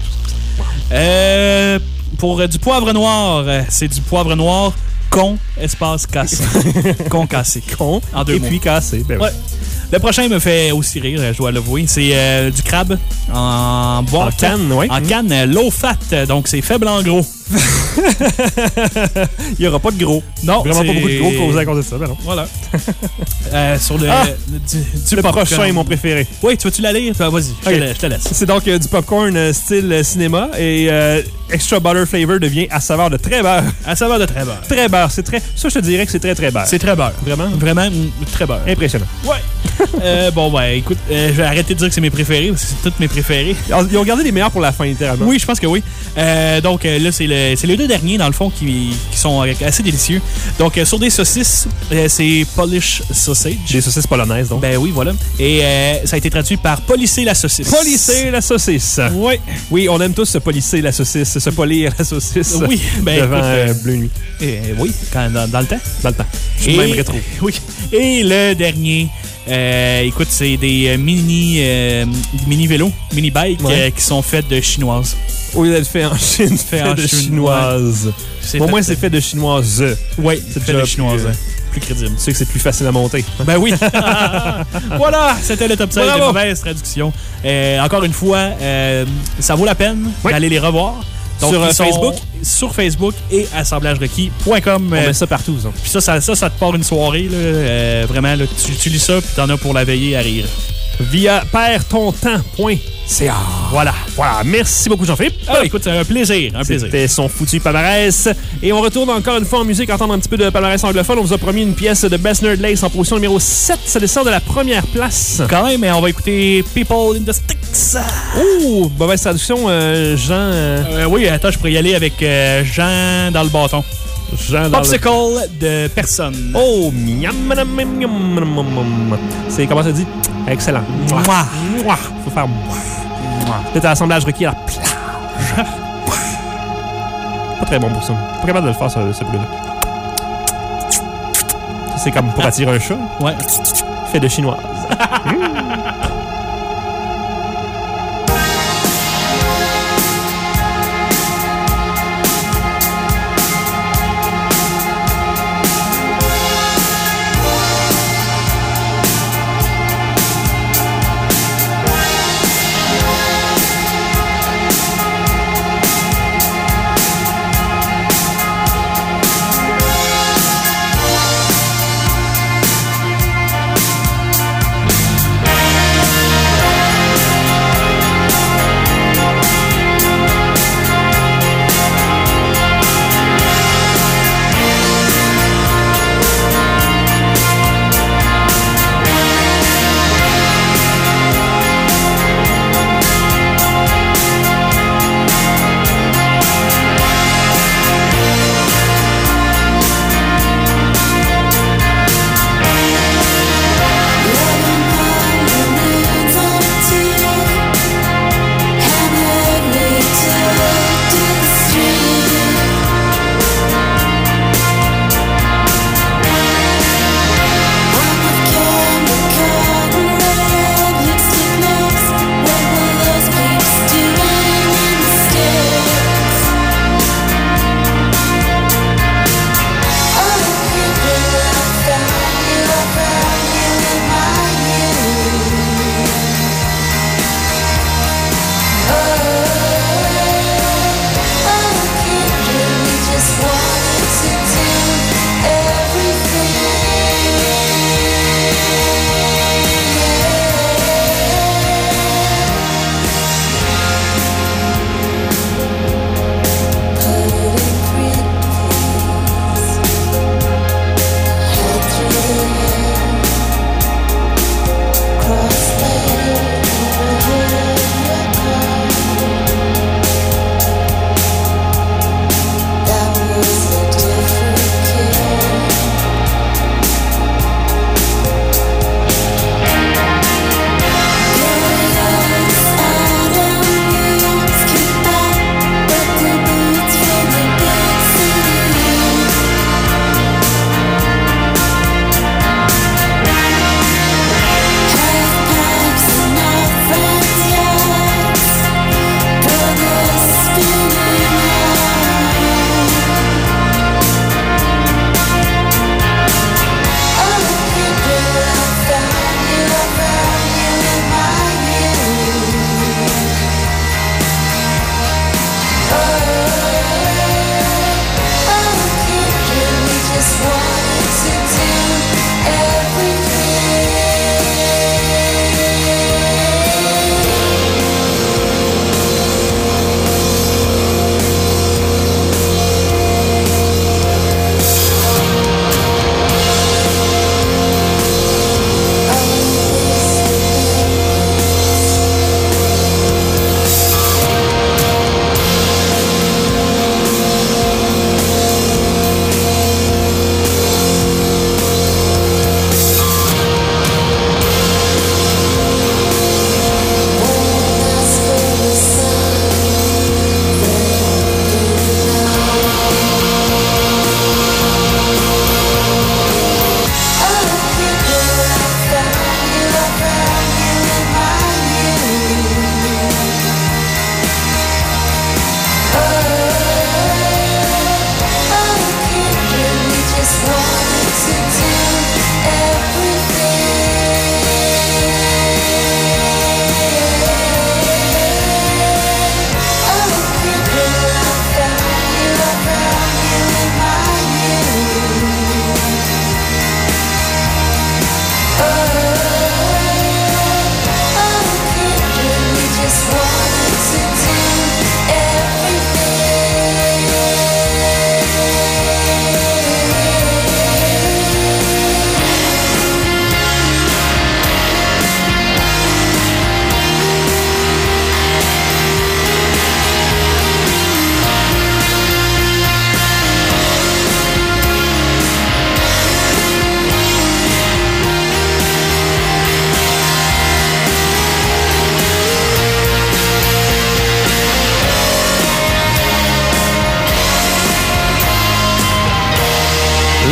Pour du poivre noir, c'est du poivre noir espace cassé. Con cassé. Con en deux et mots. Puis cassé. Ben ouais. Le prochain me fait aussi rire, je dois l'avouer. C'est du crabe en boîte. En canne, oui. En canne, low fat, donc c'est faible en gros. Il n'y aura pas de gros. Non, vraiment pas beaucoup de gros causés à cause de ça. Ben non. Voilà. Sur le le prochain est mon préféré. Oui, tu veux-tu la lire? Vas-y, je te laisse. C'est donc du popcorn style cinéma et extra butter flavor devient à saveur de très beurre. À saveur de très beurre. Très beurre. C'est très... Ça, je te dirais que c'est très, très beurre. C'est très beurre. Vraiment? Vraiment très beurre. Impressionnant. Ouais. Écoute, je vais arrêter de dire que c'est mes préférés, parce que c'est tous mes préférés. Ils ont gardé les meilleurs pour la fin, littéralement. Oui, je pense que oui. Donc là, c'est les deux derniers, dans le fond, qui sont assez délicieux. Donc, sur des saucisses, c'est Polish Sausage. Des saucisses polonaises, donc. Ben oui, voilà. Et ça a été traduit par polisser la saucisse. Polisser la saucisse. Oui. Oui, on aime tous se polisser la saucisse, se polir la saucisse. Oui, devant Bleu Nuit. Oui, dans le temps. Dans le temps. Je suis même rétro. Oui. Et le dernier, Écoute, c'est des mini-vélos, mini-bikes qui sont faits de chinoises. Au lieu d'être fait en Chine, fait de chinoise. Au moins, c'est fait de chinoise. Oui, c'est fait de chinoise. Plus crédible. Tu sais que c'est plus facile à monter. Ben oui. Voilà, c'était le top 5 des mauvaises traductions. Encore une fois, ça vaut la peine d'aller les revoir. Donc, sur Facebook et assemblagerequis.com. On met ça partout, ça. Puis ça te part une soirée. Là, vraiment, là, tu lis ça, puis t'en as pour la veiller à rire. Via pertontemps.ca. Voilà. Merci beaucoup, Jean-Philippe. Écoute, c'est un plaisir. C'était son foutu palmarès. Et on retourne encore une fois en musique, entendre un petit peu de palmarès anglophone. On vous a promis une pièce de Best Nerd Lace en position numéro 7. Ça descend de la première place. Quand même, mais on va écouter People in the Sticks. Oh, mauvaise traduction, Jean. Oui, attends, je pourrais y aller avec Jean dans le bâton. Popsicle de personne. Oh, miam, miam, miam, miam. C'est, comment ça dit? Excellent. Mouah. Faut faire mouah. Peut-être à l'assemblage requis à la plage. Pas très bon pour ça. Pas capable de le faire, ce bruit-là. C'est comme pour attirer un chat. Ouais. Fait de chinoise.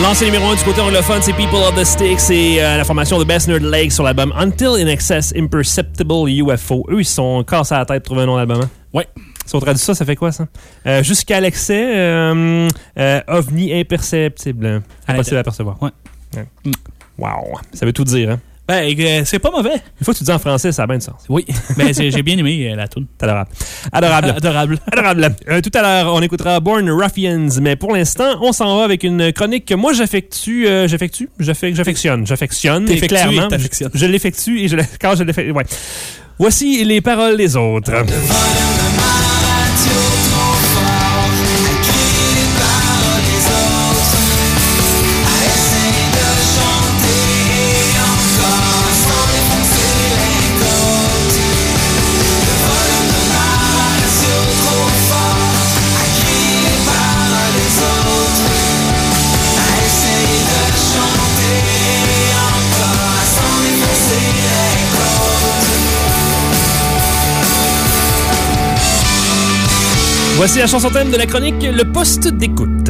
L'ancien numéro 1 du côté anglophone, c'est People of the Sticks et la formation de Best Nerd Lake sur l'album Until in Excess Imperceptible UFO. Eux, ils se sont cassés à la tête pour trouver un nom d'album. Hein? Ouais. Si on traduit ça, ça fait quoi, ça? Jusqu'à l'excès, ovni imperceptible. Impossible à percevoir. Ouais. Wow. Ça veut tout dire, hein? Ben, c'est pas mauvais. Une fois que tu dis en français, ça a bien du sens. Oui. Ben, j'ai bien aimé la toune. C'est adorable. Adorable. Adorable. Adorable. Tout à l'heure, on écoutera Born Ruffians, mais pour l'instant, on s'en va avec une chronique que moi j'affectionne. T'effectues Clairement. et t'affectionnes. Je l'effectue et quand je l'effectue. Ouais. Voici les paroles des autres. Voici la chanson thème de la chronique, le poste d'écoute.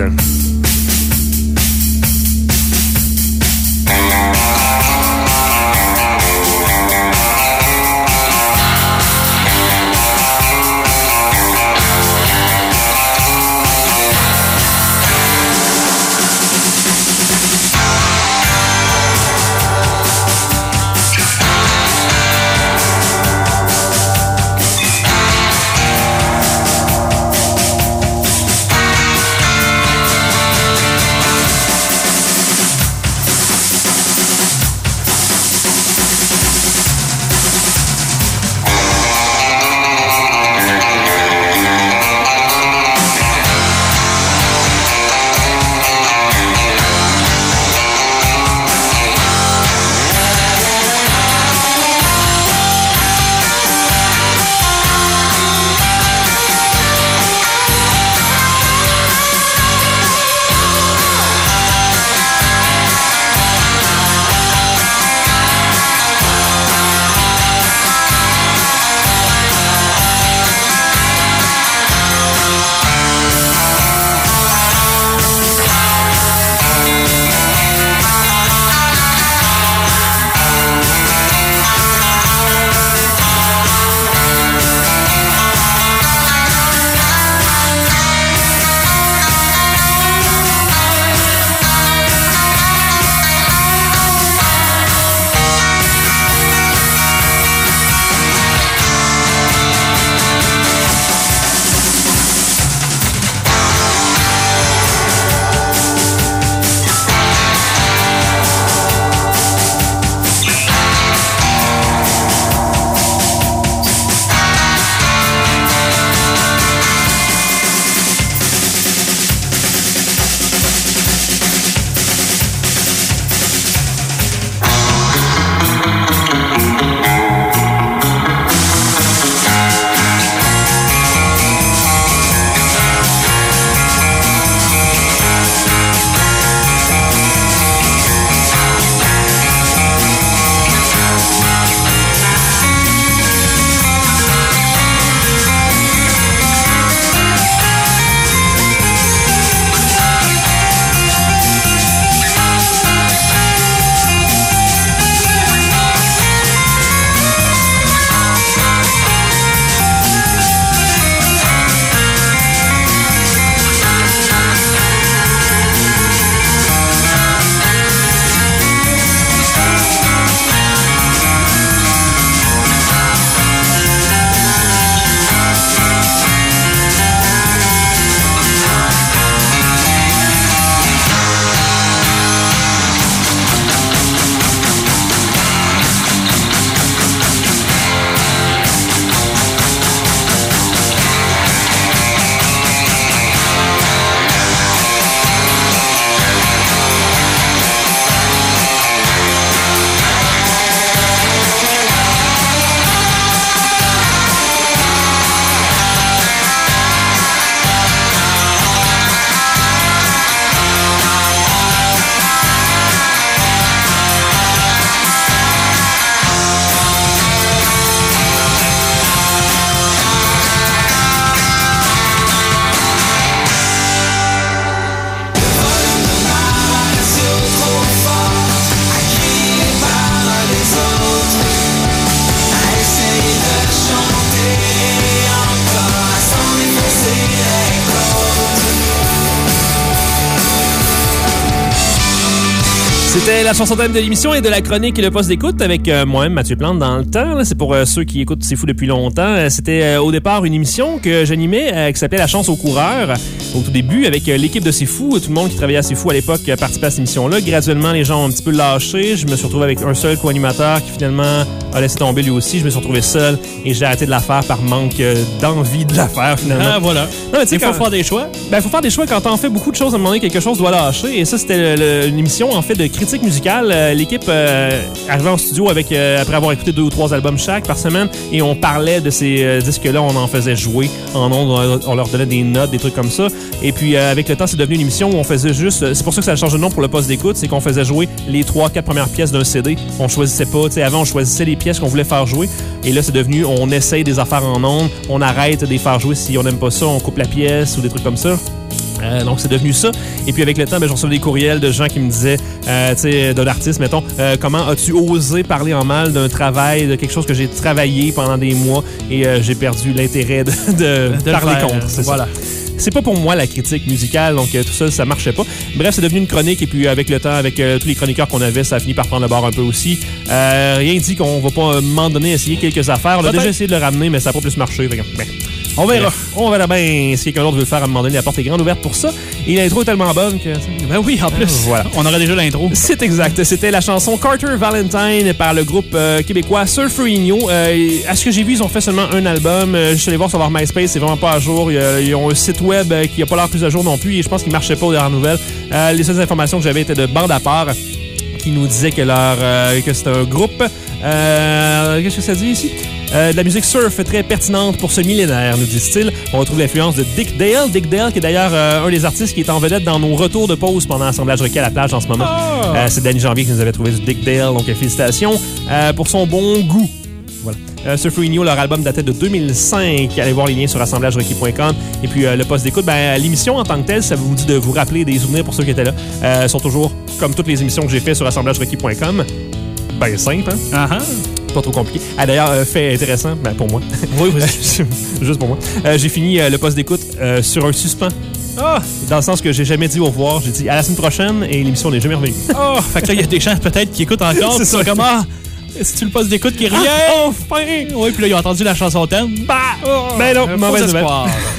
C'était la chanson thème de l'émission et de la chronique et le poste d'écoute avec moi-même, Mathieu Plante, dans le temps. Là. C'est pour ceux qui écoutent C'est Fou depuis longtemps. C'était au départ une émission que j'animais qui s'appelait La Chance aux coureurs. Au tout début, avec l'équipe de C'est Fou, tout le monde qui travaillait à C'est Fou à l'époque participait à cette émission-là. Graduellement, les gens ont un petit peu lâché. Je me suis retrouvé avec un seul co-animateur qui finalement a laissé tomber lui aussi. Je me suis retrouvé seul et j'ai arrêté de la faire par manque d'envie de la faire finalement. Ah, voilà. Non, mais il faut faire des choix. Ben, faut faire des choix quand t'en fais beaucoup de choses. À un moment donné, quelque chose doit lâcher. Et ça, c'était une émission, en fait, de critique musicale. L'équipe arrivait en studio avec après avoir écouté 2 ou 3 albums chaque par semaine et on parlait de ces disques-là. On en faisait jouer en ondes. On leur donnait des notes, des trucs comme ça. Et puis, avec le temps, c'est devenu une émission où on faisait juste... C'est pour ça que ça a changé de nom pour le poste d'écoute. C'est qu'on faisait jouer les 3-4 premières pièces d'un CD. On choisissait pas. T'sais, avant, on choisissait les pièces qu'on voulait faire jouer. Et là, c'est devenu... On essaye des affaires en ondes. On arrête de les faire jouer si on n'aime pas ça. On coupe la pièce ou des trucs comme ça. Donc, c'est devenu ça. Et puis, avec le temps, ben, j'en reçois des courriels de gens qui me disaient, tu sais, d'un artiste, mettons, comment as-tu osé parler en mal d'un travail, de quelque chose que j'ai travaillé pendant des mois et j'ai perdu l'intérêt de parler contre. C'est voilà. Ça. C'est pas pour moi la critique musicale, donc tout ça, ça marchait pas. Bref, c'est devenu une chronique et puis avec le temps, avec tous les chroniqueurs qu'on avait, ça a fini par prendre le bord un peu aussi. Rien dit qu'on va pas, à un moment donné, essayer quelques affaires. On a déjà essayé de le ramener, mais ça n'a pas plus marché. Ben, on verra. On verra bien si quelqu'un d'autre veut le faire à un moment donné. La porte est grande ouverte pour ça. Et l'intro est tellement bonne que... Ben oui, en plus. Voilà. On aurait déjà l'intro. C'est exact. C'était la chanson Carter Valentine par le groupe québécois Surferinho. À ce que j'ai vu, ils ont fait seulement un album. Je suis allé voir sur leur MySpace. C'est vraiment pas à jour. Ils ont un site web qui n'a pas l'air plus à jour non plus. Et je pense qu'il marchait pas aux dernières nouvelles. Les seules informations que j'avais étaient de bande à part qui nous disait que que c'était un groupe. Qu'est-ce que ça dit ici? De la musique surf très pertinente pour ce millénaire, nous disent-ils. On retrouve l'influence de Dick Dale. Dick Dale, qui est d'ailleurs un des artistes qui est en vedette dans nos retours de pause pendant l'assemblage requis à la plage en ce moment. C'est Danny Janvier qui nous avait trouvé du Dick Dale, donc félicitations pour son bon goût. Voilà. Surferinho, leur album datait de 2005. Allez voir les liens sur assemblagerequis.com. Et puis le poste d'écoute, l'émission en tant que telle, ça vous dit de vous rappeler des souvenirs pour ceux qui étaient là. Sont toujours, comme toutes les émissions que j'ai faites sur assemblagerequis.com, ben simple, hein? Pas trop compliqué. D'ailleurs, fait intéressant, pour moi. Oui, juste pour moi. J'ai fini le poste d'écoute sur un suspens. Dans le sens que j'ai jamais dit au revoir. J'ai dit à la semaine prochaine et l'émission n'est jamais revenue. Fait que là, il y a des gens peut-être qui écoutent encore. C'est ça, comme c'est-tu le poste d'écoute qui revient? Enfin! Oui, puis là, ils ont entendu la chanson thème. Ben non, mauvaise nouvelle.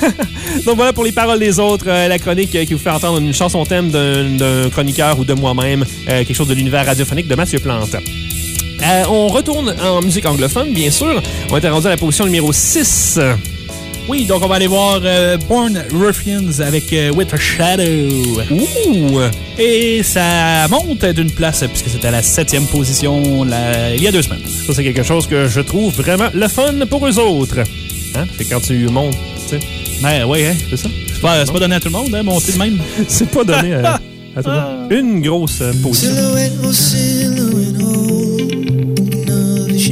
Donc voilà pour les paroles des autres. La chronique qui vous fait entendre une chanson thème d'un chroniqueur ou de moi-même. Quelque chose de l'univers radiophonique de Mathieu Plante. On retourne en musique anglophone, bien sûr. On était rendu à la position numéro 6. Oui, donc on va aller voir Born Ruffians avec With a Shadow. Ouh! Et ça monte d'une place puisque c'était à la 7e position il y a 2 semaines. Ça, c'est quelque chose que je trouve vraiment le fun pour eux autres. Hein? C'est quand tu montes, tu sais. Ben oui, hein? C'est ça. C'est pas donné à tout le monde, hein, monter de même. C'est pas donné à tout le monde. Une grosse position. Silhouette, oh silhouette, oh, thinking of a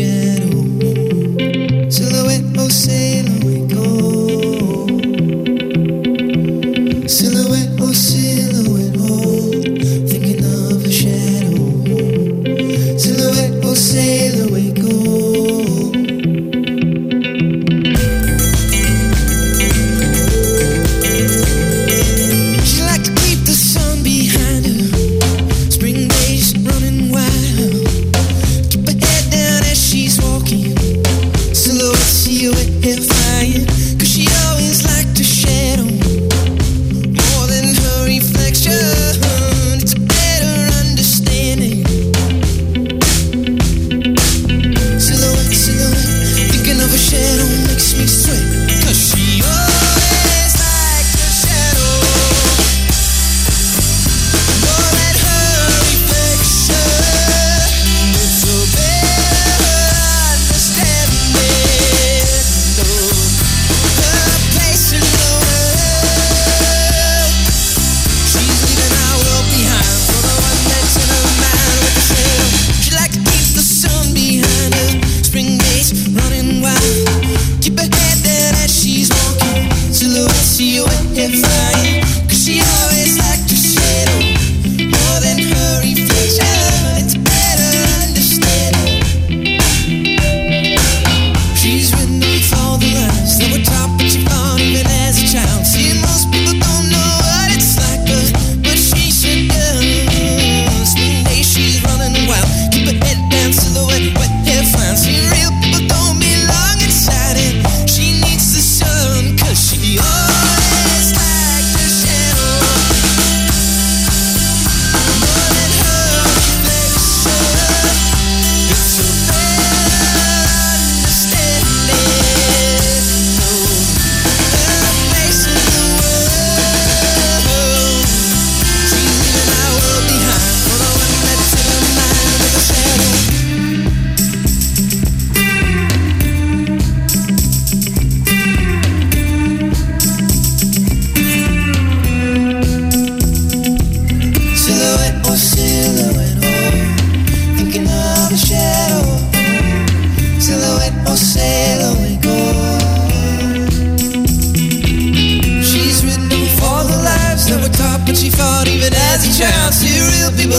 shadow. Silhouette, oh silhouette, oh. Silhouette, oh silhouette, oh, thinking of a shadow. Silhouette, oh silhouette, oh. She like to keep the sun behind her. Spring days running wild. Keep her head down as she's walking. Silhouette, silhouette, hair flying. 'Cause she always liked to shadow more than her reflection. It's a better understanding.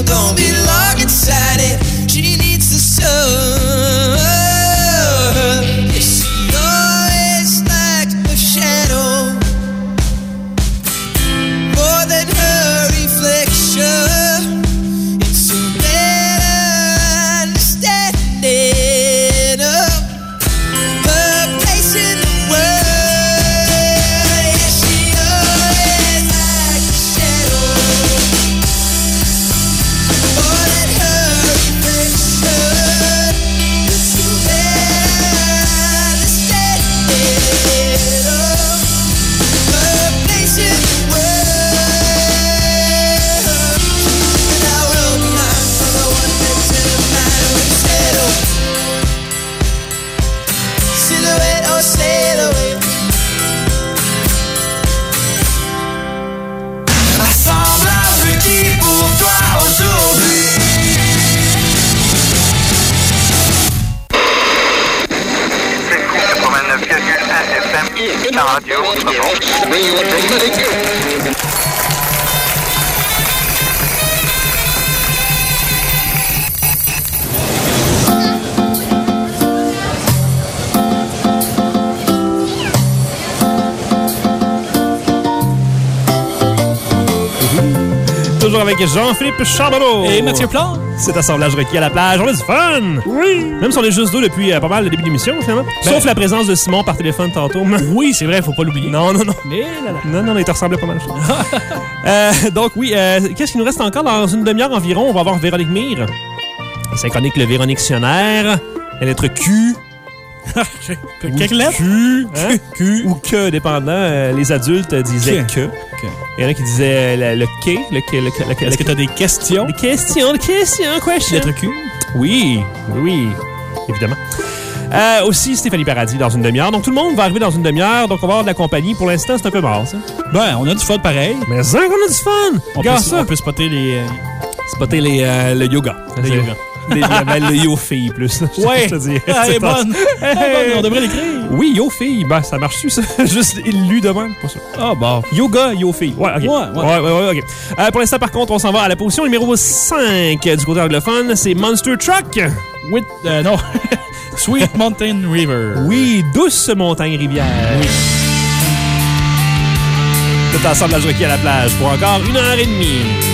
don't belong inside it. She needs the sun. Yeah, she always liked a shadow more than her reflection. It's a better understanding of her place in the world. Yeah, she always liked a shadow more than her reflection. It's a better understanding of her place in the world. And I will behind for the one that's in the matter with shadow. Silhouette or silhouette. Assemblage requis pour toi aujourd'hui. C'est fou 89,1 FM, la radio. Toujours avec Jean-Philippe Charbonneau. Et Mathieu Plante. C'est assemblage requis à la plage. On a du fun! Oui! Même si on est juste deux depuis pas mal le début de l'émission, finalement. Sauf la présence de Simon par téléphone tantôt. Oui, c'est vrai, faut pas l'oublier. Non. Mais là, là. Non, il te ressemblait pas mal. Donc, oui, qu'est-ce qu'il nous reste encore? Dans une demi-heure environ, on va avoir Véronique Mire. Et sa chronique, le Véronictionnaire. La lettre Q. Quelle lettre? Q. Hein? Q. Ou que, dépendant. Les adultes disaient que. Il y en a qui disaient le K. Est-ce que tu as des questions? Des questions, question. Lettre Q? Oui, évidemment. Aussi, Stéphanie Paradis dans une demi-heure. Donc, tout le monde va arriver dans une demi-heure. Donc, on va avoir de la compagnie. Pour l'instant, c'est un peu mort, ça. Ben, on a du fun pareil. Mais ça, on a du fun! On peut spotter les... Spotter le yoga. Le yoga. Le yo-fille, plus. Ouais. Je te dis. Elle est bonne. On devrait l'écrire. Oui, yo-fille. Ben, ça marche-tu, ça? Juste lu de même, pas ça. Ah, bon. Yoga, yo-fille. Ouais, OK. Ouais, OK. Pour l'instant, par contre, on s'en va à la position numéro 5 du côté anglophone. C'est Monster Truck. With... non. Sweet Mountain River. Oui, douce montagne-rivière. Oui. Tout ensemble à jockey à la plage pour encore 1h30.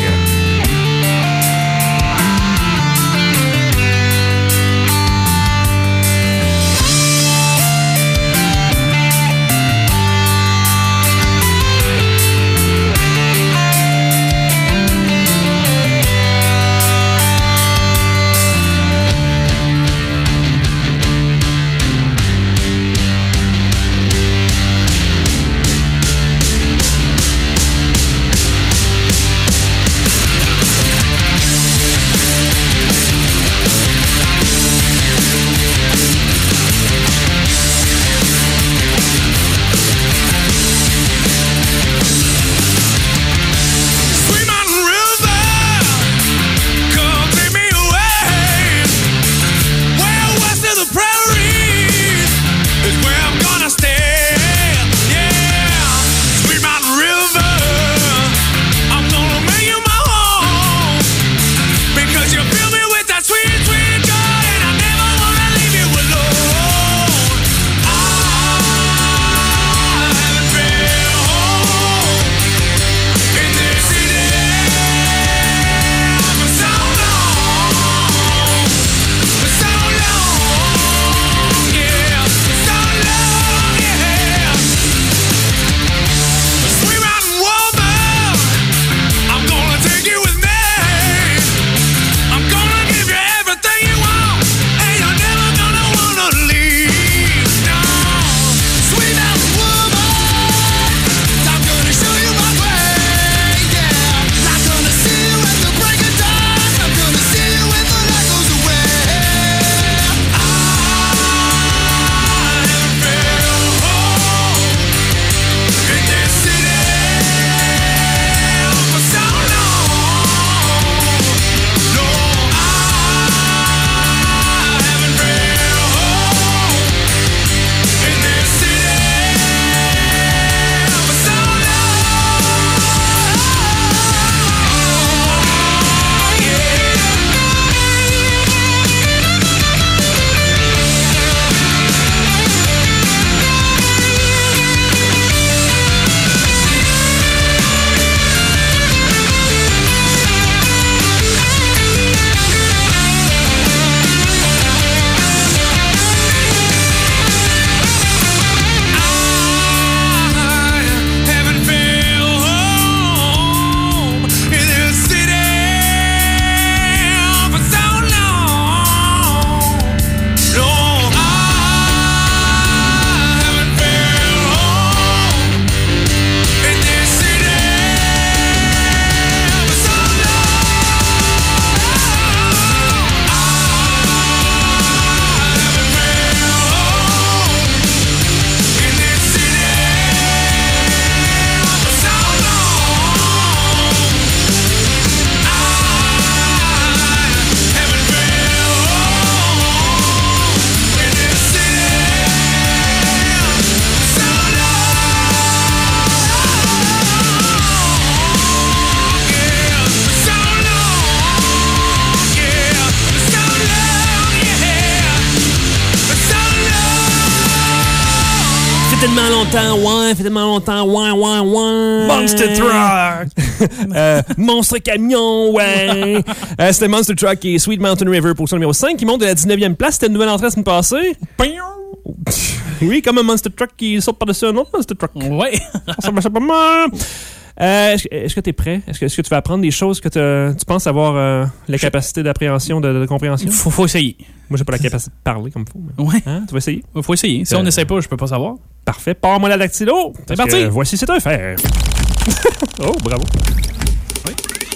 tellement longtemps, ouais, fait tellement longtemps, ouais. Monster Truck! Monstre Camion, ouais. C'était Monster Truck et Sweet Mountain River, position numéro 5, qui monte de la 19e place. C'était une nouvelle entrée la semaine passée. Oui, comme un Monster Truck qui saute par-dessus un autre Monster Truck. Ouais. Ça marche pas mal. Est-ce que tu es prêt? Est-ce que tu vas apprendre des choses que tu penses avoir la capacité d'appréhension, de compréhension? Faut essayer. Moi, j'ai pas la capacité de parler comme il faut. Mais... Ouais. Hein? Tu vas essayer? Faut essayer. Si on n'essaie pas, je peux pas savoir. Parfait. Pars-moi la dactylo. C'est parti. Voici, c'est un fer. Oh, bravo. Oui.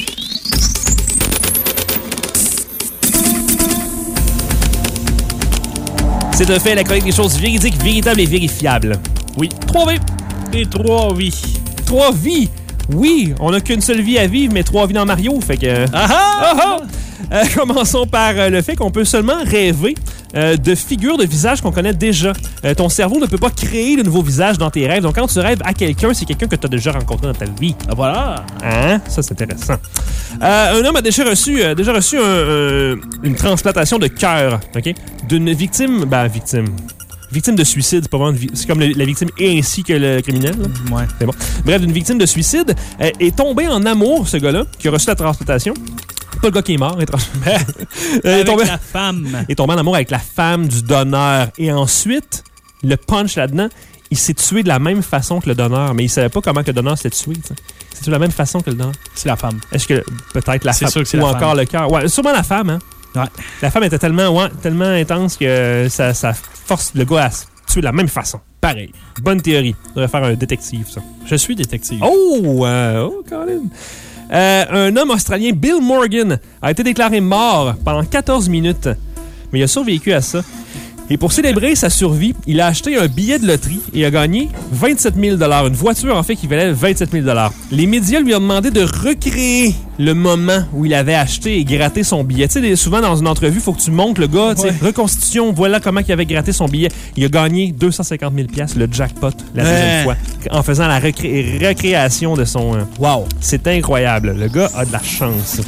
C'est un fait, la chronique des choses véridiques, véritables et vérifiables. Oui. 3V. Et 3 vies. 3 vies. Oui, on n'a qu'une seule vie à vivre, mais 3 vies dans Mario. Fait que... Commençons par le fait qu'on peut seulement rêver de figures de visages qu'on connaît déjà. Ton cerveau ne peut pas créer de nouveaux visages dans tes rêves. Donc, quand tu rêves à quelqu'un, c'est quelqu'un que tu as déjà rencontré dans ta vie. Ah, voilà. Hein? Ça, c'est intéressant. Un homme a déjà reçu une transplantation de cœur, OK? D'une victime... Victime de suicide, c'est pas vraiment c'est comme la victime ainsi que le criminel. Là. Ouais. C'est bon. Bref, d'une victime de suicide est tombé en amour, ce gars-là, qui a reçu la transplantation. Pas le gars qui est mort, étrangement. La femme. Il est tombé en amour avec la femme du donneur. Et ensuite, le punch là-dedans, il s'est tué de la même façon que le donneur, mais il savait pas comment que le donneur s'est tué. T'sais. C'est tué de la même façon que le donneur. C'est la femme. Est-ce que peut-être la femme sûr que c'est ou la encore femme. le cœur? Ouais, sûrement la femme, hein? Ouais. La femme était tellement intense que ça force le gars à se tuer de la même façon. Pareil. Bonne théorie. On devrait faire un détective, ça. Je suis détective. Colin. Un homme australien, Bill Morgan, a été déclaré mort pendant 14 minutes. Mais il a survécu à ça. Et pour célébrer sa survie, il a acheté un billet de loterie et a gagné 27 000 $. Une voiture, en fait, qui valait 27 000 $. Les médias lui ont demandé de recréer le moment où il avait acheté et gratté son billet. Tu sais, souvent, dans une entrevue, il faut que tu montres le gars, tu sais, reconstitution, voilà comment il avait gratté son billet. Il a gagné 250 000 $, le jackpot, la deuxième fois, en faisant la recréation de son... Wow! C'est incroyable. Le gars a de la chance.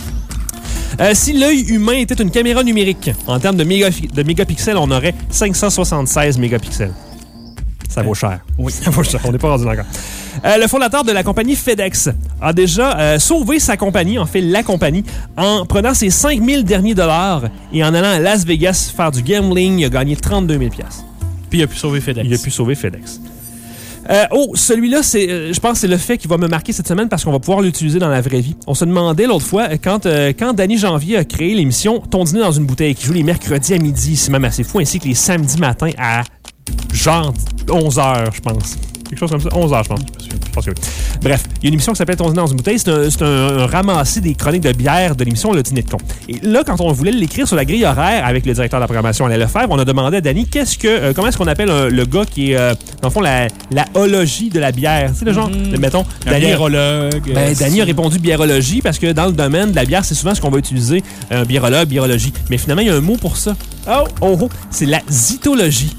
Si l'œil humain était une caméra numérique, en termes de mégapixels, on aurait 576 mégapixels. Ça vaut cher. Oui. Ça vaut cher. On n'est pas rendu là encore. Le fondateur de la compagnie FedEx a déjà sauvé sa compagnie, en fait la compagnie, en prenant ses 5 000 derniers dollars et en allant à Las Vegas faire du gambling. Il a gagné 32 000 $. Puis il a pu sauver FedEx. Il a pu sauver FedEx. Celui-là, je pense que c'est le fait qui va me marquer cette semaine parce qu'on va pouvoir l'utiliser dans la vraie vie. On se demandait l'autre fois, quand Danny Janvier a créé l'émission Ton dîner dans une bouteille, qui joue les mercredis à midi, c'est même assez fou, ainsi que les samedis matins à genre 11h, je pense. Quelque chose comme ça. 11h, je pense. Je pense que oui. Bref, il y a une émission qui s'appelle Ton dîner dans une bouteille. C'est un ramassis des chroniques de bière de l'émission Le Dîner de con. Et là, quand on voulait l'écrire sur la grille horaire avec le directeur de la programmation Alain Lefebvre, on a demandé à Danny comment est-ce qu'on appelle le gars qui est, dans le fond, la hologie de la bière. Tu sais, le genre, mettons, un biérologue. Danny a répondu biérologie parce que dans le domaine de la bière, c'est souvent ce qu'on va utiliser, un biérologue, biérologie. Mais finalement, il y a un mot pour ça. C'est la zytologie.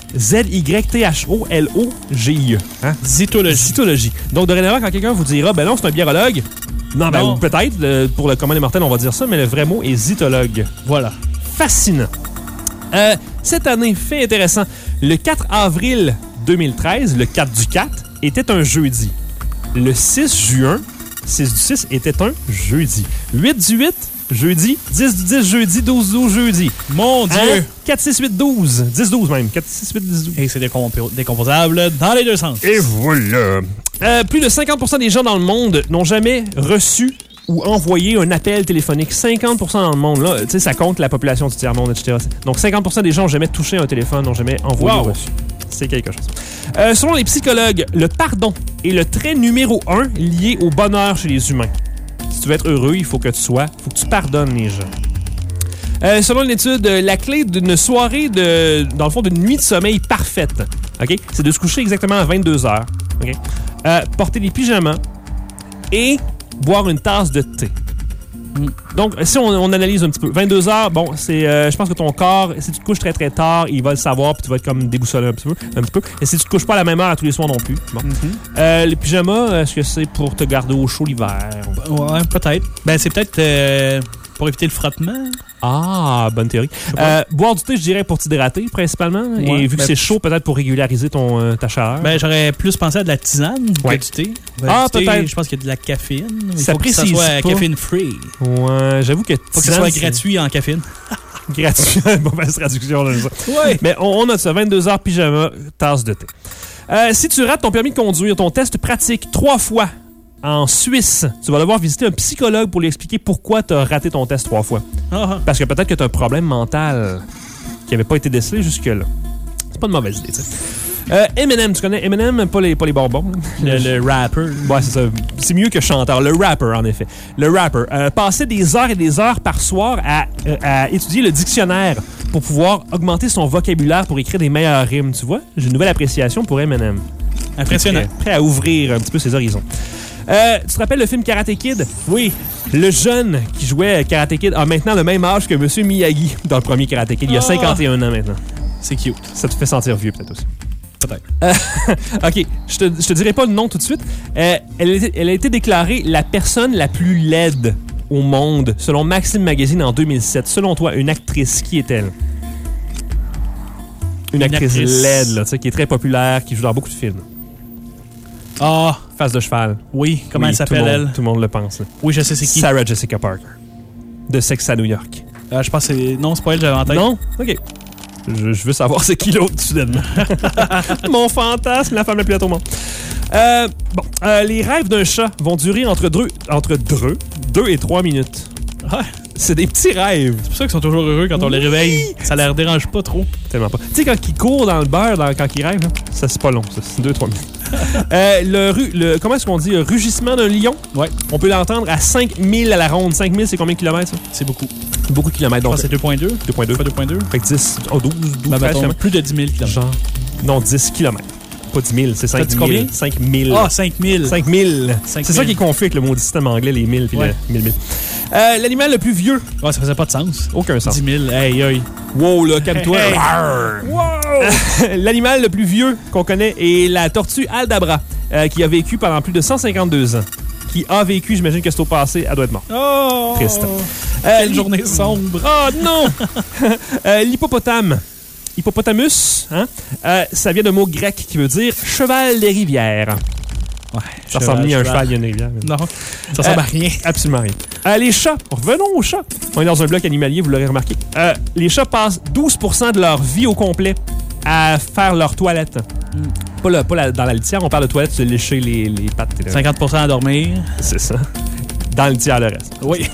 Z-Y-T-H-O-L-O-G-I-E. Hein? Zytologie. Donc, dorénavant, quand quelqu'un vous dira, ben non, c'est un biérologue. Non, ben ou peut-être, pour le commun des mortels, on va dire ça, mais le vrai mot est zytologue. Voilà. Fascinant. Cette année, fait intéressant. Le 4 avril 2013, le 4 du 4, était un jeudi. Le 6 juin, 6 du 6, était un jeudi. 8 du 8, jeudi. 10 du 10, jeudi. 12 du 12, jeudi. Mon Dieu! Hein? 4, 6, 8, 12. 10, 12 même. 4, 6, 8, 10, 12. Et c'est décomposable dans les deux sens. Et voilà. Plus de 50% des gens dans le monde n'ont jamais reçu ou envoyé un appel téléphonique. 50% dans le monde. Là, tu sais, ça compte la population du tiers-monde, etc. Donc, 50% des gens n'ont jamais touché un téléphone, n'ont jamais envoyé ou reçu. C'est quelque chose. Selon les psychologues, le pardon est le trait numéro 1 lié au bonheur chez les humains. Si tu veux être heureux, il faut que tu pardonnes les gens. Selon une étude, la clé d'une soirée dans le fond, d'une nuit de sommeil parfaite, ok, c'est de se coucher exactement à 22h, ok, porter des pyjamas et boire une tasse de thé. Donc, si on analyse un petit peu, 22h, bon, c'est, je pense que ton corps, si tu te couches très très tard, il va le savoir, puis tu vas être comme déboussolé un petit peu. Et si tu te couches pas à la même heure à tous les soirs non plus. Bon. Les pyjamas, est-ce que c'est pour te garder au chaud l'hiver? Ouais, peut-être. Ben, c'est peut-être pour éviter le frottement. Ah, bonne théorie. Boire du thé, je dirais, pour t'hydrater, principalement. Ouais, et vu que c'est chaud, peut-être pour régulariser ta chaleur. Ben, j'aurais plus pensé à de la tisane Ouais. que du thé. Peut-être. Je pense qu'il y a de la caféine. Il Ça faut que ça précise soit pas. caféine-free. Ouais, j'avoue que Faut que ça soit gratuit en caféine. Gratuit. Mauvaise traduction, on a ça. Ouais. Mais on a ça, 22 heures pyjama, tasse de thé. Si tu rates ton permis de conduire, ton test pratique 3 fois en Suisse, tu vas devoir visiter un psychologue pour lui expliquer pourquoi tu as raté ton test 3 fois. Ah. Parce que peut-être que tu as un problème mental qui n'avait pas été décelé jusque-là. C'est pas une mauvaise idée, tu sais. Eminem, tu connais Eminem? Pas les bonbons. Le rapper. Ouais, c'est ça. C'est mieux que chanteur. Le rapper, en effet. Le rapper. Passait des heures et des heures par soir à étudier le dictionnaire pour pouvoir augmenter son vocabulaire pour écrire des meilleures rimes. Tu vois? J'ai une nouvelle appréciation pour Eminem. Impressionnant. Prêt à ouvrir un petit peu ses horizons. Tu te rappelles le film Karate Kid? Oui. Le jeune qui jouait Karate Kid a maintenant le même âge que M. Miyagi dans le premier Karate Kid. Il a 51 ans maintenant. C'est cute. Ça te fait sentir vieux, peut-être aussi. Peut-être. OK, je te dirai pas le nom tout de suite. Elle a été déclarée la personne la plus laide au monde, selon Maxim Magazine en 2007. Selon toi, une actrice, qui est-elle? Une actrice laide, là, tu sais, qui est très populaire, qui joue dans beaucoup de films. Ah, Face de cheval. oui. Comment elle s'appelle, elle? Tout le monde le pense. Là. Oui, je sais c'est qui. Sarah Jessica Parker. De Sex à New York. Je pense que c'est... Non, c'est pas elle, j'avais en tête. Non? OK. Je veux savoir c'est qui l'autre, soudainement. Mon fantasme, la femme la plus laide au monde. Les rêves d'un chat vont durer entre 2 et 3 minutes. Ouais. C'est des petits rêves. C'est pour ça qu'ils sont toujours heureux quand on les réveille. Ça leur dérange pas trop. Tellement pas. Tu sais, quand ils courent dans le beurre, quand ils rêvent, là, ça, c'est pas long, ça. C'est 2-3 minutes. Comment est-ce qu'on dit? Rugissement d'un lion? Ouais. On peut l'entendre à 5000 à la ronde. 5000, c'est combien de kilomètres, ça? C'est beaucoup. Beaucoup de kilomètres. Je Donc, pense que c'est 2.2. 2.2. Pas 2.2. Fait que 10, 12, 13 kilomètres. Plus de 10 000 km. Genre, non, 10 kilomètres. Pas 10 000, c'est 5 T'as dit 000. combien? 5 000. Ah, 5 000. 5 000. 5 C'est 000. ça qui est confus avec le mot du système anglais, les 1000 puis Ouais. le 1000. L'animal le plus vieux. Ouais, ça faisait pas de sens. Aucun sens. 10 000. Hey, hey. Wow, là, calme-toi. Hey. Wow! L'animal le plus vieux qu'on connaît est la tortue Aldabra, qui a vécu pendant plus de 152 ans. Qui a vécu, j'imagine que c'est au passé, elle doit être morte. Oh! Triste. Quelle journée sombre. Oh non! L'hippopotame. Hippopotamus, hein? Ça vient d'un mot grec qui veut dire cheval des rivières. Ouais, Ça ressemble ni à un cheval, il y a une rivière. Non, ça ressemble à rien. Absolument rien. Les chats, revenons aux chats. On est dans un bloc animalier, vous l'aurez remarqué. Les chats passent 12% de leur vie au complet à faire leur toilette. Pas dans la litière, on parle de toilette, se lécher les pattes. 50% à dormir. C'est ça. Dans le tiers, le reste. Oui.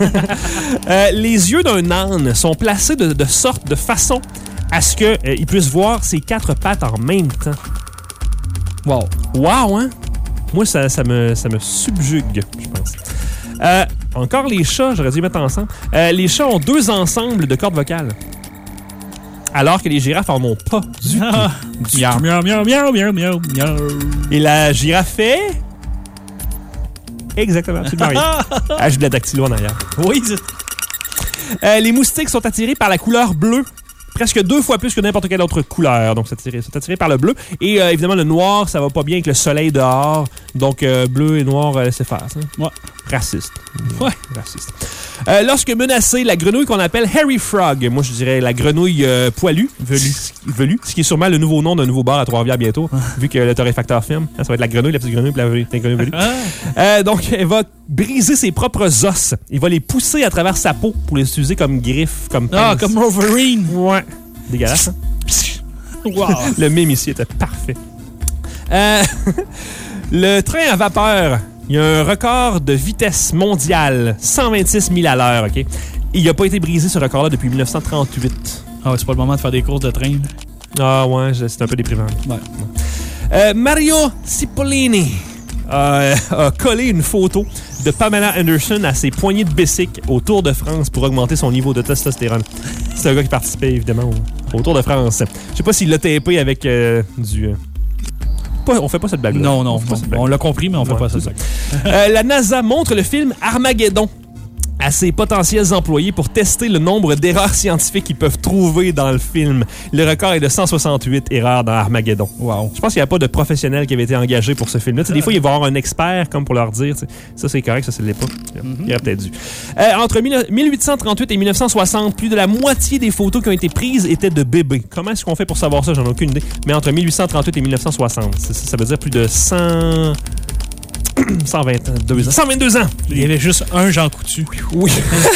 Les yeux d'un âne sont placés de sorte, de façon à ce qu'il puisse voir ses 4 pattes en même temps. Wow. Wow, hein? Moi, ça me subjugue, je pense. Encore les chats, j'aurais dû les mettre ensemble. Les chats ont 2 ensembles de cordes vocales. Alors que les girafes en ont pas du tout. Miaou, miaou, miaou, miaou, miaou, miaou, miaou. Et la girafe fait... Exactement, absolument rien. J'ai de la dactylo en arrière. Oui, les moustiques sont attirés par la couleur bleue. Presque 2 fois plus que n'importe quelle autre couleur. Donc, c'est attiré par le bleu. Et évidemment, le noir, ça va pas bien avec le soleil dehors. Donc, bleu et noir, laissez faire. Ça. Ouais. Raciste. Ouais. Raciste. Lorsque menacée, la grenouille qu'on appelle Hairy Frog, moi je dirais la grenouille poilue, velue, ce qui est sûrement le nouveau nom d'un nouveau bar à Trois-Rivières bientôt, vu que le torréfacteur ferme. Ça va être la grenouille, la petite grenouille, puis la grenouille velue. Donc, elle va briser ses propres os. Il va les pousser à travers sa peau pour les utiliser comme griffes, comme pinces. Ah, comme Wolverine. Ouais. Dégueulasse, hein? Wow. Le mime ici était parfait. Le train à vapeur, il y a un record de vitesse mondiale, 126 000 à l'heure, OK? Et il n'a pas été brisé, ce record-là, depuis 1938. Ah ouais, c'est pas le moment de faire des courses de train. Ah ouais, c'est un peu déprimant. Ouais. Mario Cipollini a collé une photo de Pamela Anderson à ses poignées de bicycle au Tour de France pour augmenter son niveau de testostérone. C'est un gars qui participait évidemment au Tour de France. Je sais pas s'il l'a tapé avec du... On fait pas cette blague. Non, on l'a compris, mais on fait pas ça. La NASA montre le film Armageddon à ses potentiels employés pour tester le nombre d'erreurs scientifiques qu'ils peuvent trouver dans le film. Le record est de 168 erreurs dans Armageddon. Wow. Je pense qu'il n'y a pas de professionnel qui avait été engagé pour ce film-là. Des fois, il va y avoir un expert comme pour leur dire ça c'est correct, ça c'est l'est pas. Il aurait peut-être dû. Entre 1838 et 1960, plus de la moitié des photos qui ont été prises étaient de bébés. Comment est-ce qu'on fait pour savoir ça? J'en ai aucune idée. Mais entre 1838 et 1960, ça veut dire plus de 122 ans. Il y avait juste un Jean Coutu. Oui.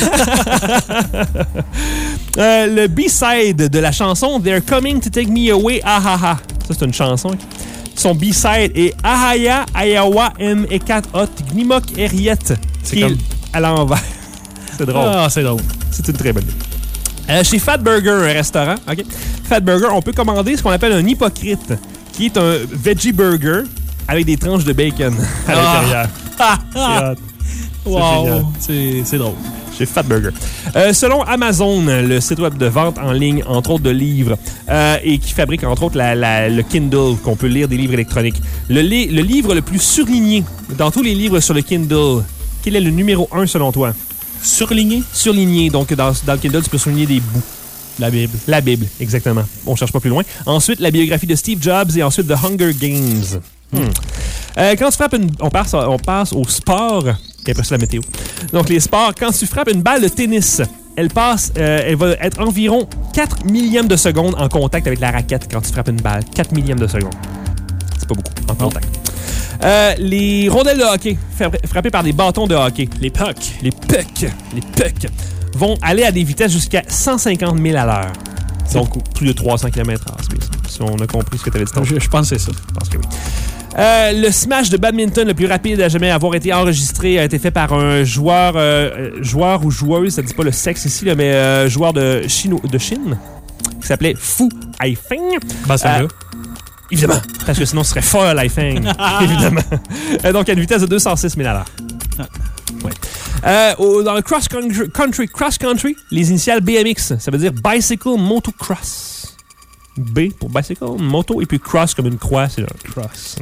Le B-side de la chanson They're Coming to Take Me Away, Ahaha. Ça, c'est une chanson. Son B-side est Ahaya, Ayawa, M, Ekat, Hot, Gnimok, Eriet. C'est comme à l'envers. C'est drôle. Ah, c'est drôle. C'est une très bonne idée. Chez Fat Burger, un restaurant, OK? Fat Burger, on peut commander ce qu'on appelle un hypocrite, qui est un veggie burger avec des tranches de bacon à l'intérieur. C'est wow, c'est drôle. Chez Fat Burger. Selon Amazon, le site web de vente en ligne, entre autres de livres, et qui fabrique entre autres le Kindle, qu'on peut lire des livres électroniques. Le livre le plus surligné dans tous les livres sur le Kindle, quel est le numéro 1 selon toi? Surligné? Surligné. Donc, dans le Kindle, tu peux souligner des bouts. La Bible. La Bible, exactement. On cherche pas plus loin. Ensuite, la biographie de Steve Jobs et ensuite The Hunger Games. Quand tu frappes on passe au sport et après ça la météo. Donc les sports, quand tu frappes une balle de tennis, elle va être environ 4 millièmes de seconde en contact avec la raquette quand tu frappes une balle. 4 millièmes de seconde. C'est pas beaucoup en contact. Les rondelles de hockey frappées par des bâtons de hockey. Les pucks vont aller à des vitesses jusqu'à 150 000 à l'heure. Donc plus de 300 km/h. Si on a compris ce que tu avais dit tantôt. Je pense que c'est ça. Je pense que oui. Le smash de badminton le plus rapide à jamais avoir été enregistré a été fait par un joueur ou joueuse, ça ne dit pas le sexe ici, là, mais joueur de Chine, qui s'appelait Fu Haifeng. Ben, c'est là. Évidemment, parce que sinon ce serait Fa Haifeng. Évidemment. Donc à une vitesse de 206 000 à l'heure. Ouais. Dans le cross-country, les initiales BMX, ça veut dire Bicycle Motocross. B pour bicycle, moto, et puis cross comme une croix, c'est un cross.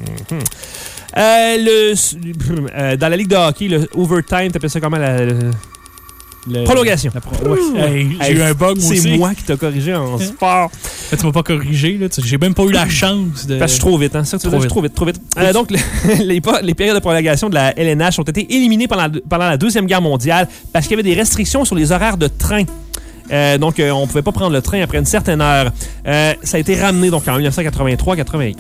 Dans la ligue de hockey, le overtime, t'appelles ça comment? Prolongation. J'ai eu un bug, moi aussi. C'est moi qui t'ai corrigé en sport. Tu m'as pas corrigé, là. J'ai même pas eu la chance de... Parce que je suis trop vite, hein. Ça, trop vite. Donc, les périodes de prolongation de la LNH ont été éliminées pendant la Deuxième Guerre mondiale parce qu'il y avait des restrictions sur les horaires de train. Donc, on ne pouvait pas prendre le train après une certaine heure. Ça a été ramené donc en 1983-84.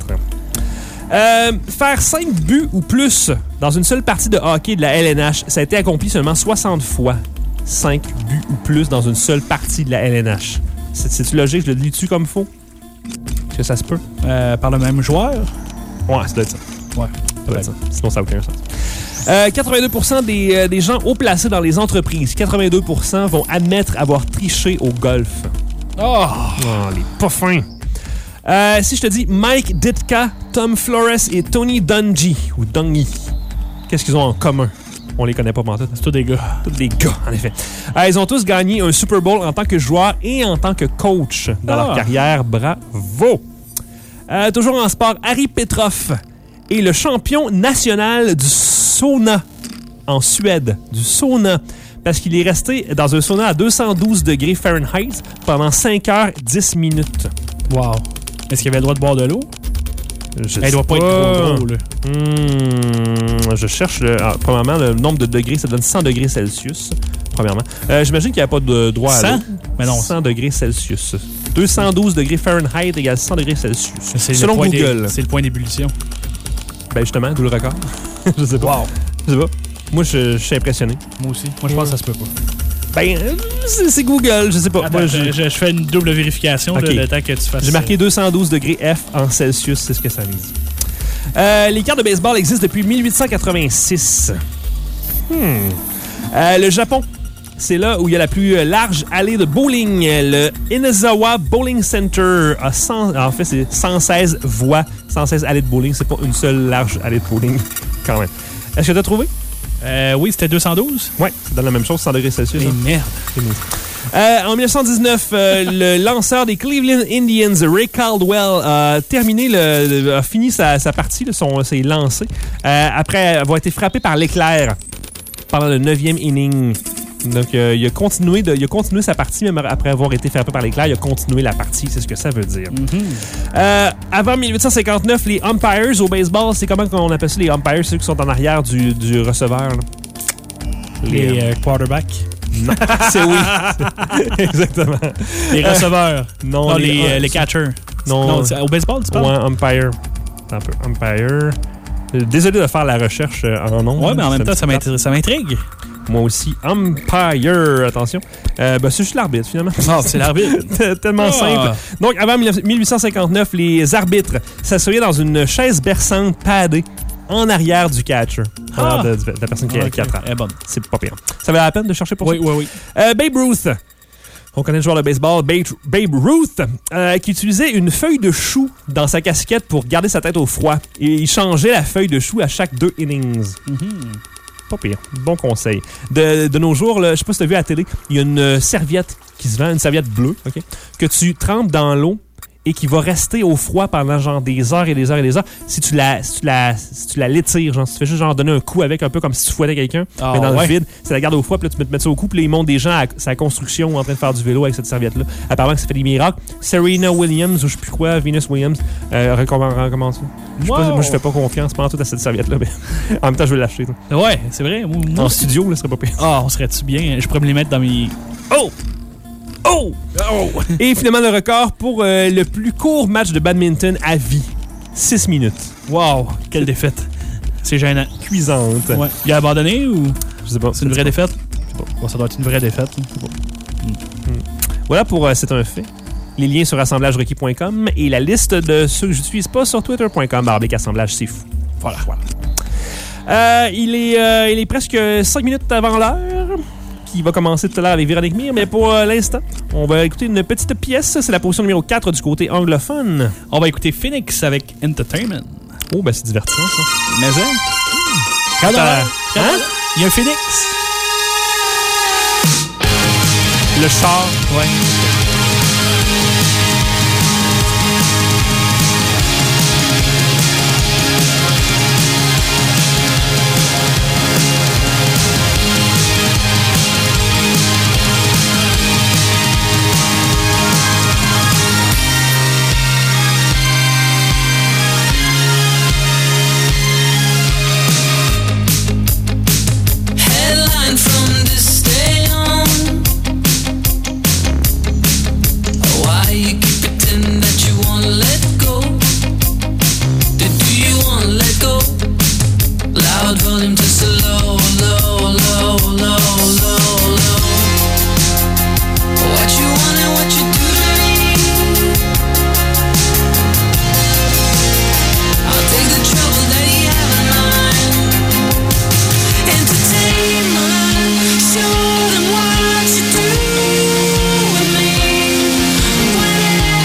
Faire 5 buts ou plus dans une seule partie de hockey de la LNH, ça a été accompli seulement 60 fois. 5 buts ou plus dans une seule partie de la LNH. C'est-tu logique? Je le dis-tu comme faux? Est-ce que ça se peut? Par le même joueur? Ouais, ça doit être ça. Ouais, ça doit être ça. Sinon, ça n'a aucun sens. 82% des gens haut placés dans les entreprises, 82% vont admettre avoir triché au golf. Oh, les pas fins. Si je te dis Mike Ditka, Tom Flores et Tony Dungy, ou Dungy, qu'est-ce qu'ils ont en commun? On les connaît pas, pantoute. C'est tous des gars. Tous des gars, en effet. Ils ont tous gagné un Super Bowl en tant que joueur et en tant que coach dans leur carrière. Bravo! Toujours en sport, Harry Petrov est le champion national du sauna en Suède. Du sauna. Parce qu'il est resté dans un sauna à 212 degrés Fahrenheit pendant 5 heures 10 minutes. Wow. Est-ce qu'il avait le droit de boire de l'eau? Elle doit pas être trop gros, là. Je cherche, premièrement, le nombre de degrés. Ça donne 100 degrés Celsius, premièrement. J'imagine qu'il n'y a pas de droit à l'eau. 100? Mais non. 100 degrés Celsius. 212 degrés Fahrenheit égale 100 degrés Celsius. Selon Google. C'est le point d'ébullition. Ben justement, d'où le record. Je sais pas. Wow. Je sais pas. Moi, je suis impressionné. Moi aussi. Moi, je pense que ça se peut pas. Ben, c'est Google, je sais pas. Attends, moi, je fais une double vérification le temps que tu fasses. J'ai marqué 212 degrés F en Celsius, c'est ce que ça me dit. Les cartes de baseball existent depuis 1886. Le Japon, c'est là où il y a la plus large allée de bowling. Le Inazawa Bowling Center a en fait, c'est 116 voies, 116 allées de bowling. C'est pas une seule large allée de bowling, quand même. Est-ce que tu as trouvé? Oui, c'était 212. Oui, ça donne la même chose, 100 degrés Celsius. Mais merde. En 1919, le lanceur des Cleveland Indians, Ray Caldwell, a fini sa partie, ses lancers, après avoir été frappé par l'éclair pendant le 9e inning. Donc, il a continué sa partie, même après avoir été frappé par l'éclair. Il a continué la partie, c'est ce que ça veut dire. Avant 1859, les umpires au baseball, c'est comment on appelle ça, les umpires, ceux qui sont en arrière du receveur? Là? Les quarterbacks. Non, c'est oui. Exactement. Les receveurs. Non, les catchers. Non, au baseball, tu parles? Ouais, umpire. Attends un peu. Umpire. Désolé de faire la recherche en nom. Ouais, mais en même temps, ça m'intrigue. Moi aussi. Umpire, attention. C'est juste l'arbitre, finalement. Non, c'est l'arbitre. Tellement simple. Donc, avant 1859, les arbitres s'asseyaient dans une chaise berçante padée en arrière du catcher. De la personne qui attrape. C'est pas pire. Ça valait la peine de chercher pour ça? Oui. Babe Ruth. On connaît le joueur de baseball, Babe Ruth, qui utilisait une feuille de chou dans sa casquette pour garder sa tête au froid. Et il changeait la feuille de chou à chaque 2 innings. Pas pire. Bon conseil. De nos jours, là, je sais pas si tu as vu à la télé, il y a une serviette qui se vend, une serviette bleue, OK, que tu trempes dans l'eau et qui va rester au froid pendant genre des heures et des heures et des heures si tu la l'étires, genre si tu fais juste genre donner un coup avec, un peu comme si tu fouettais quelqu'un, mais dans le vide, ça la garde au froid, puis là tu peux te mettre ça au cou, puis là, ils montrent des gens à sa construction en train de faire du vélo avec cette serviette-là. Apparemment que ça fait des miracles. Serena Williams, ou je sais plus quoi, Venus Williams, recommande ça. Moi, je fais pas confiance pendant tout à cette serviette-là, mais en même temps, je vais l'acheter. Ouais, c'est vrai. Moi, en studio, là, ce serait pas pire. On serait-tu bien? Je pourrais me les mettre dans mes... Oh! Et finalement, le record pour le plus court match de badminton à vie. 6 minutes. Wow! Quelle défaite. C'est gênant. Cuisante. Ouais. Il a abandonné ou... Je sais pas. C'est une vraie défaite? Bon, ça doit être une vraie défaite. Voilà pour C'est un fait. Les liens sur assemblagerequis.com et la liste de ceux que j'utilise pas sur twitter.com/assemblage, c'est fou. Voilà. Il est presque 5 minutes avant l'heure. Qui va commencer tout à l'heure avec Véronique Mire, mais pour l'instant, on va écouter une petite pièce. C'est la position numéro 4 du côté anglophone. On va écouter Phoenix avec Entertainment. Oh, ben c'est divertissant, ça. Mais ça? Il y a un Phoenix. Le char. Ouais. Show them what you do with me.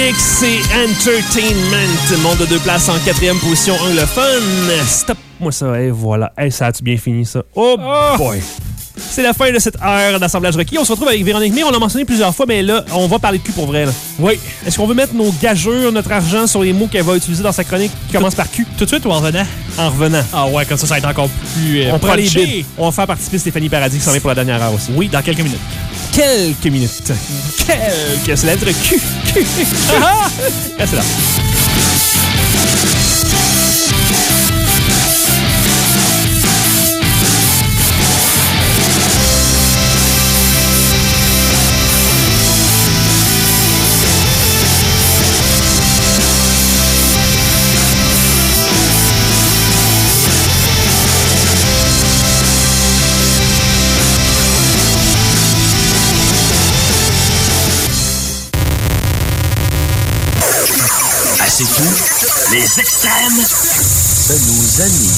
Phoenix et Entertainment. Monde de 2 places en 4e position anglophone. Stop-moi ça, et voilà. Hey, ça a-tu bien fini, ça? Oh boy! C'est la fin de cette heure d'assemblage requis. On se retrouve avec Véronique Mire. On l'a mentionné plusieurs fois, mais là, on va parler de cul pour vrai. Là. Oui. Est-ce qu'on veut mettre nos gageurs, notre argent sur les mots qu'elle va utiliser dans sa chronique qui commence par cul? Tout de suite ou en revenant? En revenant. Ah ouais, comme ça va être encore plus on prend les punché. bids. On va faire participer Stéphanie Paradis qui s'en vient pour la dernière heure aussi. Oui, dans quelques minutes. Quelques minutes. Quelques. C'est la lettre Q. Q. Reste là. C'est tout. Les extrêmes, ça nous anime.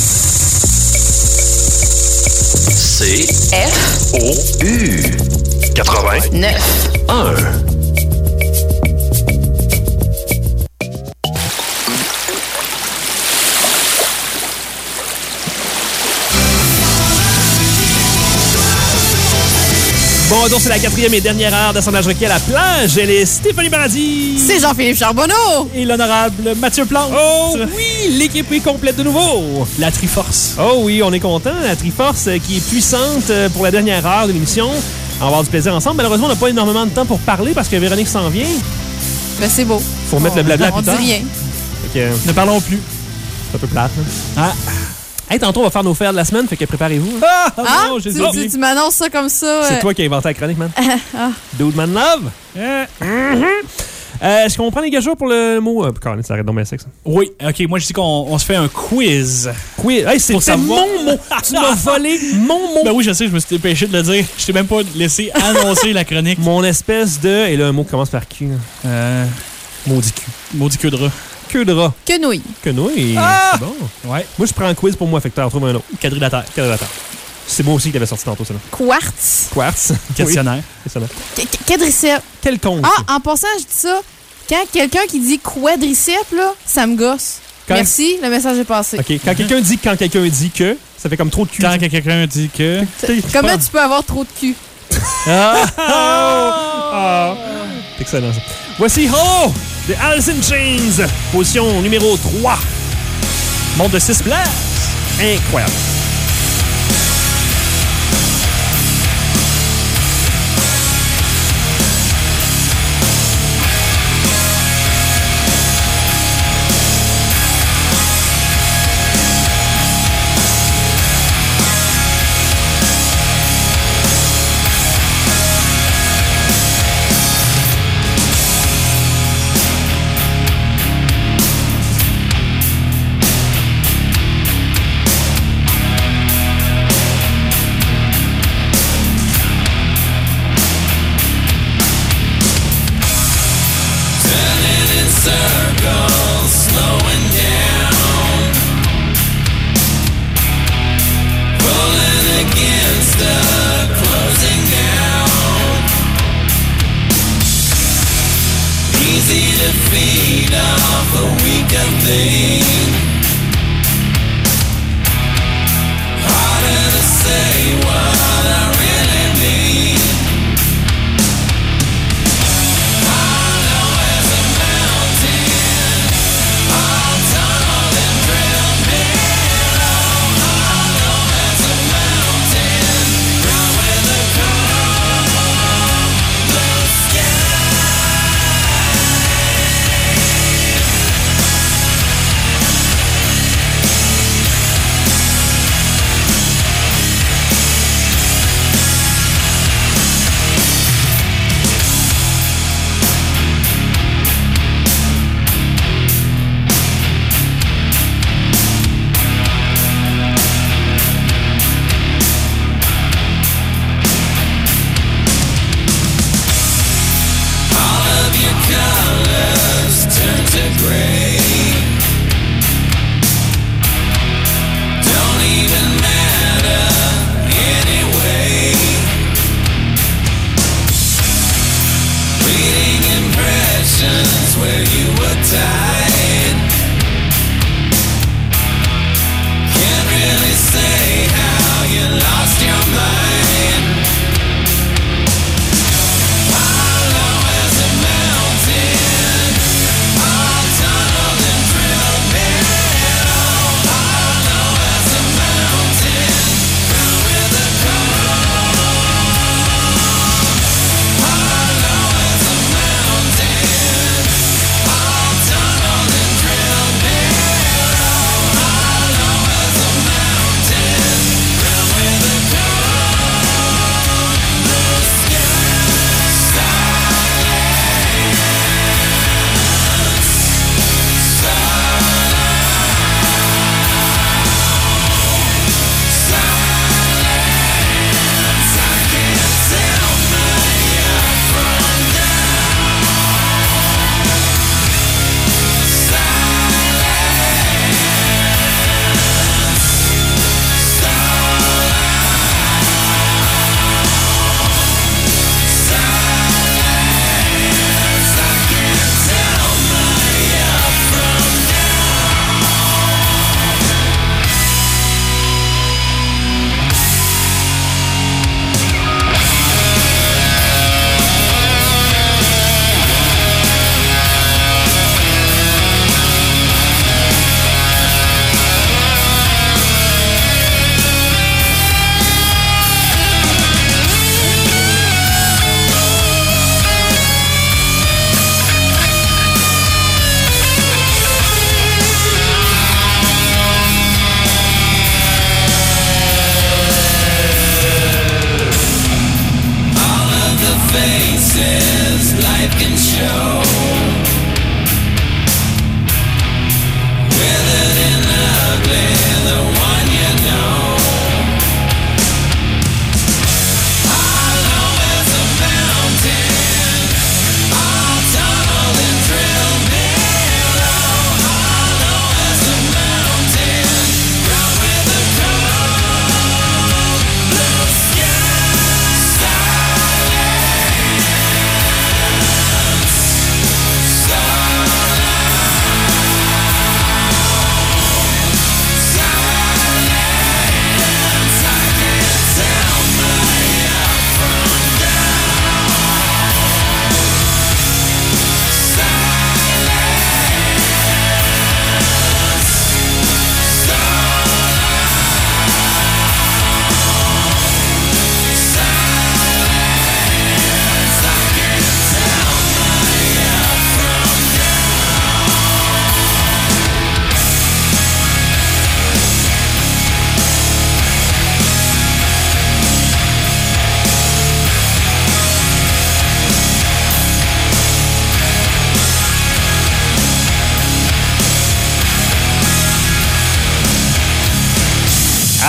C-F-O-U 89 1. Bon, donc c'est la 4e et dernière heure d'assemblage requis à la plage. Elle est Stéphanie Paradis. C'est Jean-Philippe Charbonneau. Et l'honorable Mathieu Plante. Oh oui, l'équipe est complète de nouveau. La Triforce. Oh oui, on est content. La Triforce qui est puissante pour la dernière heure de l'émission. On va avoir du plaisir ensemble. Malheureusement, on n'a pas énormément de temps pour parler parce que Véronique s'en vient. Ben c'est beau. Faut remettre le blabla on plus tard. dit rien. Fait que, ne parlons plus. C'est un peu plate. Hein? Ah. Hey, tantôt, on va faire nos fers de la semaine, fait que préparez-vous. Ah, non, j'ai oublié. tu m'annonces ça comme ça. C'est toi qui as inventé la chronique, man. Dude, man, love. Est-ce qu'on prend les gageures pour le mot? Colin, ça arrête donc bien sexe. Oui, OK, moi je dis qu'on se fait un quiz. Quiz? Hey, c'est mon mot. Tu m'as volé mon mot. Ben oui, je sais, je me suis dépêché de le dire. Je t'ai même pas laissé annoncer la chronique. Mon espèce de... Et là, un mot qui commence par Q. Maudit cul. Maudit queue de rat. Queue de rat. Quenouille. Quenouille. Ah! C'est bon. Ouais. Moi, je prends un quiz pour moi, fait que t'en retrouves un autre. Quadrilatère. Quadrilatère. C'est moi aussi qui l'avais sorti tantôt, ça. Quartz. Quartz. Questionnaire. Oui. Questionnaire. Quadriceps. Quelconque. Ah, en passant, je dis ça. Quand quelqu'un qui dit quadriceps, là, ça me gosse. Merci, le message est passé. OK. Quand quelqu'un dit que, ça fait comme trop de cul. Quand quelqu'un dit que... Comment tu peux avoir trop de cul? C'est excellent, ça. Voici Hello de Alice in Chains. Position numéro 3. Monte de 6 places. Incroyable.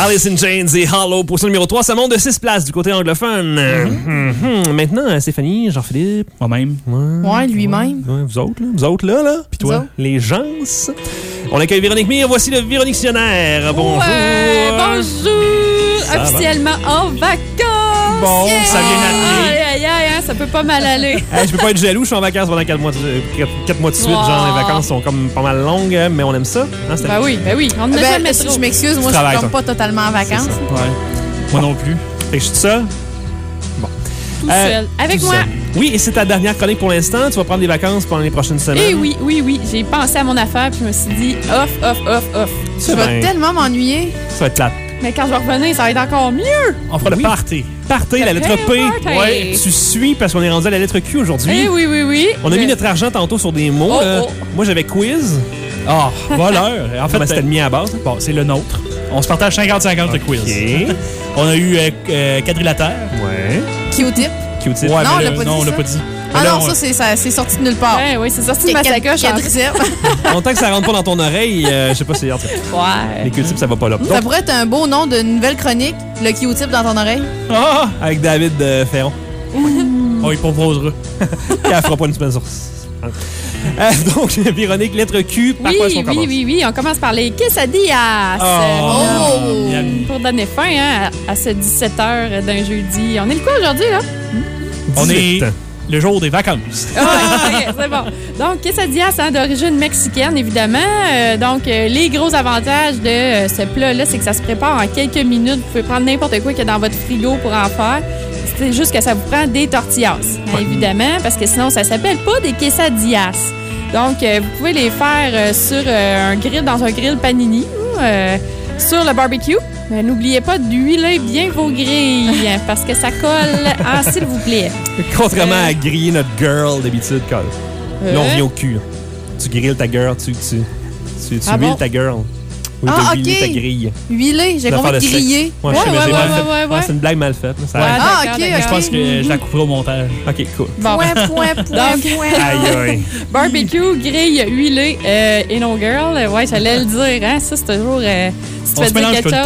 Alice in Chains et Hollow, position numéro 3. Ça monte de 6 places du côté anglophone. Maintenant, Stéphanie, Jean-Philippe. Moi-même. Ouais, lui-même. Ouais, vous autres là. Puis toi, les gens. On accueille Véronique Mire. Voici le Véronictionnaire. Bonjour. Ouais, bonjour. Ça Officiellement en vacances. Bon, ça vient d'arriver. Aïe, hein, ça peut pas mal aller. Je peux pas être jaloux, je suis en vacances pendant 4 mois de suite. Wow. Genre, les vacances sont comme pas mal longues, mais on aime ça. Hein, Ben oui. On ne jamais trop. Je m'excuse, moi, je suis comme pas totalement en vacances. Ouais. Moi non plus. Fait que je suis tout seul. Bon. Tout seul. Avec tout moi. Seul. Oui, et c'est ta dernière chronique pour l'instant. Tu vas prendre des vacances pendant les prochaines semaines. Eh oui. J'ai pensé à mon affaire puis je me suis dit off. Tu vas tellement m'ennuyer. Ça va être plate. Mais quand je vais revenir, ça va être encore mieux. On fera le party. Party, la lettre P. Party. Ouais, tu suis parce qu'on est rendu à la lettre Q aujourd'hui. Eh oui. On a mis notre argent tantôt sur des mots. Moi, j'avais quiz. Ah, voleur. En fait, c'était le mien à base. Bon, c'est le nôtre. On se partage 50-50 le quiz. On a eu quadrilatère. Ouais. Q-tip. Q-tip. Ouais, non, on l'a pas dit. Ah non, ça, c'est sorti de nulle part. Oui, c'est sorti de ma sacoche. Longtemps que ça rentre pas dans ton oreille, je sais pas si... Ouais. Les Q-tips, ça va pas là. Ça pourrait être un beau nom d'une nouvelle chronique, le Q-tip dans ton oreille. Ah! Avec David Ferron. On y proposera. Elle fera pas une semaine sur... donc, Véronique, lettre Q, par quoi est-ce qu'on commence? Oui. On commence par les quesadillas. Pour donner fin à ce 17h d'un jeudi. On est le quoi aujourd'hui, là? On est le jour des vacances. OK, c'est bon. Donc, quesadillas d'origine mexicaine, évidemment. Les gros avantages de ce plat-là, c'est que ça se prépare en quelques minutes. Vous pouvez prendre n'importe quoi qu'il y a dans votre frigo pour en faire. C'est juste que ça vous prend des tortillas, évidemment, parce que sinon, ça s'appelle pas des quesadillas. Donc, vous pouvez les faire sur un grill, dans un grill panini ou sur le barbecue. N'oubliez pas d'huiler bien vos grilles, parce que ça colle, s'il vous plaît. Contrairement à griller notre girl d'habitude, là, on revient au cul. Tu grilles ta girl, tu huiles ta girl. Oui, OK. Huiler ta grille. Huiler, j'ai compris griller. Ouais. C'est une blague mal faite. OK. Je pense que je la couperai au montage. OK, cool. Bon. Point. Aïe. Barbecue, grille, huilé et no girl. Ouais, j'allais le dire, hein. Ça, c'est toujours... si tu fais dire quelque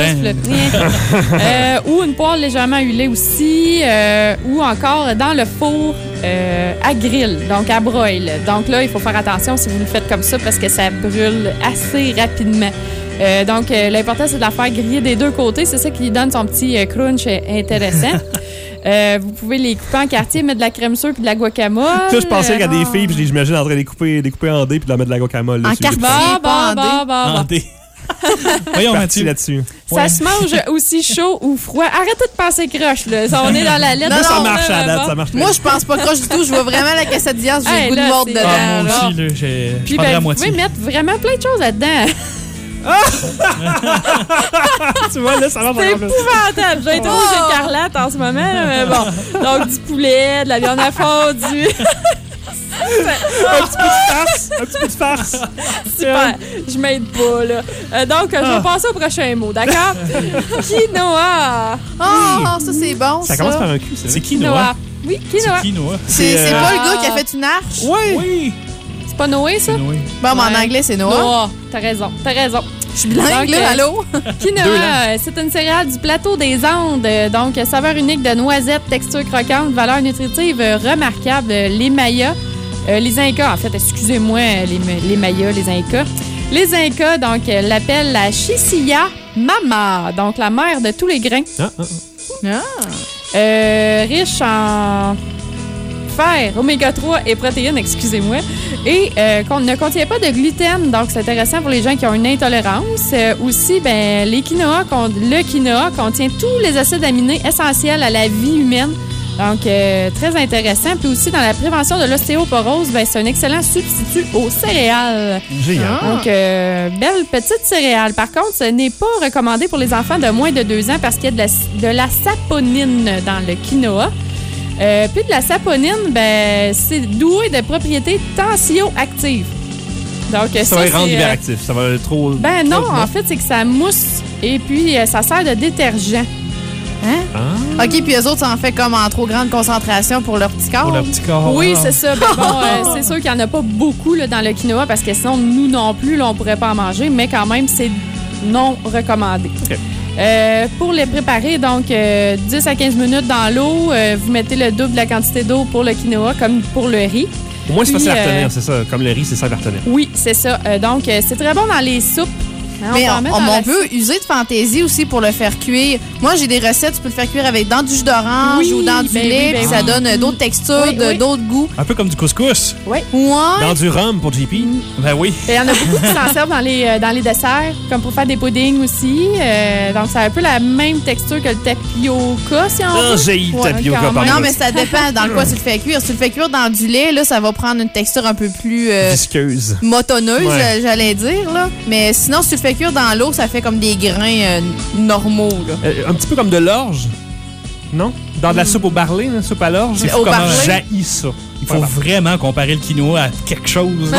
chose, ou une poêle légèrement huilée aussi, ou encore dans le four à grill, donc à broil. Donc là, il faut faire attention si vous le faites comme ça parce que ça brûle assez rapidement. L'important, c'est de la faire griller des deux côtés. C'est ça qui lui donne son petit crunch intéressant. Vous pouvez les couper en quartier, mettre de la crème sûre puis de la guacamole. Ça, je pensais qu'il y a des filles, puis je les imagine en train de les couper en dés puis de la mettre de la guacamole. En quartier, pas en dés. Voyons, Mathieu. Là-dessus. Ça se mange aussi chaud ou froid. Arrêtez de penser croche, là. On est dans la lettre. Non, ça marche à la date, ça marche. Moi, je pense pas croche du tout. Je vois vraiment la quesadilla, j'ai le goût de mordre dedans. Moi aussi, je prendrai la moitié. Vous pouvez mettre vraiment plein de choses là-dedans. Tu vois, là, ça marche. C'est épouvantable. J'ai été rouge écarlate en ce moment. Mais bon. Donc, du poulet, de la viande à fondue. Un petit peu de farce. Super. Je m'aide pas, là. Donc, je vais passer au prochain mot, d'accord? Quinoa. Ça, c'est bon, ça. Ça commence par un cul, c'est quinoa. Oui, quinoa. C'est pas le gars qui a fait une arche? Oui. C'est pas Noé, ça? Bon, mais en anglais, c'est Noah. Noah. T'as raison. Je suis bilingue, là, allô? Quinoa, c'est une céréale du plateau des Andes. Donc, saveur unique de noisettes, texture croquante, valeur nutritive remarquable. Les Mayas. Les Incas, en fait, excusez-moi, les Mayas, les Incas. Les Incas, donc, l'appellent la Chisilla Mama, donc la mère de tous les grains. Riche en fer, oméga 3 et protéines, excusez-moi, et ne contient pas de gluten, donc c'est intéressant pour les gens qui ont une intolérance. Aussi, le quinoa contient tous les acides aminés essentiels à la vie humaine. Donc, très intéressant. Puis aussi, dans la prévention de l'ostéoporose, c'est un excellent substitut aux céréales. Génial. Donc, belle petite céréale. Par contre, ce n'est pas recommandé pour les enfants de moins de 2 ans parce qu'il y a de la saponine dans le quinoa. Puis de la saponine, c'est doué de propriétés tensioactives. Donc, ça va rendre hyperactif. Ça va trop... non, en fait, c'est que ça mousse et puis ça sert de détergent. Hein? OK, puis eux autres, ça en fait comme en trop grande concentration pour leur petit corps. Pour leur petit corps. Oui, c'est ça. C'est sûr qu'il n'y en a pas beaucoup là, dans le quinoa parce que sinon, nous non plus, là, on ne pourrait pas en manger, mais quand même, c'est non recommandé. Okay. Pour les préparer, donc 10 à 15 minutes dans l'eau, vous mettez le double de la quantité d'eau pour le quinoa comme pour le riz. Au moins, c'est facile à retenir, c'est ça. Comme le riz, c'est ça à retenir. Oui, c'est ça. Donc, c'est très bon dans les soupes. Hein, mais on peut user de fantaisie aussi pour le faire cuire. Moi, j'ai des recettes, tu peux le faire cuire avec dans du jus d'orange ou dans du lait, puis ça donne d'autres textures, d'autres goûts. Un peu comme du couscous. Oui. Ouais. Dans du rhum pour JP. Ben oui. Il y en a beaucoup qui s'en servent dans les desserts, comme pour faire des puddings aussi. Donc, ça a un peu la même texture que le tapioca, si on veut. J'ai eu tapioca. Non, mais ça dépend dans quoi tu le fais cuire. Si tu le fais cuire dans du lait, là, ça va prendre une texture un peu plus... visqueuse. Motonneuse, j'allais dire. Là. Mais sinon, si tu le fais cuire dans l'eau, ça fait comme des grains normaux. Là. Un petit peu comme de l'orge, non? Dans de la soupe au barley, la soupe à l'orge. C'est fou comment j'haïs ça. Il faut vraiment comparer le quinoa à quelque chose.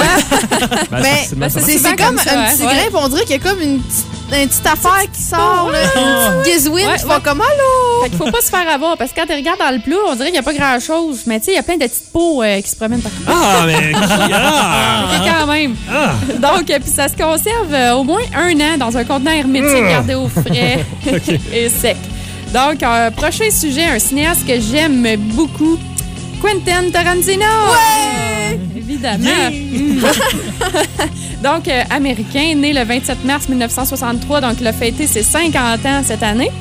C'est comme un petit grain, on dirait qu'il y a comme une petite affaire qui sort, une petite gizouine qui va comme allô. Fait qu'il faut pas se faire avoir, parce que quand tu regardes dans le plat, on dirait qu'il n'y a pas grand-chose. Mais tu sais, il y a plein de petites peaux qui se promènent partout. Ah, mais quand même. Donc, puis ça se conserve au moins 1 an dans un contenant hermétique gardé au frais et sec. Donc, prochain sujet, un cinéaste que j'aime beaucoup, Quentin Tarantino. Ouais! Évidemment. Donc, américain, né le 27 mars 1963, donc il a fêté ses 50 ans cette année.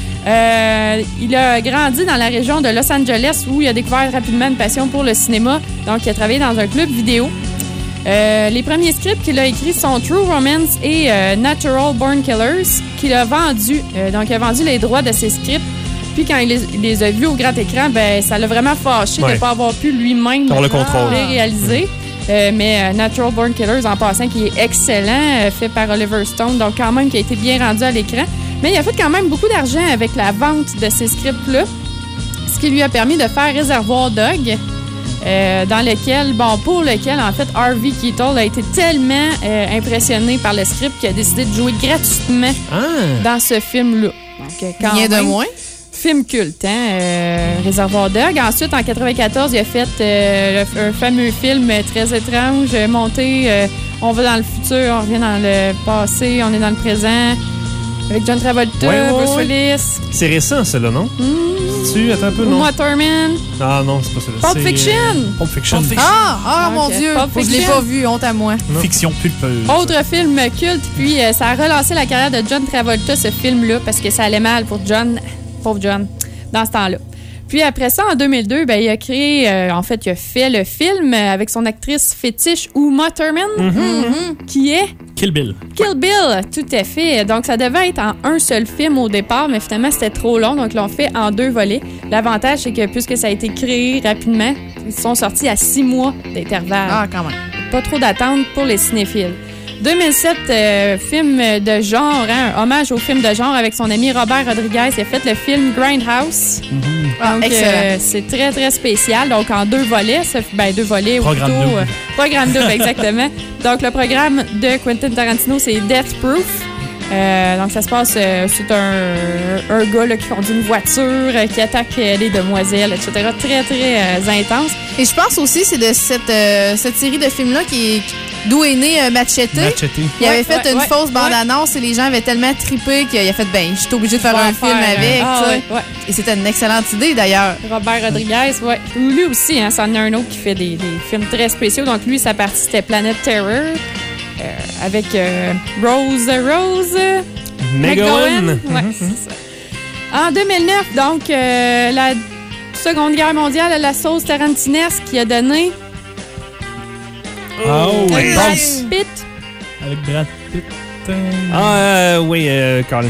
Il a grandi dans la région de Los Angeles où il a découvert rapidement une passion pour le cinéma. Donc, il a travaillé dans un club vidéo. Les premiers scripts qu'il a écrits sont True Romance et Natural Born Killers qu'il a vendus. Donc, il a vendu les droits de ces scripts. Puis, quand il les a vus au grand écran, ben, ça l'a vraiment fâché de ne pas avoir pu lui-même les réaliser. Mais Natural Born Killers, en passant, qui est excellent, fait par Oliver Stone, donc quand même qui a été bien rendu à l'écran. Mais il a fait quand même beaucoup d'argent avec la vente de ces scripts-là, ce qui lui a permis de faire Reservoir Dog, pour lequel, en fait, Harvey Keitel a été tellement impressionné par le script qu'il a décidé de jouer gratuitement dans ce film-là. Donc, rien de moins. Film culte, Réservoir Dog. Ensuite, en 94, il a fait un fameux film très étrange, monté on va dans le futur, on revient dans le passé, on est dans le présent, avec John Travolta, Bruce Willis. C'est récent, celle-là, non? Attends un peu, non? Uma Thurman. Ah non, c'est pas celui-là. Pulp Fiction. Pulp Fiction. Ah, mon Dieu. Je l'ai pas vu, honte à moi. Non. Fiction pulpeuse. Autre film culte, puis ça a relancé la carrière de John Travolta, ce film-là, parce que ça allait mal pour John. Pauvre John, dans ce temps-là. Puis après ça, en 2002, ben, il a créé, il a fait le film avec son actrice fétiche Uma Thurman, qui est... Kill Bill. Kill Bill, tout à fait. Donc, ça devait être en un seul film au départ, mais finalement, c'était trop long, donc ils l'ont fait en 2 volets. L'avantage, c'est que puisque ça a été créé rapidement, ils sont sortis à 6 mois d'intervalle. Ah, quand même. Pas trop d'attente pour les cinéphiles. 2007, film de genre, un hommage au film de genre avec son ami Robert Rodriguez. Il a fait le film Grindhouse. Donc, c'est très, très spécial. Donc, en 2 volets. 2 volets ou Programme plutôt... double. Programme double, exactement. Donc, le programme de Quentin Tarantino, c'est Death Proof. Donc, ça se passe... c'est un gars là, qui conduit une voiture, qui attaque les demoiselles, etc. Très, très intense. Et je pense aussi c'est de cette série de films-là d'où est né Machete. Il avait fait une fausse bande-annonce et les gens avaient tellement trippé qu'il a fait je suis obligé de faire un film avec. Et c'était une excellente idée d'ailleurs. Robert Rodriguez, lui aussi, c'en est un autre qui fait des films très spéciaux. Donc lui, sa partie c'était Planet Terror avec Rose McGowan. C'est ça. En 2009, donc la Seconde Guerre mondiale, la sauce tarantinesque qui a donné avec Brad Pitt. Avec Brad Pitt. Colin.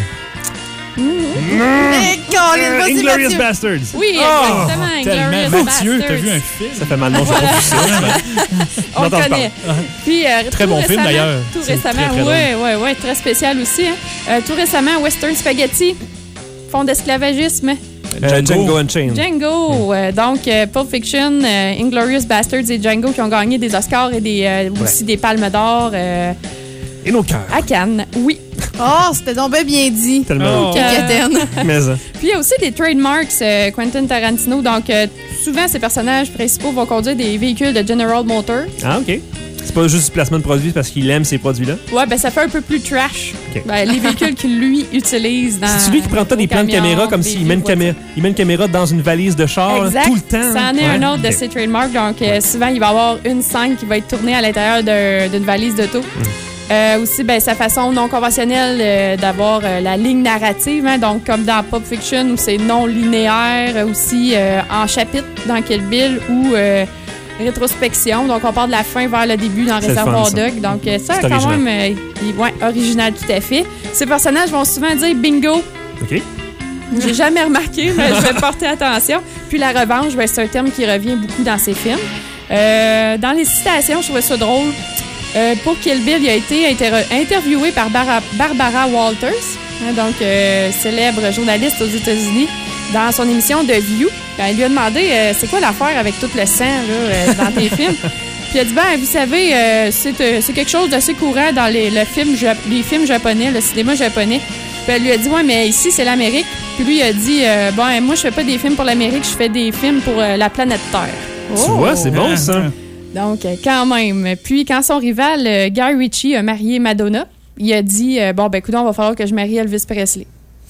Inglorious Bastards. Oui, exactement. Inglorious Mathieu, t'as vu un film? Ça fait mal, non, j'ai pas vu ça. On le connaît. Puis, très bon film, d'ailleurs. Tout récemment, oui, très spécial aussi. Tout récemment, Western Spaghetti, fond d'esclavagisme. Django Unchained. Django. Donc, Pulp Fiction, Inglourious Bastards et Django qui ont gagné des Oscars et aussi des Palmes d'Or. Et nos cœurs. À Cannes, oui. Oh, c'était donc bien dit. Tellement. Puis il y a aussi des trademarks Quentin Tarantino. Donc, souvent, ces personnages principaux vont conduire des véhicules de General Motors. Ah, OK. C'est pas juste du placement de produits parce qu'il aime ces produits-là? Ouais, ben ça fait un peu plus trash. Okay. Ben, les véhicules qu'il, lui, utilise dans... C'est lui qui prend des plans de caméra comme s'il met une caméra dans une valise de char là, tout le temps. Ça en est un autre de ses trademarks. Donc, souvent, il va y avoir une scène qui va être tournée à l'intérieur d'une valise d'auto. Aussi, ben, sa façon non conventionnelle d'avoir la ligne narrative, hein, donc comme dans Pulp Fiction où c'est non linéaire, aussi en chapitre dans Kill Bill ou rétrospection. Donc, on part de la fin vers le début dans Reservoir Dog. Donc, ça, quand original. Même, original tout à fait. Ces personnages vont souvent dire bingo. OK. J'ai jamais remarqué, mais je vais porter attention. Puis la revanche, ben, c'est un terme qui revient beaucoup dans ces films. Dans les citations, je trouvais ça drôle. Pour Kill Bill, il a été interviewé par Barbara Walters, hein, donc célèbre journaliste aux États-Unis, dans son émission The View. Quand il lui a demandé c'est quoi l'affaire avec tout le sang là, dans tes films. Puis il a dit vous savez, c'est quelque chose d'assez courant dans les films japonais, le cinéma japonais. Puis elle lui a dit ouais, mais ici c'est l'Amérique. Puis lui il a dit moi je fais pas des films pour l'Amérique, je fais des films pour la planète Terre. Tu vois, c'est bon ça. Donc, quand même. Puis, quand son rival, Guy Ritchie, a marié Madonna, il a dit écoute, on va falloir que je marie Elvis Presley.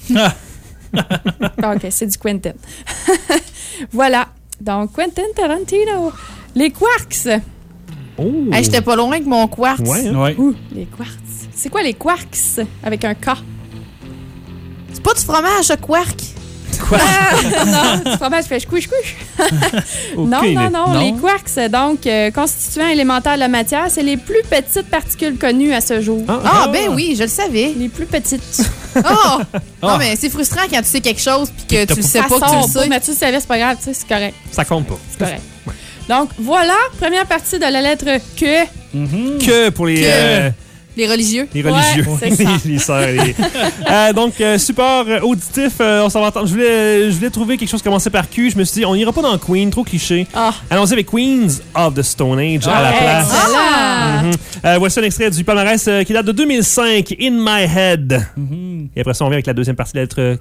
OK, c'est du Quentin. Voilà. Donc, Quentin Tarantino. Les quarks. Oh. Hey, j'étais pas loin avec mon quartz. Ouais. Les quarks. C'est quoi les quarks avec un K? C'est pas du fromage, ce quark. Quoi? Non, du fromage fait squish. Non, les quarks, donc, constituants élémentaires de la matière, c'est les plus petites particules connues à ce jour. Ben oui, je le savais. Les plus petites. Non, mais c'est frustrant quand tu sais quelque chose puis que tu le sais pas que tu le sais. Mais tu le savais, c'est pas grave, c'est correct. Ça compte pas. C'est correct. Ouais. Donc, voilà, première partie de la lettre que. Que pour les... Les religieux. Les religieux. Ouais, c'est ça. les sœurs. Donc, support auditif, on s'en va entendre. Je voulais trouver quelque chose commencé par Q. Je me suis dit, on n'ira pas dans Queen, trop cliché. Allons-y avec Queens of the Stone Age à la place. Voici un extrait du palmarès qui date de 2005, In My Head. Et après ça, on vient avec la deuxième partie de la lettre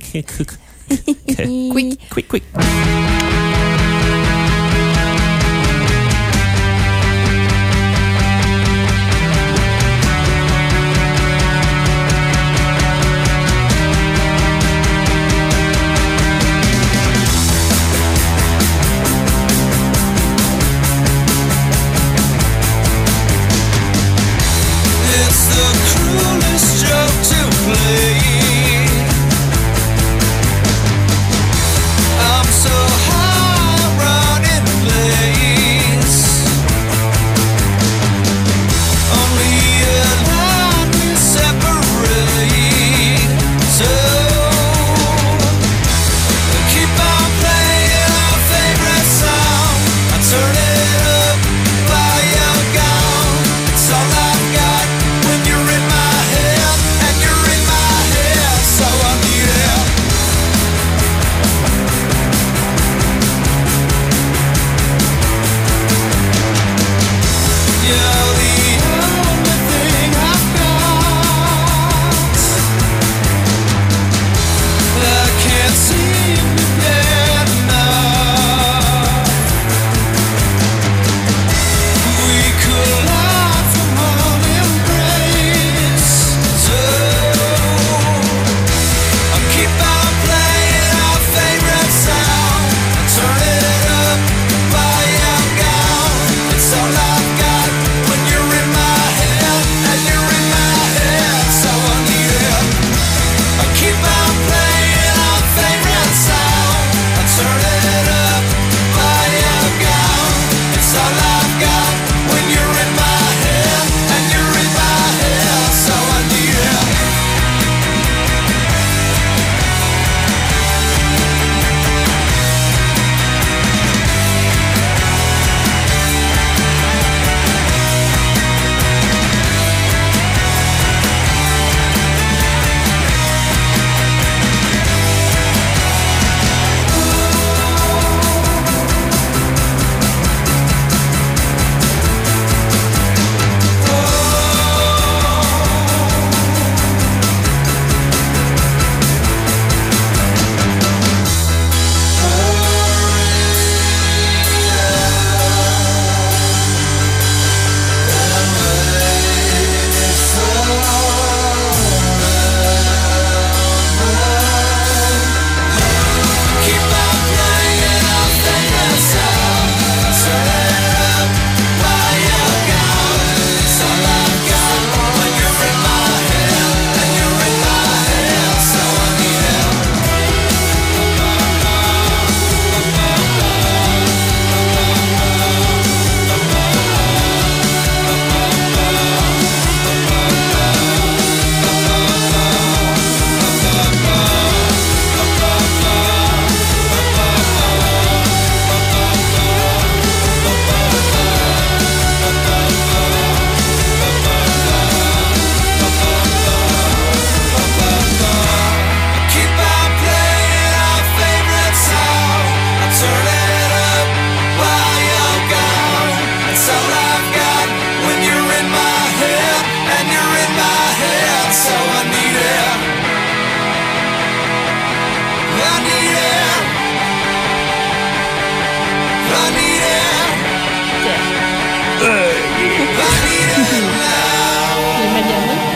Quick. I'm so high.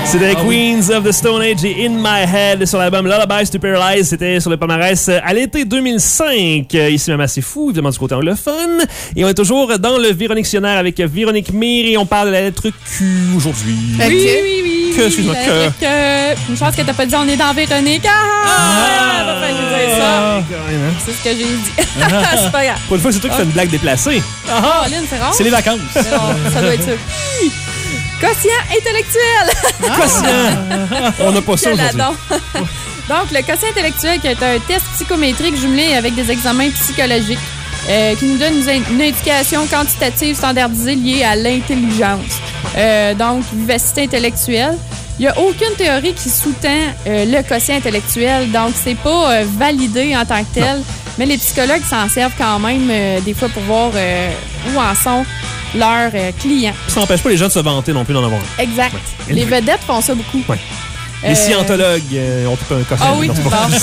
C'était Queens of the Stone Age et In My Head sur l'album Lullabies to Paralyze. C'était sur le palmarès à l'été 2005. Ici même assez fou, évidemment du côté anglophone. Et on est toujours dans le Véronictionnaire avec Véronique Mire et on parle de la lettre Q aujourd'hui. Oui. Excuse-moi, Une chance que t'as pas dit on est dans Véronique. Va pas nous dire ça. C'est ce que j'ai dit. C'est pas grave. Pour une fois, c'est toi qui fais une blague déplacée. Lynn, c'est rare. C'est les vacances. Ça doit être ça. Quotient intellectuel. Quotient. On n'a pas ça aujourd'hui. Donc, le quotient intellectuel qui est un test psychométrique jumelé avec des examens psychologiques qui nous donne une indication quantitative standardisée liée à l'intelligence. Donc, vivacité intellectuelle. Il n'y a aucune théorie qui sous-tend le quotient intellectuel, donc c'est pas validé en tant que tel, mais les psychologues s'en servent quand même des fois pour voir où en sont leurs clients. Ça n'empêche pas les gens de se vanter non plus d'en avoir un. Exact. Ouais. Les vedettes font ça beaucoup. Ouais. Les scientologues ont tout un quotient. Ah oui,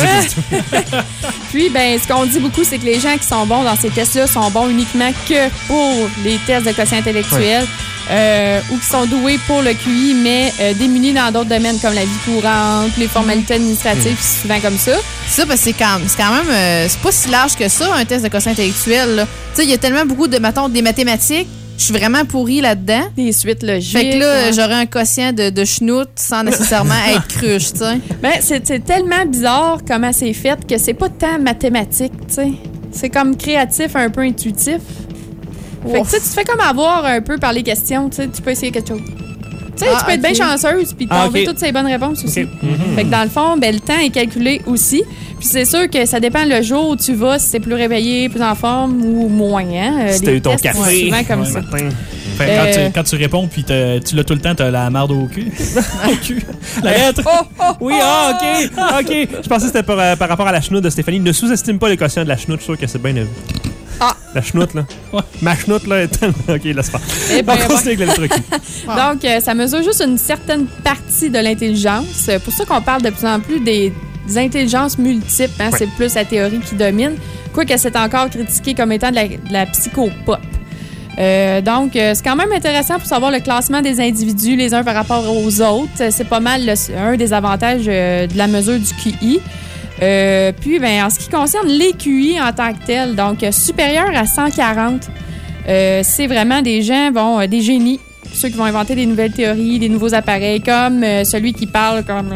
Puis, ce qu'on dit beaucoup, c'est que les gens qui sont bons dans ces tests-là sont bons uniquement que pour les tests de quotient intellectuel. Ou qui sont doués pour le QI, mais démunis dans d'autres domaines comme la vie courante, les formalités administratives, c'est souvent comme ça. C'est ça, parce que c'est quand même... c'est pas si large que ça, un test de quotient intellectuel. Tu sais, il y a tellement beaucoup de, mettons, des mathématiques. Je suis vraiment pourrie là-dedans. Des suites logiques. Fait que là, j'aurais un quotient de schnout sans nécessairement être cruche, tu sais. C'est tellement bizarre comment c'est fait que c'est pas tant mathématique, tu sais. C'est comme créatif, un peu intuitif. Fait que tu te fais comme avoir un peu par les questions, tu sais, tu peux essayer quelque chose. Tu sais, tu peux être bien chanceuse puis tomber toutes ces bonnes réponses aussi. Fait que dans le fond, le temps est calculé aussi. Puis c'est sûr que ça dépend le jour où tu vas, si c'est plus réveillé, plus en forme ou moins. Hein? Si t'as eu ton café. Souvent comme ça. Quand tu réponds puis tu l'as tout le temps, t'as la marde au cul. Au cul. La lettre. Oui, OK. Je pensais que c'était par rapport à la chenoute de Stéphanie. Ne sous-estime pas le quotient de la chenoute. Je suis sûr que c'est bien élevé. La chenoute, là. Ouais. Ma chenoute, là, est tellement... OK, laisse faire. On continue avec la lettre Q. Donc, ça mesure juste une certaine partie de l'intelligence. C'est pour ça qu'on parle de plus en plus des intelligences multiples. Hein? C'est plus la théorie qui domine. Quoique c'est encore critiqué comme étant de la psychopop. Donc, c'est quand même intéressant pour savoir le classement des individus les uns par rapport aux autres. C'est pas mal un des avantages de la mesure du QI. Puis, en ce qui concerne les QI en tant que tel, donc supérieur à 140, c'est vraiment des gens, des génies, ceux qui vont inventer des nouvelles théories, des nouveaux appareils, comme celui qui parle comme...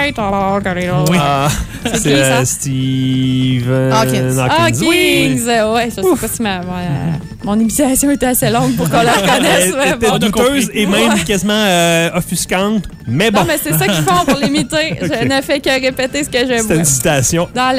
Oui. C'est Steve Hawkins. Hawkings. Ouais, je sais pas si mon imitation était assez longue pour qu'on la reconnaisse. Elle était douteuse et même quasiment offusquante, mais bon. Non, mais c'est ça qu'ils font pour l'imiter. Je ne fais que répéter ce que je vois. C'était une citation. Dans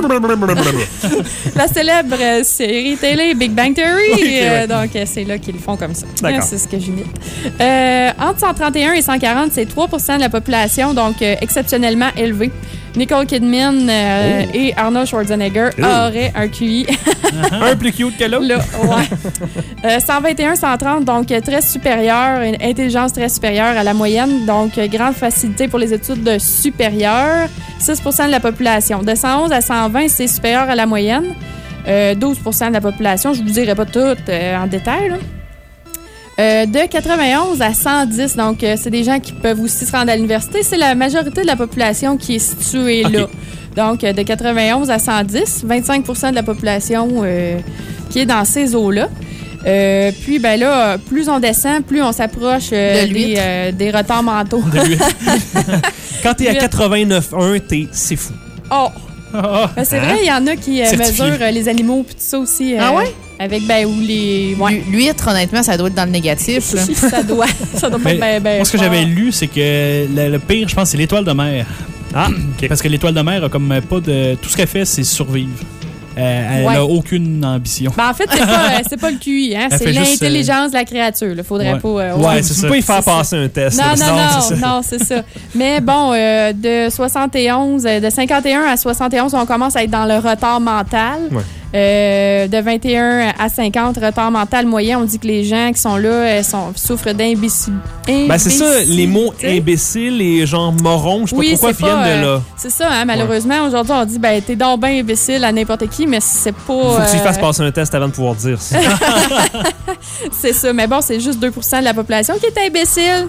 la célèbre série télé Big Bang Theory. Donc, c'est là qu'ils le font comme ça. C'est ce que j'imite. Entre 131 et 140, c'est 3% de la population, donc exceptionnellement élevé. Nicole Kidman et Arnold Schwarzenegger auraient un QI. Un plus cute que l'autre. Là, ouais. 121-130, donc très supérieur, une intelligence très supérieure à la moyenne, donc grande facilité pour les études supérieures. 6% de la population. De 111 à 120, c'est supérieur à la moyenne. 12% de la population, je ne vous dirai pas tout en détail, là. De 91 à 110, donc c'est des gens qui peuvent aussi se rendre à l'université. C'est la majorité de la population qui est située là. Donc, de 91 à 110, 25% de la population qui est dans ces eaux-là. Puis, là, plus on descend, plus on s'approche des retards mentaux. Quand t'es à 89.1, c'est fou. C'est vrai, il y en a qui mesurent les animaux puis tout ça aussi. Avec, ou les... L'huître, honnêtement, ça doit être dans le négatif. ça doit pas moi, ce que j'avais lu, c'est que le pire, je pense, c'est l'étoile de mer. Parce que l'étoile de mer a comme pas de... Tout ce qu'elle fait, c'est survivre. Elle n'a aucune ambition. En fait, c'est pas le QI, hein? C'est l'intelligence de la créature. Il faudrait pas... tu peux pas y faire passer un test. Non, c'est ça. Mais bon, de 51 à 71, on commence à être dans le retard mental. De 21 à 50, retard mental moyen, on dit que les gens qui sont là souffrent d'imbécilité. C'est ça, les mots imbéciles et genre moron, je sais pas pourquoi ils viennent de là. C'est ça, hein, malheureusement, aujourd'hui, on dit t'es donc bien imbécile à n'importe qui, mais c'est pas... Faut que tu fasses passer un test avant de pouvoir dire ça. C'est ça, mais bon, c'est juste 2% de la population qui est imbécile.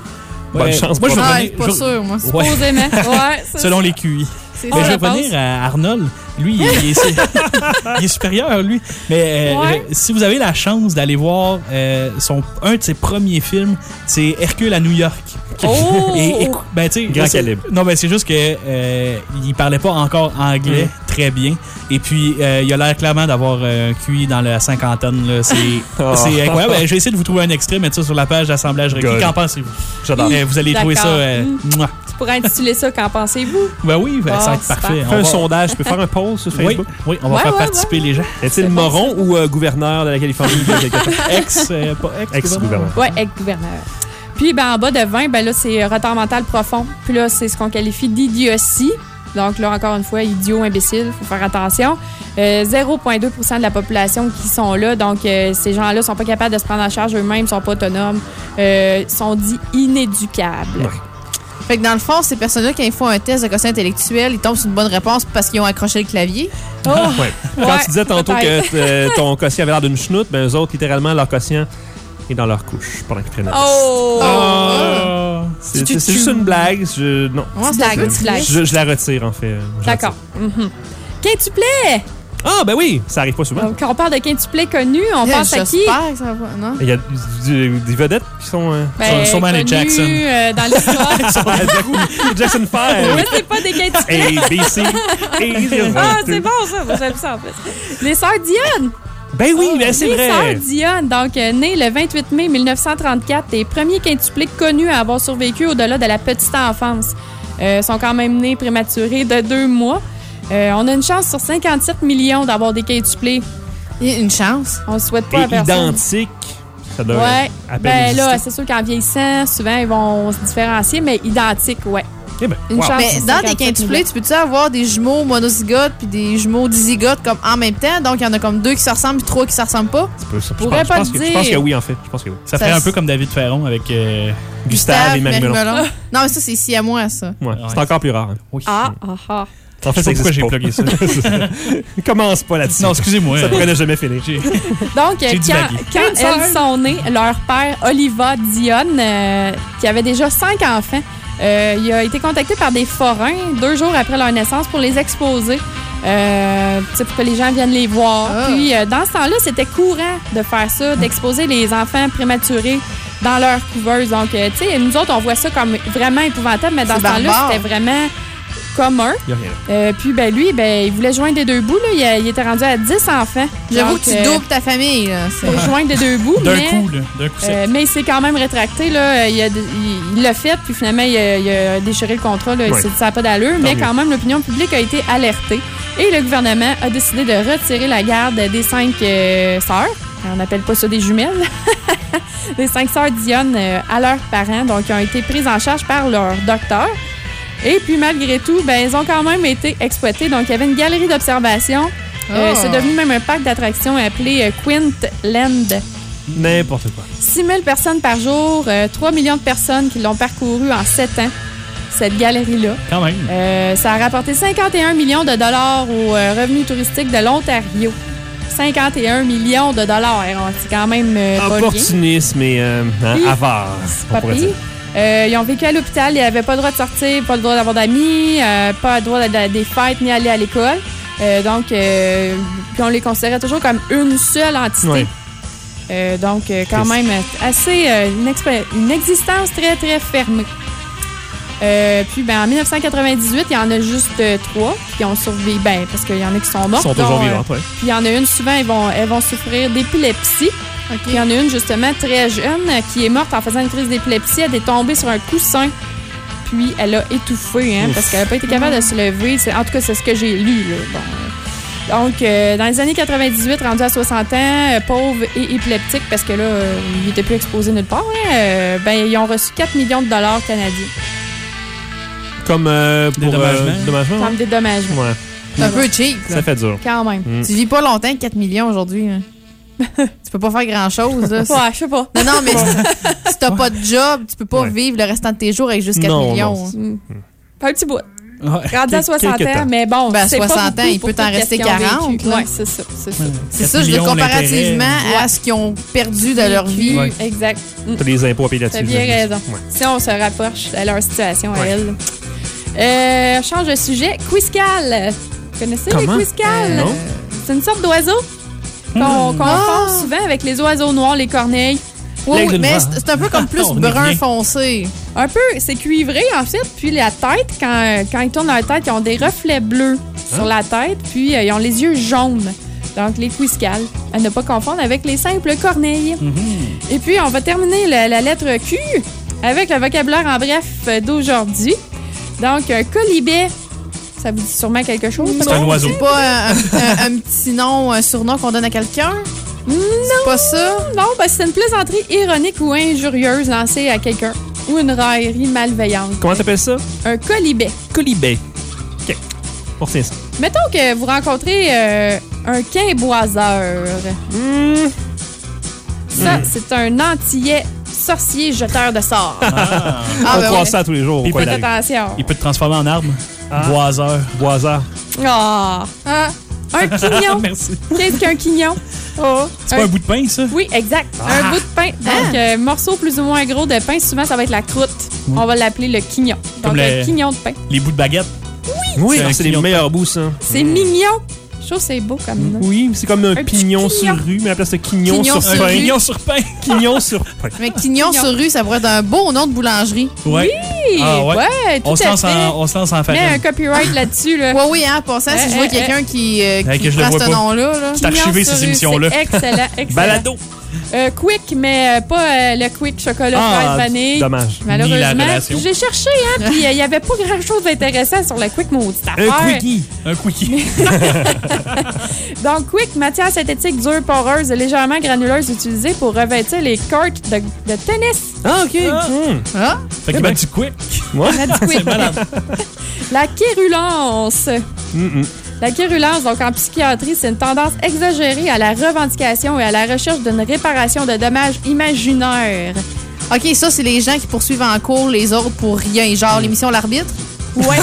Bonne chance. Moi, je vais Ouais, revenir. pas sûr, moi. Supposément. Ouais, ça, Selon les QI. C'est Mais ça, je vais la revenir à Arnold. Lui, il est supérieur, lui. Mais si vous avez la chance d'aller voir un de ses premiers films, c'est Hercule à New York. Oh! Ben, tu sais, Grand calibre. Non, ben, c'est juste que il parlait pas encore anglais très bien. Et puis, il a l'air clairement d'avoir un QI dans la cinquantaine. Là. C'est incroyable. Ben, je vais essayer de vous trouver un extrait, mettre ça sur la page d'Assemblage requis. Qu'en pensez-vous? J'adore. Vous allez trouver ça. Mouah. Tu pourrais intituler ça Qu'en pensez-vous? Ben oui, ça va être super. parfait. Fais un sondage. Tu peux faire un poll sur Facebook? Oui, on va faire participer les gens. Est-il moron ou gouverneur de la Californie? Ex-gouverneur. Oui, ex-gouverneur. Puis, ben, en bas de 20, ben là, c'est retard mental profond. Puis là, c'est ce qu'on qualifie d'idiotie. Donc là, encore une fois, idiot, imbécile, il faut faire attention. 0,2% de la population qui sont là. Donc, ces gens-là ne sont pas capables de se prendre en charge eux-mêmes, ne sont pas autonomes, sont dits inéducables. Ouais. Fait que dans le fond, ces personnes-là, quand ils font un test de quotient intellectuel, ils tombent sur une bonne réponse parce qu'ils ont accroché le clavier. Oh! Ouais. Quand tu disais tantôt que ton quotient avait l'air d'une chenoute, ben eux autres, littéralement, leur quotient est dans leur couche pendant qu'ils prennent la test. Oh! C'est juste une blague. Non. Petite blague. Je la retire, en fait. D'accord. Quintuplet! Ah, ben oui, ça arrive pas souvent. Donc, quand on parle de quintuplet connu, on pense à qui? J'espère que ça va. Non? Il y a des vedettes qui sont... Sûrement les Jackson. Dans l'histoire. Jackson 5. Oui, c'est pas des quintuplets. A, B, C. Ah, c'est bon, ça. J'aime ça, en fait. Les sœurs Dionne. Ben oui, ben c'est vrai. Les sœurs Dionne, donc nées le 28 mai 1934, les premiers quintuplés connus à avoir survécu au-delà de la petite enfance. Sont quand même nés prématurés de 2 mois. On a une chance sur 57 millions d'avoir des quintuplés. Une chance. On ne souhaite pas Et à personne. identique. Ça doit à peine ben là, exister. c'est sûr qu'en vieillissant, souvent, ils vont se différencier, mais identiques, ouais. Eh ben, Une chance Mais sur dans tes 57 quintuplés, millions. tu peux-tu avoir des jumeaux monozygotes puis des jumeaux dizygotes comme en même temps? Donc, il y en a comme 2 qui se ressemblent puis 3 qui se ressemblent pas? Je pourrais pas te Je dire. pense que oui, en fait. Je pense que oui. Ça ferait un peu comme David Ferron avec Gustave et Marie Melon. Non, mais ça, c'est siamois, ça. Ouais, c'est encore plus rare. Hein. Oui. Ah. En fait, Je sais pas pourquoi j'ai plugué ça. Commence pas là-dessus. Non, excusez-moi. Ça pourrait ne jamais finir. Donc, J'ai divagué. quand elles sont nées, leur père, Oliva Dionne, qui avait déjà 5 enfants, il a été contacté par des forains 2 jours après leur naissance pour les exposer. Pour que les gens viennent les voir. Puis, dans ce temps-là, c'était courant de faire ça, d'exposer les enfants prématurés dans leur couveuse. Donc, tu sais, nous autres, on voit ça comme vraiment épouvantable, mais dans ce temps-là, barbare. c'était vraiment commun. Il y a rien. Puis, ben lui, ben, il voulait joindre des 2 bouts. Là. Il était rendu à 10 enfants. J'avoue Donc, que tu doubles ta famille. Là. pour joindre des 2 bouts. D'un mais, coup, là. D'un coup sec. mais il s'est quand même rétracté. Là. Il l'a fait, puis finalement, il a déchiré le contrat. Là. Ouais. Ça n'a pas d'allure. Mais mieux. quand même, l'opinion publique a été alertée. Et le gouvernement a décidé de retirer la garde des 5 sœurs. On n'appelle pas ça des jumelles. Les 5 sœurs Dionne à leurs parents. Donc, ils ont été prises en charge par leur docteur. Et puis, malgré tout, ben, ils ont quand même été exploités. Donc, il y avait une galerie d'observation. C'est devenu même un parc d'attractions appelé Quintland. N'importe quoi. 6 000 personnes par jour, 3 millions de personnes qui l'ont parcouru en 7 ans, cette galerie-là. Quand même. Ça a rapporté 51 millions de dollars aux revenus touristiques de l'Ontario. 51 millions de dollars. C'est quand même pas rien. Opportunisme et Puis, avare, on Pas pourrait pire. dire. Ils ont vécu à l'hôpital, ils n'avaient pas le droit de sortir, pas le droit d'avoir d'amis, pas le droit d'aller à des fêtes ni aller à l'école. Donc, puis on les considérait toujours comme une seule entité. Ouais. Donc, quand même, assez une existence très, très fermée. Puis, ben, en 1998, il y en a juste 3 qui ont survécu. Ben, parce qu'il y en a qui sont morts. Ils sont toujours vivantes, ouais. Puis, il y en a une, souvent, elles vont souffrir d'épilepsie. Il y en a une, justement, très jeune, qui est morte en faisant une crise d'épilepsie. Elle est tombée sur un coussin. Puis, elle a étouffé, hein, parce qu'elle n'a pas été capable de se lever. En tout cas, c'est ce que j'ai lu, là. Bon. Donc, dans les années 98, rendu à 60 ans, pauvre et épileptique, parce que là, il n'était plus exposé nulle part, hein, ben, ils ont reçu 4 millions de dollars canadiens. Comme pour dédommagement. Comme dédommagement. Ouais. C'est un peu cheap. Là. Ça fait dur. Quand même. Tu vis pas longtemps avec 4 millions aujourd'hui. Là. Tu peux pas faire grand-chose. Là. Ouais, je sais pas. Non, mais si t'as pas de job, tu peux pas vivre le restant de tes jours avec juste 4 millions. Un petit bout. Rendu à 60 ans, mais bon, ben, à c'est 60 pas ans, il peut t'en rester 40. Oui, c'est ça. C'est ça, je dis comparativement à ce qu'ils ont perdu de leur vie. Ouais. Exact. T'as des impôts à payer là-dessus. T'as bien raison. Ouais. Si on se rapproche de leur situation à elle. Change de sujet. Quizcal. Vous connaissez les Quizcal? Non. C'est une sorte d'oiseau qu'on confond souvent avec les oiseaux noirs, les corneilles. Oui, mais c'est un peu comme plus brun foncé. Un peu, c'est cuivré en fait. Puis la tête, quand ils tournent leur tête, ils ont des reflets bleus sur la tête. Puis ils ont les yeux jaunes. Donc les quizcales. À ne pas confondre avec les simples corneilles. Et puis on va terminer la lettre Q avec le vocabulaire en bref d'aujourd'hui. Donc un colibet. Ça vous dit sûrement quelque chose? C'est un oiseau. C'est pas un petit nom, un surnom qu'on donne à quelqu'un? Non. C'est pas ça? Non, ben c'est une plaisanterie ironique ou injurieuse lancée à quelqu'un. Ou une raillerie malveillante. Comment t'appelles ça? Un colibet. Colibet. OK. On retient ça. Mettons que vous rencontrez un quimboiseur. Ça, c'est un Antillais sorcier jeteur de sorts. On croit ça tous les jours. Faites attention. Il peut te transformer en arbre. Boiseur. Un quignon. Merci. Qu'est-ce qu'un quignon? C'est pas un bout de pain, ça? Oui, exact. Un bout de pain. Donc, morceau plus ou moins gros de pain. Souvent, ça va être la croûte. On va l'appeler le quignon. Donc, un quignon de pain. Les bouts de baguette. Oui, c'est les meilleurs bouts, ça. C'est mignon. Je trouve que c'est beau comme nom. Oui, c'est comme un pignon sur rue, mais à la place de quignon sur pain. Quignon sur pain. Quignon sur pain. Mais quignon sur rue, ça pourrait être un beau nom de boulangerie. Oui, ouais, tout on se lance en famille. Mets un copyright là-dessus. Là. Oui, en passant, si je vois quelqu'un qui prend ce nom-là. C'est archivé, ces émissions-là. Excellent. Balado. Quick, mais pas le quick chocolat fraise vanille. Dommage. Malheureusement. J'ai cherché, puis il n'y avait pas grand-chose d'intéressant sur le quick maudit affaire. Un quickie. Donc, quick, matière synthétique dure, poreuse, légèrement granuleuse, utilisée pour revêtir les corks de tennis. Ah, OK. Fait qu'il met du quick. Ouais. C'est malade. La quérulence. La quérulence, donc en psychiatrie, c'est une tendance exagérée à la revendication et à la recherche d'une réparation de dommages imaginaires. OK, ça, c'est les gens qui poursuivent en cours les autres pour rien. Genre l'émission L'Arbitre? Ouais.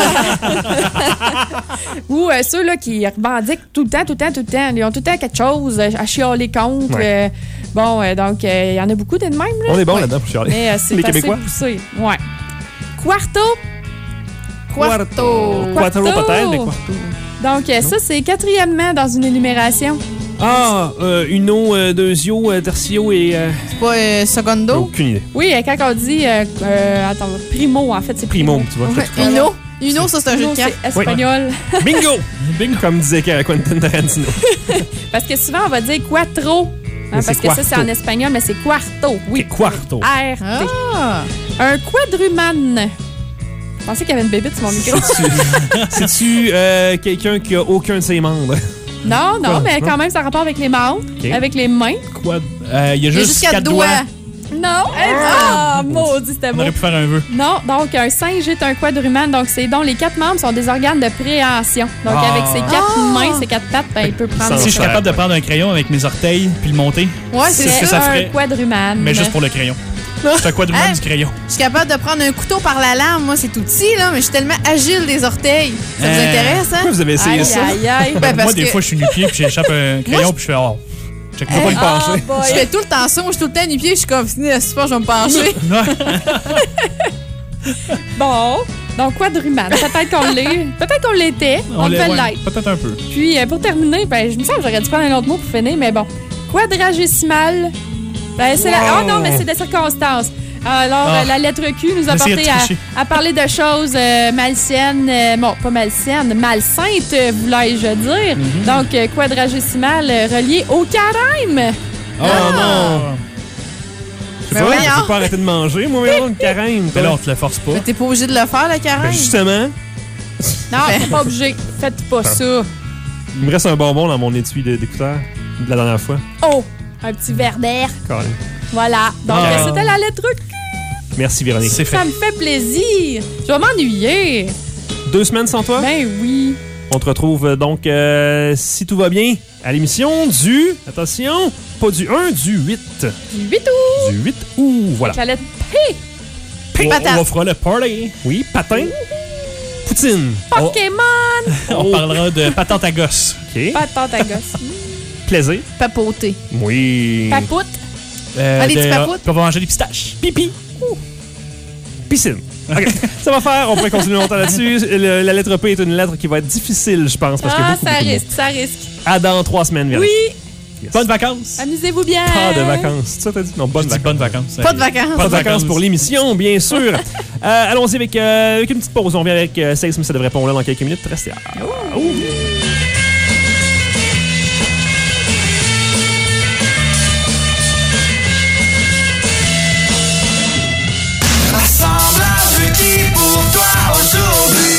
Ou ceux-là qui revendiquent tout le temps. Ils ont tout le temps quelque chose à chialer contre. Ouais. Donc, il y en a beaucoup de même. Là. On est bon là-dedans pour chialer. Mais c'est les assez Québécois. poussé. Ouais. Quarto peut-être, mais quarto. Donc, ça, c'est quatrièmement dans une énumération. Uno, deuxio, tertio et... C'est pas secondo? Aucune idée. Oui, quand on dit... primo, en fait, c'est primo. Tu vois, Uno, ça, c'est un jeu de cartes. Espagnol. Oui. Bingo! Comme disait Quentin Tarantino. Parce que souvent, on va dire quattro. Parce que ça, c'est en espagnol, mais c'est quarto. Oui. Quarto. R-T. Un quadruman. Je pensais qu'il y avait une bébite sur mon micro. C'est-tu quelqu'un qui a aucun de ses membres? Non, mais quand même, ça a rapport avec les membres, avec les mains. Quoi? Il y a juste 4 doigts. Non. Maudit, c'était beau. On aurait pu faire un vœu. Non, donc un singe est un quadruman. Donc, c'est dont les 4 membres sont des organes de préhension. Donc, avec ses 4 mains, ses 4 pattes, il peut prendre... Si je suis capable de prendre un crayon avec mes orteils puis le monter, c'est ce que ça ferait. Un quadruman. Mais juste pour le crayon. C'est un quadruman du crayon. Je suis capable de prendre un couteau par la lame. Moi, c'est tout petit, là, mais je suis tellement agile des orteils. Ça vous intéresse, hein? Pourquoi vous avez essayé ça? Ben, moi, des fois, je suis nu-pied puis j'échappe un crayon puis je fais check pas le pencher. Je fais tout le temps ça. Moi, je suis tout le temps nu-pied. Je suis comme, super, je vais me pencher. Bon. Donc, quadruman. Peut-être qu'on l'était. On devait l'être. Peut-être un peu. Puis, pour terminer, je me sens que j'aurais dû prendre un autre mot pour finir, mais bon. Quadragésimal. C'est non, mais c'est des circonstances. Alors, la lettre Q nous a porté à parler de choses malsaines. Pas malsaines, malsaintes, voulais-je dire. Donc, quadragésimal relié au carême. Non! Je sais pas, je peux pas arrêter de manger, moi, mais le carême. Mais là, on te le force pas. Mais t'es pas obligé de le faire, le carême? Justement. Non, t'es pas obligé. Faites pas ça. Il me reste un bonbon dans mon étui d'écouteur de la dernière fois. Oh! Un petit verre d'air. Voilà. Donc, c'était la lettre Q. Merci, Véronique. C'est fait. Ça me fait plaisir. Je vais m'ennuyer. 2 semaines sans toi? Ben oui. On te retrouve donc, si tout va bien, à l'émission du... Attention, pas du 1, du 8. Du 8 août. Du 8 août, voilà. La lettre P. On fera le party. Oui, patin. poutine. Pokémon! On parlera de patente à gosse. OK. Patente à gosse. Plaisir. Papoter. Oui. Papoute. Des petits papoutes. On va manger des pistaches. Pipi. Piscine. OK. Ça va faire. On pourrait continuer longtemps là-dessus. La lettre P est une lettre qui va être difficile, je pense. Parce que ça risque. À dans 3 semaines, Véronique. Oui. Yes. Bonnes vacances. Amusez-vous bien. Pas de vacances. C'est ça, t'as dit? Non, bonnes vacances. Bonnes vacances. Pas de vacances. Pas de vacances pour l'émission, bien sûr. Allons-y avec une petite pause. On revient avec Sexe, mais ça devrait pas là dans quelques minutes. Restez là. Assemblage qui pour toi aujourd'hui.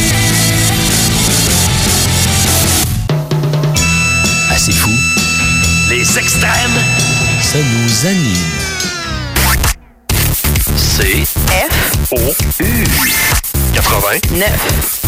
C'est fou. Les extrêmes, ça nous anime. C-F-O-U 89 1.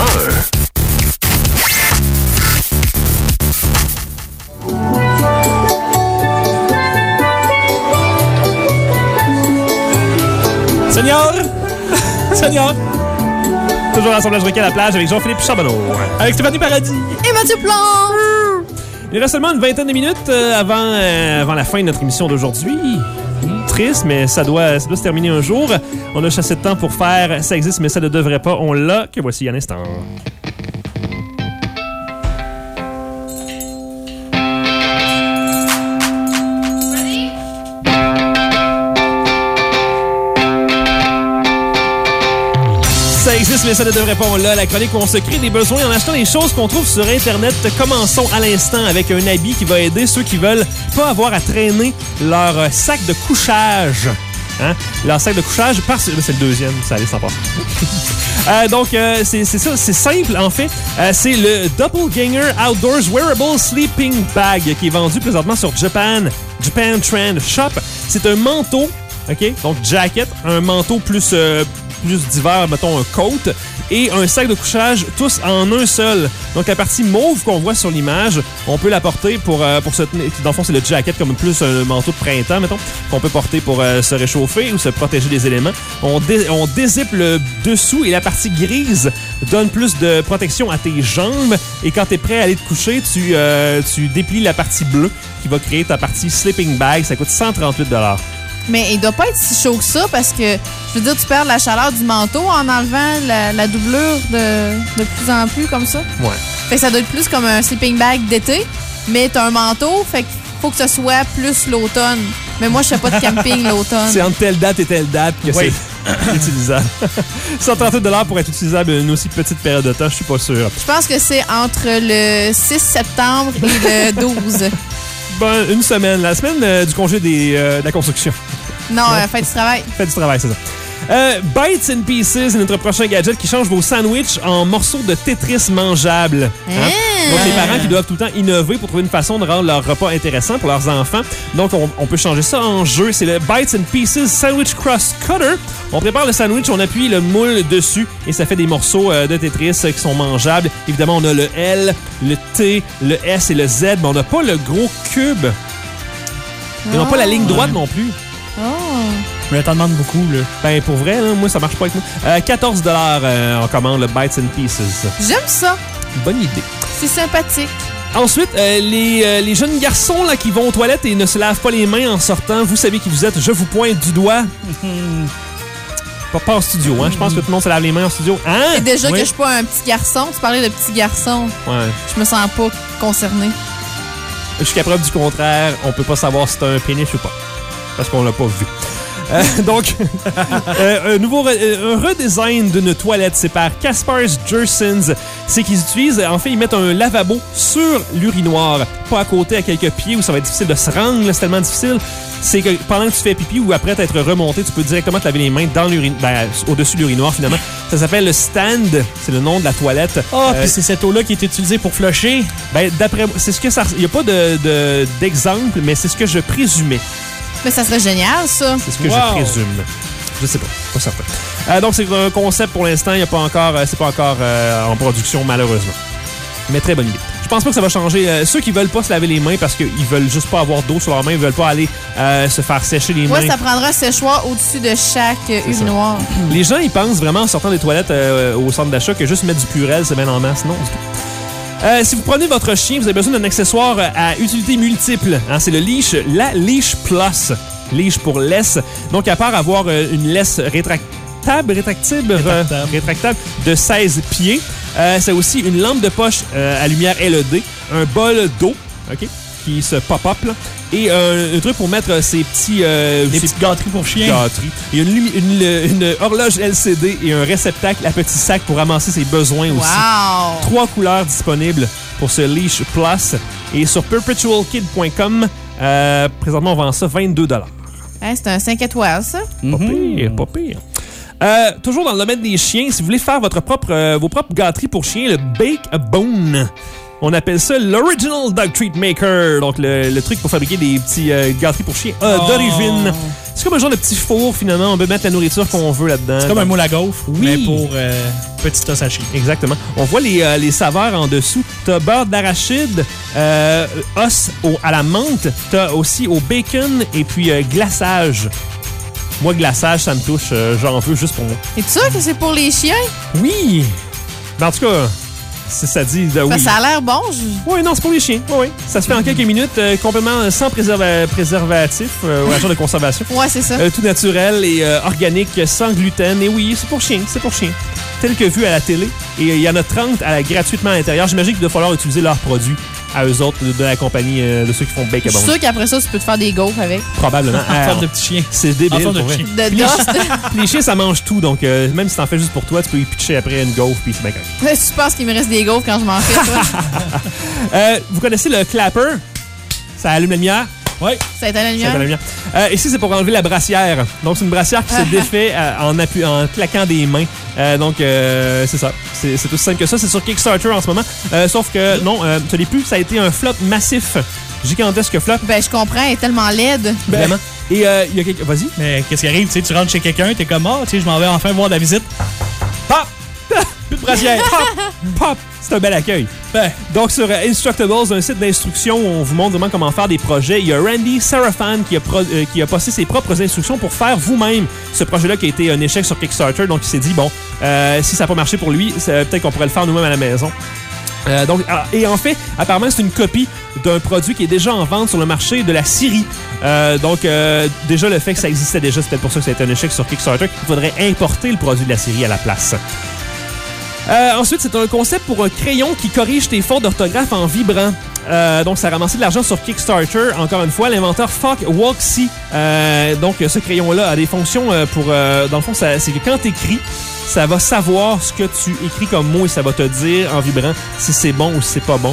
Seigneur! Seigneur! Toujours l'assemblage requis à la plage avec Jean-Philippe Charbonneau. Avec Stéphanie Paradis. Et Mathieu Plante! Il reste seulement une vingtaine de minutes avant la fin de notre émission d'aujourd'hui. Triste, mais ça doit se terminer un jour. On a chassé de temps pour faire Ça existe, mais ça ne devrait pas. On l'a, que voici un instant. Ça existe, mais ça ne devrait pas. On l'a, la chronique où on se crée des besoins en achetant des choses qu'on trouve sur Internet. Commençons à l'instant avec un habit qui va aider ceux qui veulent pas avoir à traîner leur sac de couchage. Hein? Leur sac de couchage, c'est le deuxième, ça allait sans passer. Donc, c'est ça, c'est simple en fait. C'est le Doppelganger Outdoors Wearable Sleeping Bag qui est vendu présentement sur Japan Trend Shop. C'est un manteau, OK? Donc, jacket, un manteau plus d'hiver, mettons un coat, et un sac de couchage, tous en un seul. Donc la partie mauve qu'on voit sur l'image, on peut la porter pour se tenir. Dans le fond, c'est le jacket comme plus un manteau de printemps, mettons, qu'on peut porter pour se réchauffer ou se protéger des éléments. On dézippe le dessous et la partie grise donne plus de protection à tes jambes. Et quand t'es prêt à aller te coucher, tu déplies la partie bleue qui va créer ta partie sleeping bag. Ça coûte 138 $. Mais il doit pas être si chaud que ça parce que, je veux dire, tu perds la chaleur du manteau en enlevant la doublure de plus en plus comme ça. Ouais. Fait que ça doit être plus comme un sleeping bag d'été, mais t'as un manteau, fait qu'il faut que ce soit plus l'automne. Mais moi, je fais pas de camping l'automne. C'est entre telle date et telle date que c'est utilisable. 138 $ pour être utilisable une aussi petite période de temps, je suis pas sûr. Je pense que c'est entre le 6 septembre et le 12. Bon, une semaine, la semaine du congé de la construction. Non, fête du travail. Fête du travail, c'est ça. Bites and Pieces est notre prochain gadget qui change vos sandwichs en morceaux de Tetris mangeables. Hein? Donc, les parents qui doivent tout le temps innover pour trouver une façon de rendre leur repas intéressant pour leurs enfants. Donc, on peut changer ça en jeu. C'est le Bites and Pieces Sandwich Crust Cutter. On prépare le sandwich, on appuie le moule dessus et ça fait des morceaux de Tetris qui sont mangeables. Évidemment, on a le L, le T, le S et le Z, mais on n'a pas le gros cube. Ils n'ont pas la ligne droite non plus. Mais t'en demandes beaucoup, là. Ben, pour vrai, là, moi, ça marche pas avec moi. 14 $ on commande le Bites and Pieces. J'aime ça. Bonne idée. C'est sympathique. Ensuite, les jeunes garçons là, qui vont aux toilettes et ne se lavent pas les mains en sortant, vous savez qui vous êtes, je vous pointe du doigt. Pas en studio, hein. Je pense que tout le monde se lave les mains en studio. Hein? Et déjà que je suis pas un petit garçon, tu parlais de petit garçon. Ouais. Je me sens pas concernée. Jusqu'à preuve du contraire, on peut pas savoir si c'est un pénis ou pas. Parce qu'on l'a pas vu. Donc, un redesign d'une toilette, c'est par Kaspar's Jersons. C'est qu'ils utilisent, en fait, ils mettent un lavabo sur l'urinoir, pas à côté à quelques pieds où ça va être difficile de se rendre, là, c'est tellement difficile. C'est que pendant que tu fais pipi ou après t'être remonté, tu peux directement te laver les mains dans au-dessus de l'urinoir finalement. Ça s'appelle le stand, c'est le nom de la toilette. Puis c'est cette eau-là qui est utilisée pour flusher. Ben, d'après moi, c'est ce que ça. Il n'y a pas d'exemple, mais c'est ce que je présumais. Mais ça serait génial, ça. C'est ce que je présume. Je sais pas certain. Donc, c'est un concept pour l'instant. C'est pas encore en production, malheureusement. Mais très bonne idée. Je pense pas que ça va changer. Ceux qui veulent pas se laver les mains parce qu'ils veulent juste pas avoir d'eau sur leurs mains, ils veulent pas aller se faire sécher les mains. Ouais, ça prendra un séchoir au-dessus de chaque urinoir. Les gens, ils pensent vraiment en sortant des toilettes au centre d'achat que juste mettre du Purel, c'est bien en masse. Non, du tout. Si vous prenez votre chien, vous avez besoin d'un accessoire à utilité multiple. Hein, c'est le leash, la Leash Plus. Leash pour laisse. Donc, à part avoir une laisse rétractable de 16 pieds, c'est aussi une lampe de poche à lumière LED, un bol d'eau, OK, qui se pop-up, là, et un truc pour mettre ces petits... des petites gâteries pour chiens. Il y a une horloge LCD et un réceptacle à petit sac pour ramasser ses besoins aussi. Wow! 3 couleurs disponibles pour ce Leash Plus. Et sur perpetualkid.com, présentement, on vend ça 22 $. Hein, c'est un 5 étoiles, ça? Pas pire, pas pire. Toujours dans le domaine des chiens, si vous voulez faire vos propres gâteries pour chiens, le Bake a Bone. On appelle ça l'Original Dog Treat Maker. Donc, le truc pour fabriquer des petits gâteries pour chiens d'origine. C'est comme un genre de petit four, finalement. On peut mettre la nourriture qu'on veut là-dedans. C'est comme un moule à gaufre, mais pour petit os à chien. Exactement. On voit les saveurs en dessous. T'as beurre d'arachide, os à la menthe. T'as aussi au bacon et puis glaçage. Moi, glaçage, ça me touche. J'en veux juste pour moi. Es-tu sûr que c'est pour les chiens? Oui! Ben, en tout cas... Ça dit oui. Ça a l'air bon. Oui, non, c'est pour les chiens. Oui. Ça se fait en quelques minutes, complètement sans préservatif ou agent de conservation. Ouais, c'est ça. Tout naturel et organique, sans gluten. Et oui, c'est pour chiens. C'est pour chiens. Tel que vu à la télé. Et il y en a 30 gratuitement à l'intérieur. J'imagine qu'il va falloir utiliser leurs produits à eux autres de la compagnie de ceux qui font Bake a Bone. Je suis sûr qu'après ça, tu peux te faire des gaufres avec. Probablement. En forme de petit chien. C'est débile. En forme de chien. Les chiens, ça mange tout. Donc, même si t'en fais juste pour toi, tu peux y pitcher après une gaufre puis c'est bien correct. Tu penses qu'il me reste des gaufres quand je m'en fais, vous connaissez le clapper? Ça allume la lumière? Oui. Ça éteint la lumière. Ici, c'est pour enlever la brassière. Donc, c'est une brassière qui se défait en claquant des mains. Donc, c'est ça. C'est aussi simple que ça. C'est sur Kickstarter en ce moment. Sauf que, non, ça l'est plus. Ça a été un flop massif. Gigantesque flop. Ben, je comprends. Elle est tellement laide. Vraiment. Et il y a quelqu'un... Vas-y. Mais qu'est-ce qui arrive? Tu rentres chez quelqu'un, t'es comme, je m'en vais enfin voir la visite. Pop! Plus de brassière. Pop! Pop! C'est un bel accueil. Donc, sur Instructables, un site d'instruction où on vous montre vraiment comment faire des projets, il y a Randy Sarafan qui a posté ses propres instructions pour faire vous-même ce projet-là qui a été un échec sur Kickstarter. Donc, il s'est dit, bon, si ça n'a pas marché pour lui, peut-être qu'on pourrait le faire nous-mêmes à la maison. Et en fait, apparemment, c'est une copie d'un produit qui est déjà en vente sur le marché de la Syrie. Déjà, le fait que ça existait déjà, c'est peut-être pour ça que ça a été un échec sur Kickstarter. Il faudrait importer le produit de la Syrie à la place. Ensuite, c'est un concept pour un crayon qui corrige tes fautes d'orthographe en vibrant. Donc, ça a ramassé de l'argent sur Kickstarter. Encore une fois, l'inventeur Fuck Walksy. Donc, ce crayon-là a des fonctions pour... dans le fond, c'est que quand tu écris, ça va savoir ce que tu écris comme mot et ça va te dire en vibrant si c'est bon ou si c'est pas bon.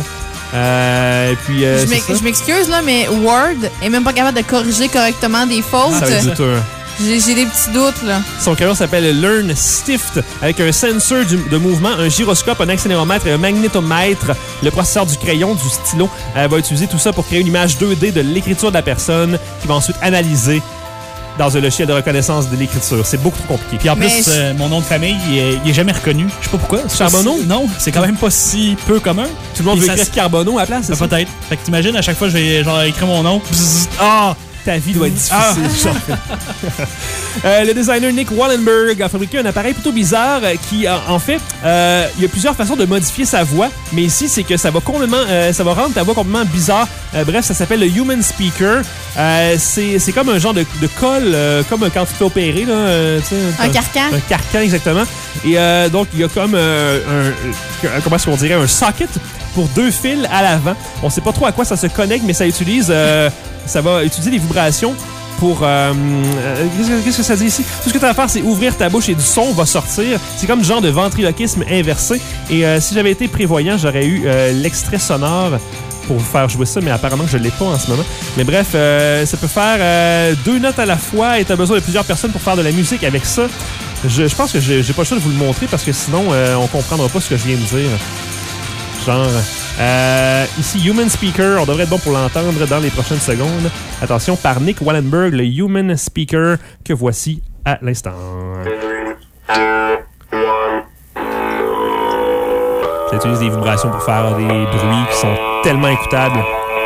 Je m'excuse, là, mais Word est même pas capable de corriger correctement des fautes. Ça va être douteux. J'ai des petits doutes, là. Son crayon s'appelle Learn Stift, avec un sensor de mouvement, un gyroscope, un accéléromètre et un magnétomètre. Le processeur du crayon, du stylo, va utiliser tout ça pour créer une image 2D de l'écriture de la personne qui va ensuite analyser dans un logiciel de reconnaissance de l'écriture. C'est beaucoup trop compliqué. Puis en plus, mon nom de famille, il est jamais reconnu. Je sais pas pourquoi. Charbonneau? Non, c'est quand même pas si peu commun. Tout le monde veut écrire Carbonneau à la place, c'est ça? Peut-être. Fait que t'imagines, à chaque fois, je vais écrire mon nom. Ta vie doit être difficile. Le designer Nick Wallenberg a fabriqué un appareil plutôt bizarre qui, en fait, il y a plusieurs façons de modifier sa voix, mais ici, c'est que ça va rendre ta voix complètement bizarre. Bref, ça s'appelle le Human Speaker. C'est comme un genre de colle, comme quand tu te fais opérer. Là, un carcan. Un carcan, exactement. Et donc, il y a comme comment est-ce qu'on dirait, un socket pour 2 fils à l'avant. On sait pas trop à quoi ça se connecte, mais ça utilise... ça va utiliser des vibrations pour... qu'est-ce que ça dit ici? Tout ce que tu as à faire, c'est ouvrir ta bouche et du son va sortir. C'est comme du genre de ventriloquisme inversé. Et si j'avais été prévoyant, j'aurais eu l'extrait sonore pour vous faire jouer ça, mais apparemment que je ne l'ai pas en ce moment. Mais bref, ça peut faire 2 notes à la fois et tu as besoin de plusieurs personnes pour faire de la musique avec ça. Je pense que j'ai pas le choix de vous le montrer parce que sinon, on comprendra pas ce que je viens de dire. Genre... ici, Human Speaker, on devrait être bon pour l'entendre dans les prochaines secondes. Attention, par Nick Wallenberg, le Human Speaker que voici à l'instant. Ça utilise des vibrations pour faire des bruits qui sont tellement écoutables.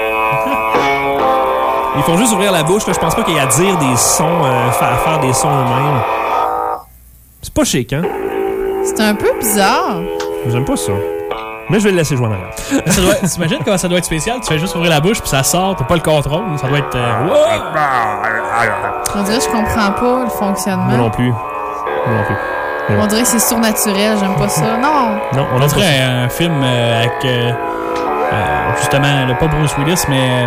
Ils font juste ouvrir la bouche. Là. Je pense pas qu'il y a à dire des sons, à faire des sons eux-mêmes. C'est pas chic, hein? C'est un peu bizarre. J'aime pas ça. Mais je vais le laisser jouer en arrière. T'imagines comment ça doit être spécial? Tu fais juste ouvrir la bouche puis ça sort, t'as pas le contrôle. Ça doit être... On dirait que je comprends pas le fonctionnement. Moi non plus. On dirait que c'est surnaturel, j'aime pas ça. Non, on dirait un film avec... justement, pas Bruce Willis, mais...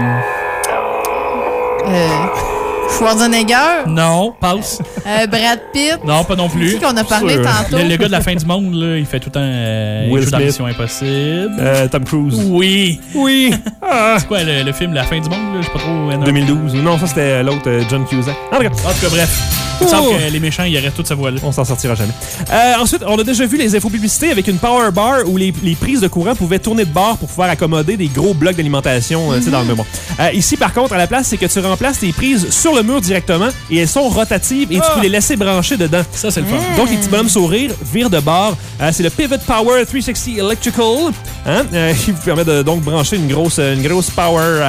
Schwarzenegger? Non, passe. Brad Pitt? Non, pas non plus. Qui qu'on a parlé tantôt? Le gars de la fin du monde, là, il fait tout le temps Will Smith. Mission Impossible. Tom Cruise. Oui. C'est quoi le film La fin du monde? Là? Je sais pas trop. 2012. Non, ça c'était l'autre, John Cusack. En tout cas, bref. Il me semble que les méchants, ils arrêtent toute sa voix là. On s'en sortira jamais. Ensuite, on a déjà vu les infos publicités avec une power bar où les prises de courant pouvaient tourner de bord pour pouvoir accommoder des gros blocs d'alimentation dans le mémoire. Ici, par contre, à la place, c'est que tu remplaces tes prises sur le mur directement et elles sont rotatives et tu peux les laisser brancher dedans. Ça, c'est le fun. Donc, les petits bonhommes sourires virent de bord. C'est le Pivot Power 360 Electrical qui vous permet de donc brancher une grosse power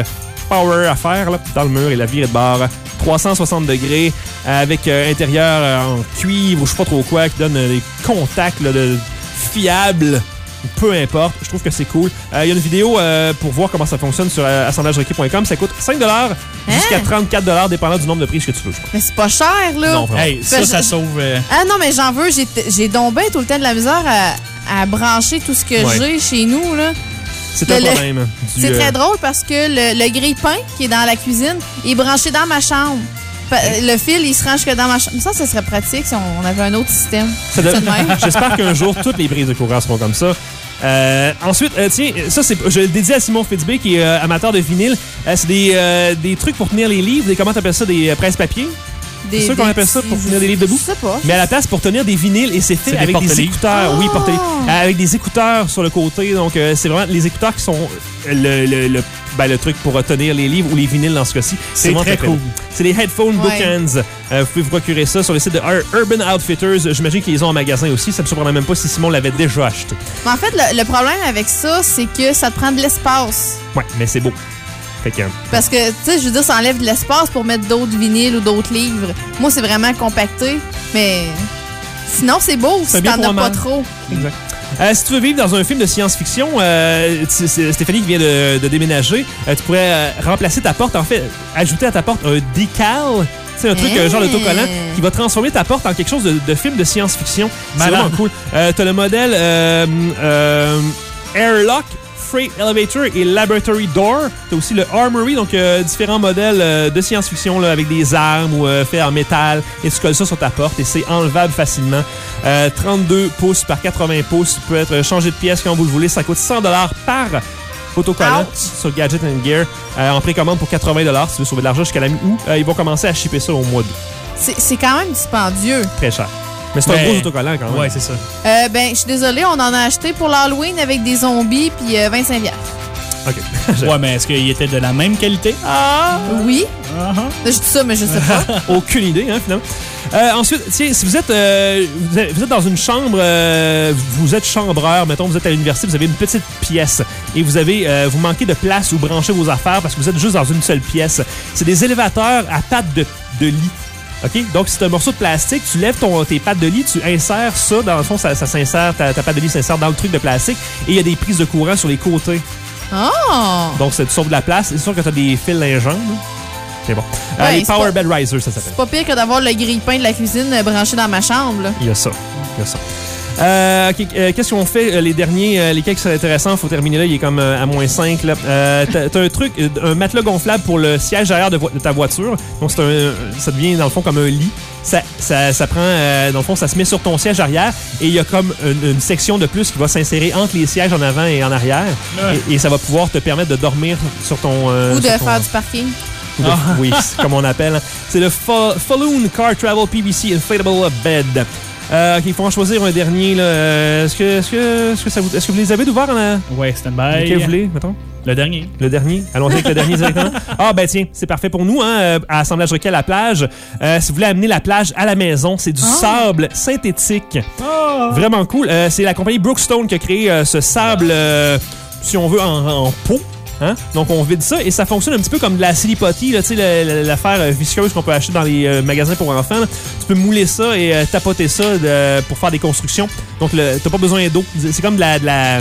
à faire là, dans le mur et la virer de bord. 360 degrés avec intérieur en cuivre ou je sais pas trop quoi qui donne des contacts là, fiables. Peu importe, je trouve que c'est cool. Il y a une vidéo pour voir comment ça fonctionne sur assemblagerequis.com. Ça coûte 5$ jusqu'à 34$, dépendant du nombre de prises que tu veux. Mais c'est pas cher, là. Non, hey, ça sauve... Ah non, mais j'en veux. J'ai donc bien tout le temps de la misère à brancher tout ce que j'ai chez nous, là. C'est un problème. C'est très drôle parce que le grille-pain qui est dans la cuisine est branché dans ma chambre. Le fil, il se range que dans ma chambre. Ça serait pratique si on avait un autre système. J'espère qu'un jour, toutes les prises de courant seront comme ça. Ensuite, tiens, ça, je le dédie à Simon Fitzbé, qui est amateur de vinyle. C'est des trucs pour tenir les livres. Comment t'appelles ça? Des presse-papier? C'est sûr qu'on appelle ça pour tenir des livres debout? Je sais pas. Mais à la place, pour tenir des vinyles, et c'est fait avec des écouteurs. Oui, avec des écouteurs sur le côté. Donc, c'est vraiment les écouteurs qui sont le truc pour tenir les livres ou les vinyles dans ce cas-ci. C'est très cool. C'est des headphone bookends. Vous pouvez vous procurer ça sur le site de Urban Outfitters. J'imagine qu'ils les ont en magasin aussi. Ça me surprendrait même pas si Simon l'avait déjà acheté. Mais en fait, le problème avec ça, c'est que ça te prend de l'espace. Ouais, mais c'est beau. Parce que, tu sais, je veux dire, ça enlève de l'espace pour mettre d'autres vinyles ou d'autres livres. Moi, c'est vraiment compacté, mais sinon, c'est beau si t'en as pas trop. Exact. Si tu veux vivre dans un film de science-fiction, Stéphanie qui vient de déménager, tu pourrais remplacer ta porte, en fait, ajouter à ta porte un decal. C'est un truc genre d'autocollant qui va transformer ta porte en quelque chose de film de science-fiction. C'est vraiment cool. T'as le modèle Airlock, Freight Elevator et Laboratory Door. T'as aussi le Armory, donc différents modèles de science-fiction là, avec des armes ou faits en métal. Et tu colles ça sur ta porte et c'est enlevable facilement. 32 pouces par 80 pouces. Tu peux être changé de pièce quand vous le voulez. Ça coûte 100$ par autocollant sur Gadget & Gear en précommande pour 80$ si tu veux sauver de l'argent jusqu'à la mi-août. Ils vont commencer à shipper ça au mois d'août. C'est quand même dispendieux. Très cher. Mais c'est un gros autocollant quand même. Ouais, c'est ça. Je suis désolée, on en a acheté pour l'Halloween avec des zombies puis 25$. OK. Ouais, mais est-ce qu'il était de la même qualité? Oui. Je dis ça, mais je sais pas. Aucune idée, finalement. Ensuite, tiens, si vous êtes dans une chambre, vous êtes chambreur, mettons, vous êtes à l'université, vous avez une petite pièce et vous manquez de place où brancher vos affaires parce que vous êtes juste dans une seule pièce. C'est des élévateurs à pattes de lit. OK? Donc, c'est un morceau de plastique. Tu lèves tes pattes de lit, tu insères ça. Dans le fond, ça s'insère, ta patte de lit s'insère dans le truc de plastique. Et il y a des prises de courant sur les côtés. Oh! Donc, tu sauves de la place. C'est sûr que tu as des fils lingeants. C'est bon. Les Power Bed Risers, ça s'appelle. C'est pas pire que d'avoir le grille-pain de la cuisine branché dans ma chambre. Là. Il y a ça. Qu'est-ce qu'on fait? Les derniers, les cas qui sont intéressants, il faut terminer là, il est comme à -5. T'as un truc, un matelas gonflable pour le siège arrière de ta voiture. Donc, ça devient, dans le fond, comme un lit. Ça prend, dans le fond, ça se met sur ton siège arrière et il y a comme une section de plus qui va s'insérer entre les sièges en avant et en arrière. Et ça va pouvoir te permettre de dormir sur ton... Ou de faire du parking. Oui, comme on appelle. C'est le Falloon Car Travel PVC Inflatable Bed. OK, il faut en choisir un dernier. Là. Est-ce que vous les avez d'ouvert? Ouais, stand-by. Lequel vous voulez, mettons? Le dernier. Le dernier. Allons-y avec le dernier directement. Ah, ben tiens, c'est parfait pour nous, hein, à Assemblage Rocky à la plage. Si vous voulez amener la plage à la maison, c'est du sable synthétique. Vraiment cool. C'est la compagnie Brookstone qui a créé ce sable, si on veut, en pot. Hein? Donc, on vide ça et ça fonctionne un petit peu comme de la silly putty, l'affaire visqueuse qu'on peut acheter dans les magasins pour enfants. Là. Tu peux mouler ça et tapoter ça pour faire des constructions. Donc, t'as pas besoin d'eau. C'est comme de la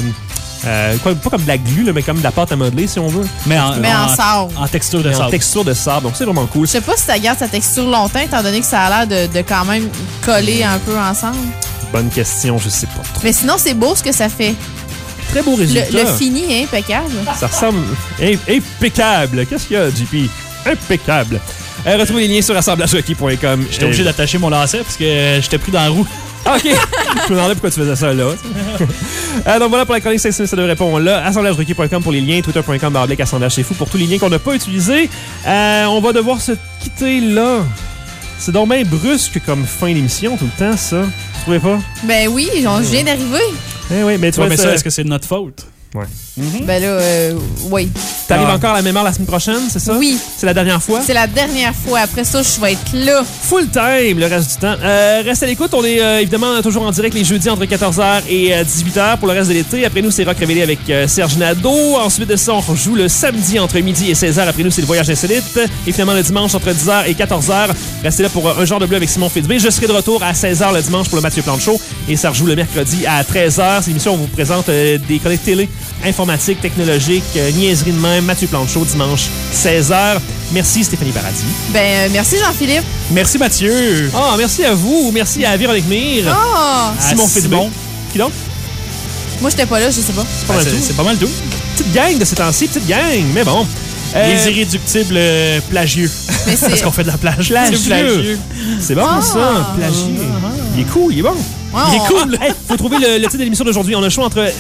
pas comme de la glu, là, mais comme de la pâte à modeler, si on veut. Mais en sable. En texture de sable. En texture de sable. Donc, c'est vraiment cool. Je sais pas si ça garde sa texture longtemps, étant donné que ça a l'air de quand même coller un peu ensemble. Bonne question, je sais pas trop. Mais sinon, c'est beau ce que ça fait. Très beau résultat. Le fini est impeccable. Ça ressemble... Impeccable. Qu'est-ce qu'il y a, JP? Impeccable. Retrouvez les liens sur assemblagehockey.com. J'étais obligé d'attacher mon lacet parce que j'étais pris dans la roue. Ah, OK. Je me demandais pourquoi tu faisais ça là. Donc voilà pour la chronique 5 minutes, ça devrait répondre là. Assemblagehockey.com pour les liens. Twitter.com/assemblage c'est fou pour tous les liens qu'on n'a pas utilisés. On va devoir se quitter là. C'est donc bien brusque comme fin d'émission tout le temps, ça. Tu trouvais pas? Ben oui, je viens d'arriver. Eh oui, mais tu vois, mais ça, est-ce que c'est de notre faute? Ouais. Ben là, oui. T'arrives encore à la même heure la semaine prochaine, c'est ça? Oui. C'est la dernière fois? C'est la dernière fois. Après ça, je vais être là. Full time le reste du temps. Reste à l'écoute. On est évidemment toujours en direct les jeudis entre 14h et 18h pour le reste de l'été. Après nous, c'est Rock Révélé avec Serge Nadeau. Ensuite de ça, on joue le samedi entre midi et 16h. Après nous, c'est le Voyage Insolite. Et finalement, le dimanche entre 10h et 14h. Restez là pour Un genre de bleu avec Simon Fitzbé. Je serai de retour à 16h le dimanche pour le Mathieu Plante Show. Et ça rejoue le mercredi à 13h. C'est l'émission où on vous présente des chroniques télé, informatique, technologique, niaiserie de même. Mathieu Plante Show, dimanche 16h. Merci Stéphanie Paradis. Ben, merci Jean-Philippe. Merci Mathieu. Ah, merci à vous. Merci à Véronique Mire. Ah! Simon Fitzbé. Qui donc? Moi, j'étais pas là, je sais pas. C'est pas mal tout. Petite gang de ces temps-ci, petite gang, mais bon. Les irréductibles plagieux. Parce qu'on fait de la plage. Plagieux. C'est bon, ça. Plagieux. Il est cool, il est bon. Il est cool. Faut trouver le titre de l'émission d'aujourd'hui. On a le choix entre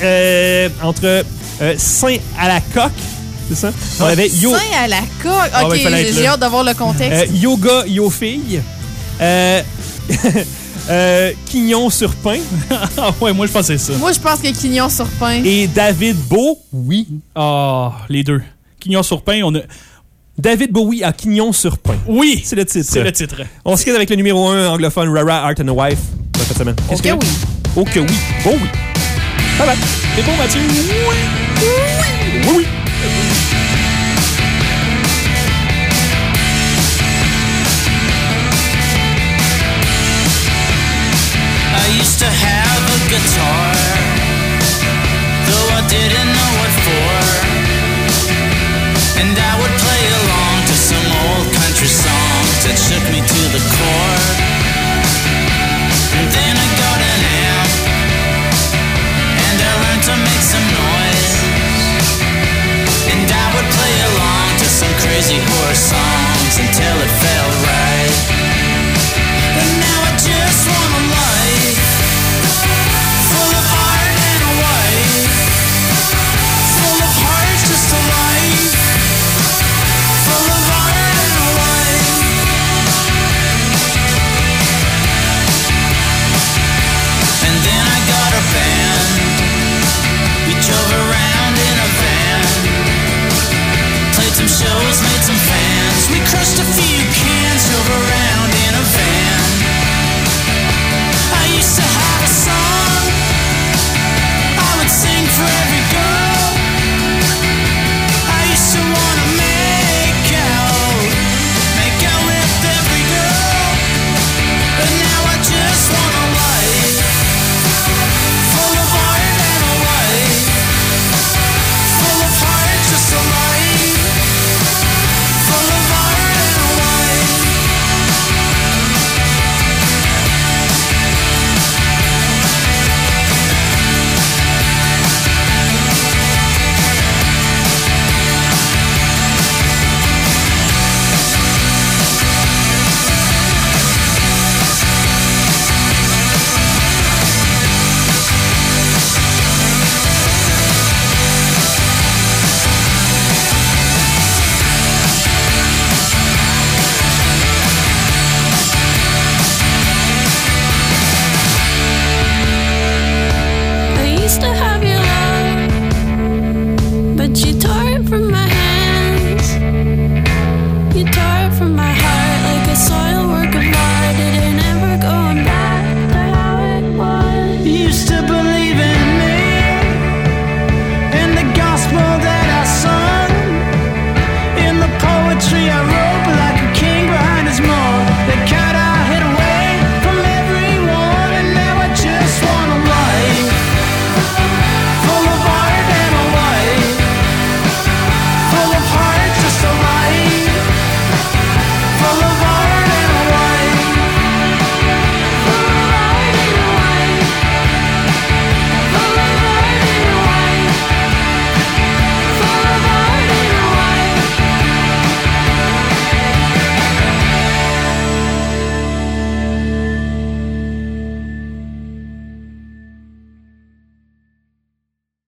Saint à la coque. C'est ça? On avait Saint à la coque. OK, j'ai hâte d'avoir le contexte. Yoga, yo-fille. Quignon sur pain. Ouais, moi, je pense que c'est ça. Moi, je pense que Quignon sur pain. Et David Bowie. Ah, les deux. Quignon sur pain, on a... David Bowie à Quignon sur pain. Oui! C'est le titre. C'est le titre. On se quitte avec le numéro 1 anglophone, Rara, Art and a Wife, de cette semaine. Ok, oui. Ok, oui. Bon, oui. Bye bye. C'est bon, Mathieu? Oui. Oui, oui. I used to have a guitar, though I didn't know what for. And I would play along to some old country songs that shook me to the core. And then I got an amp, and I learned to make some noise. And I would play along to some crazy horror songs until it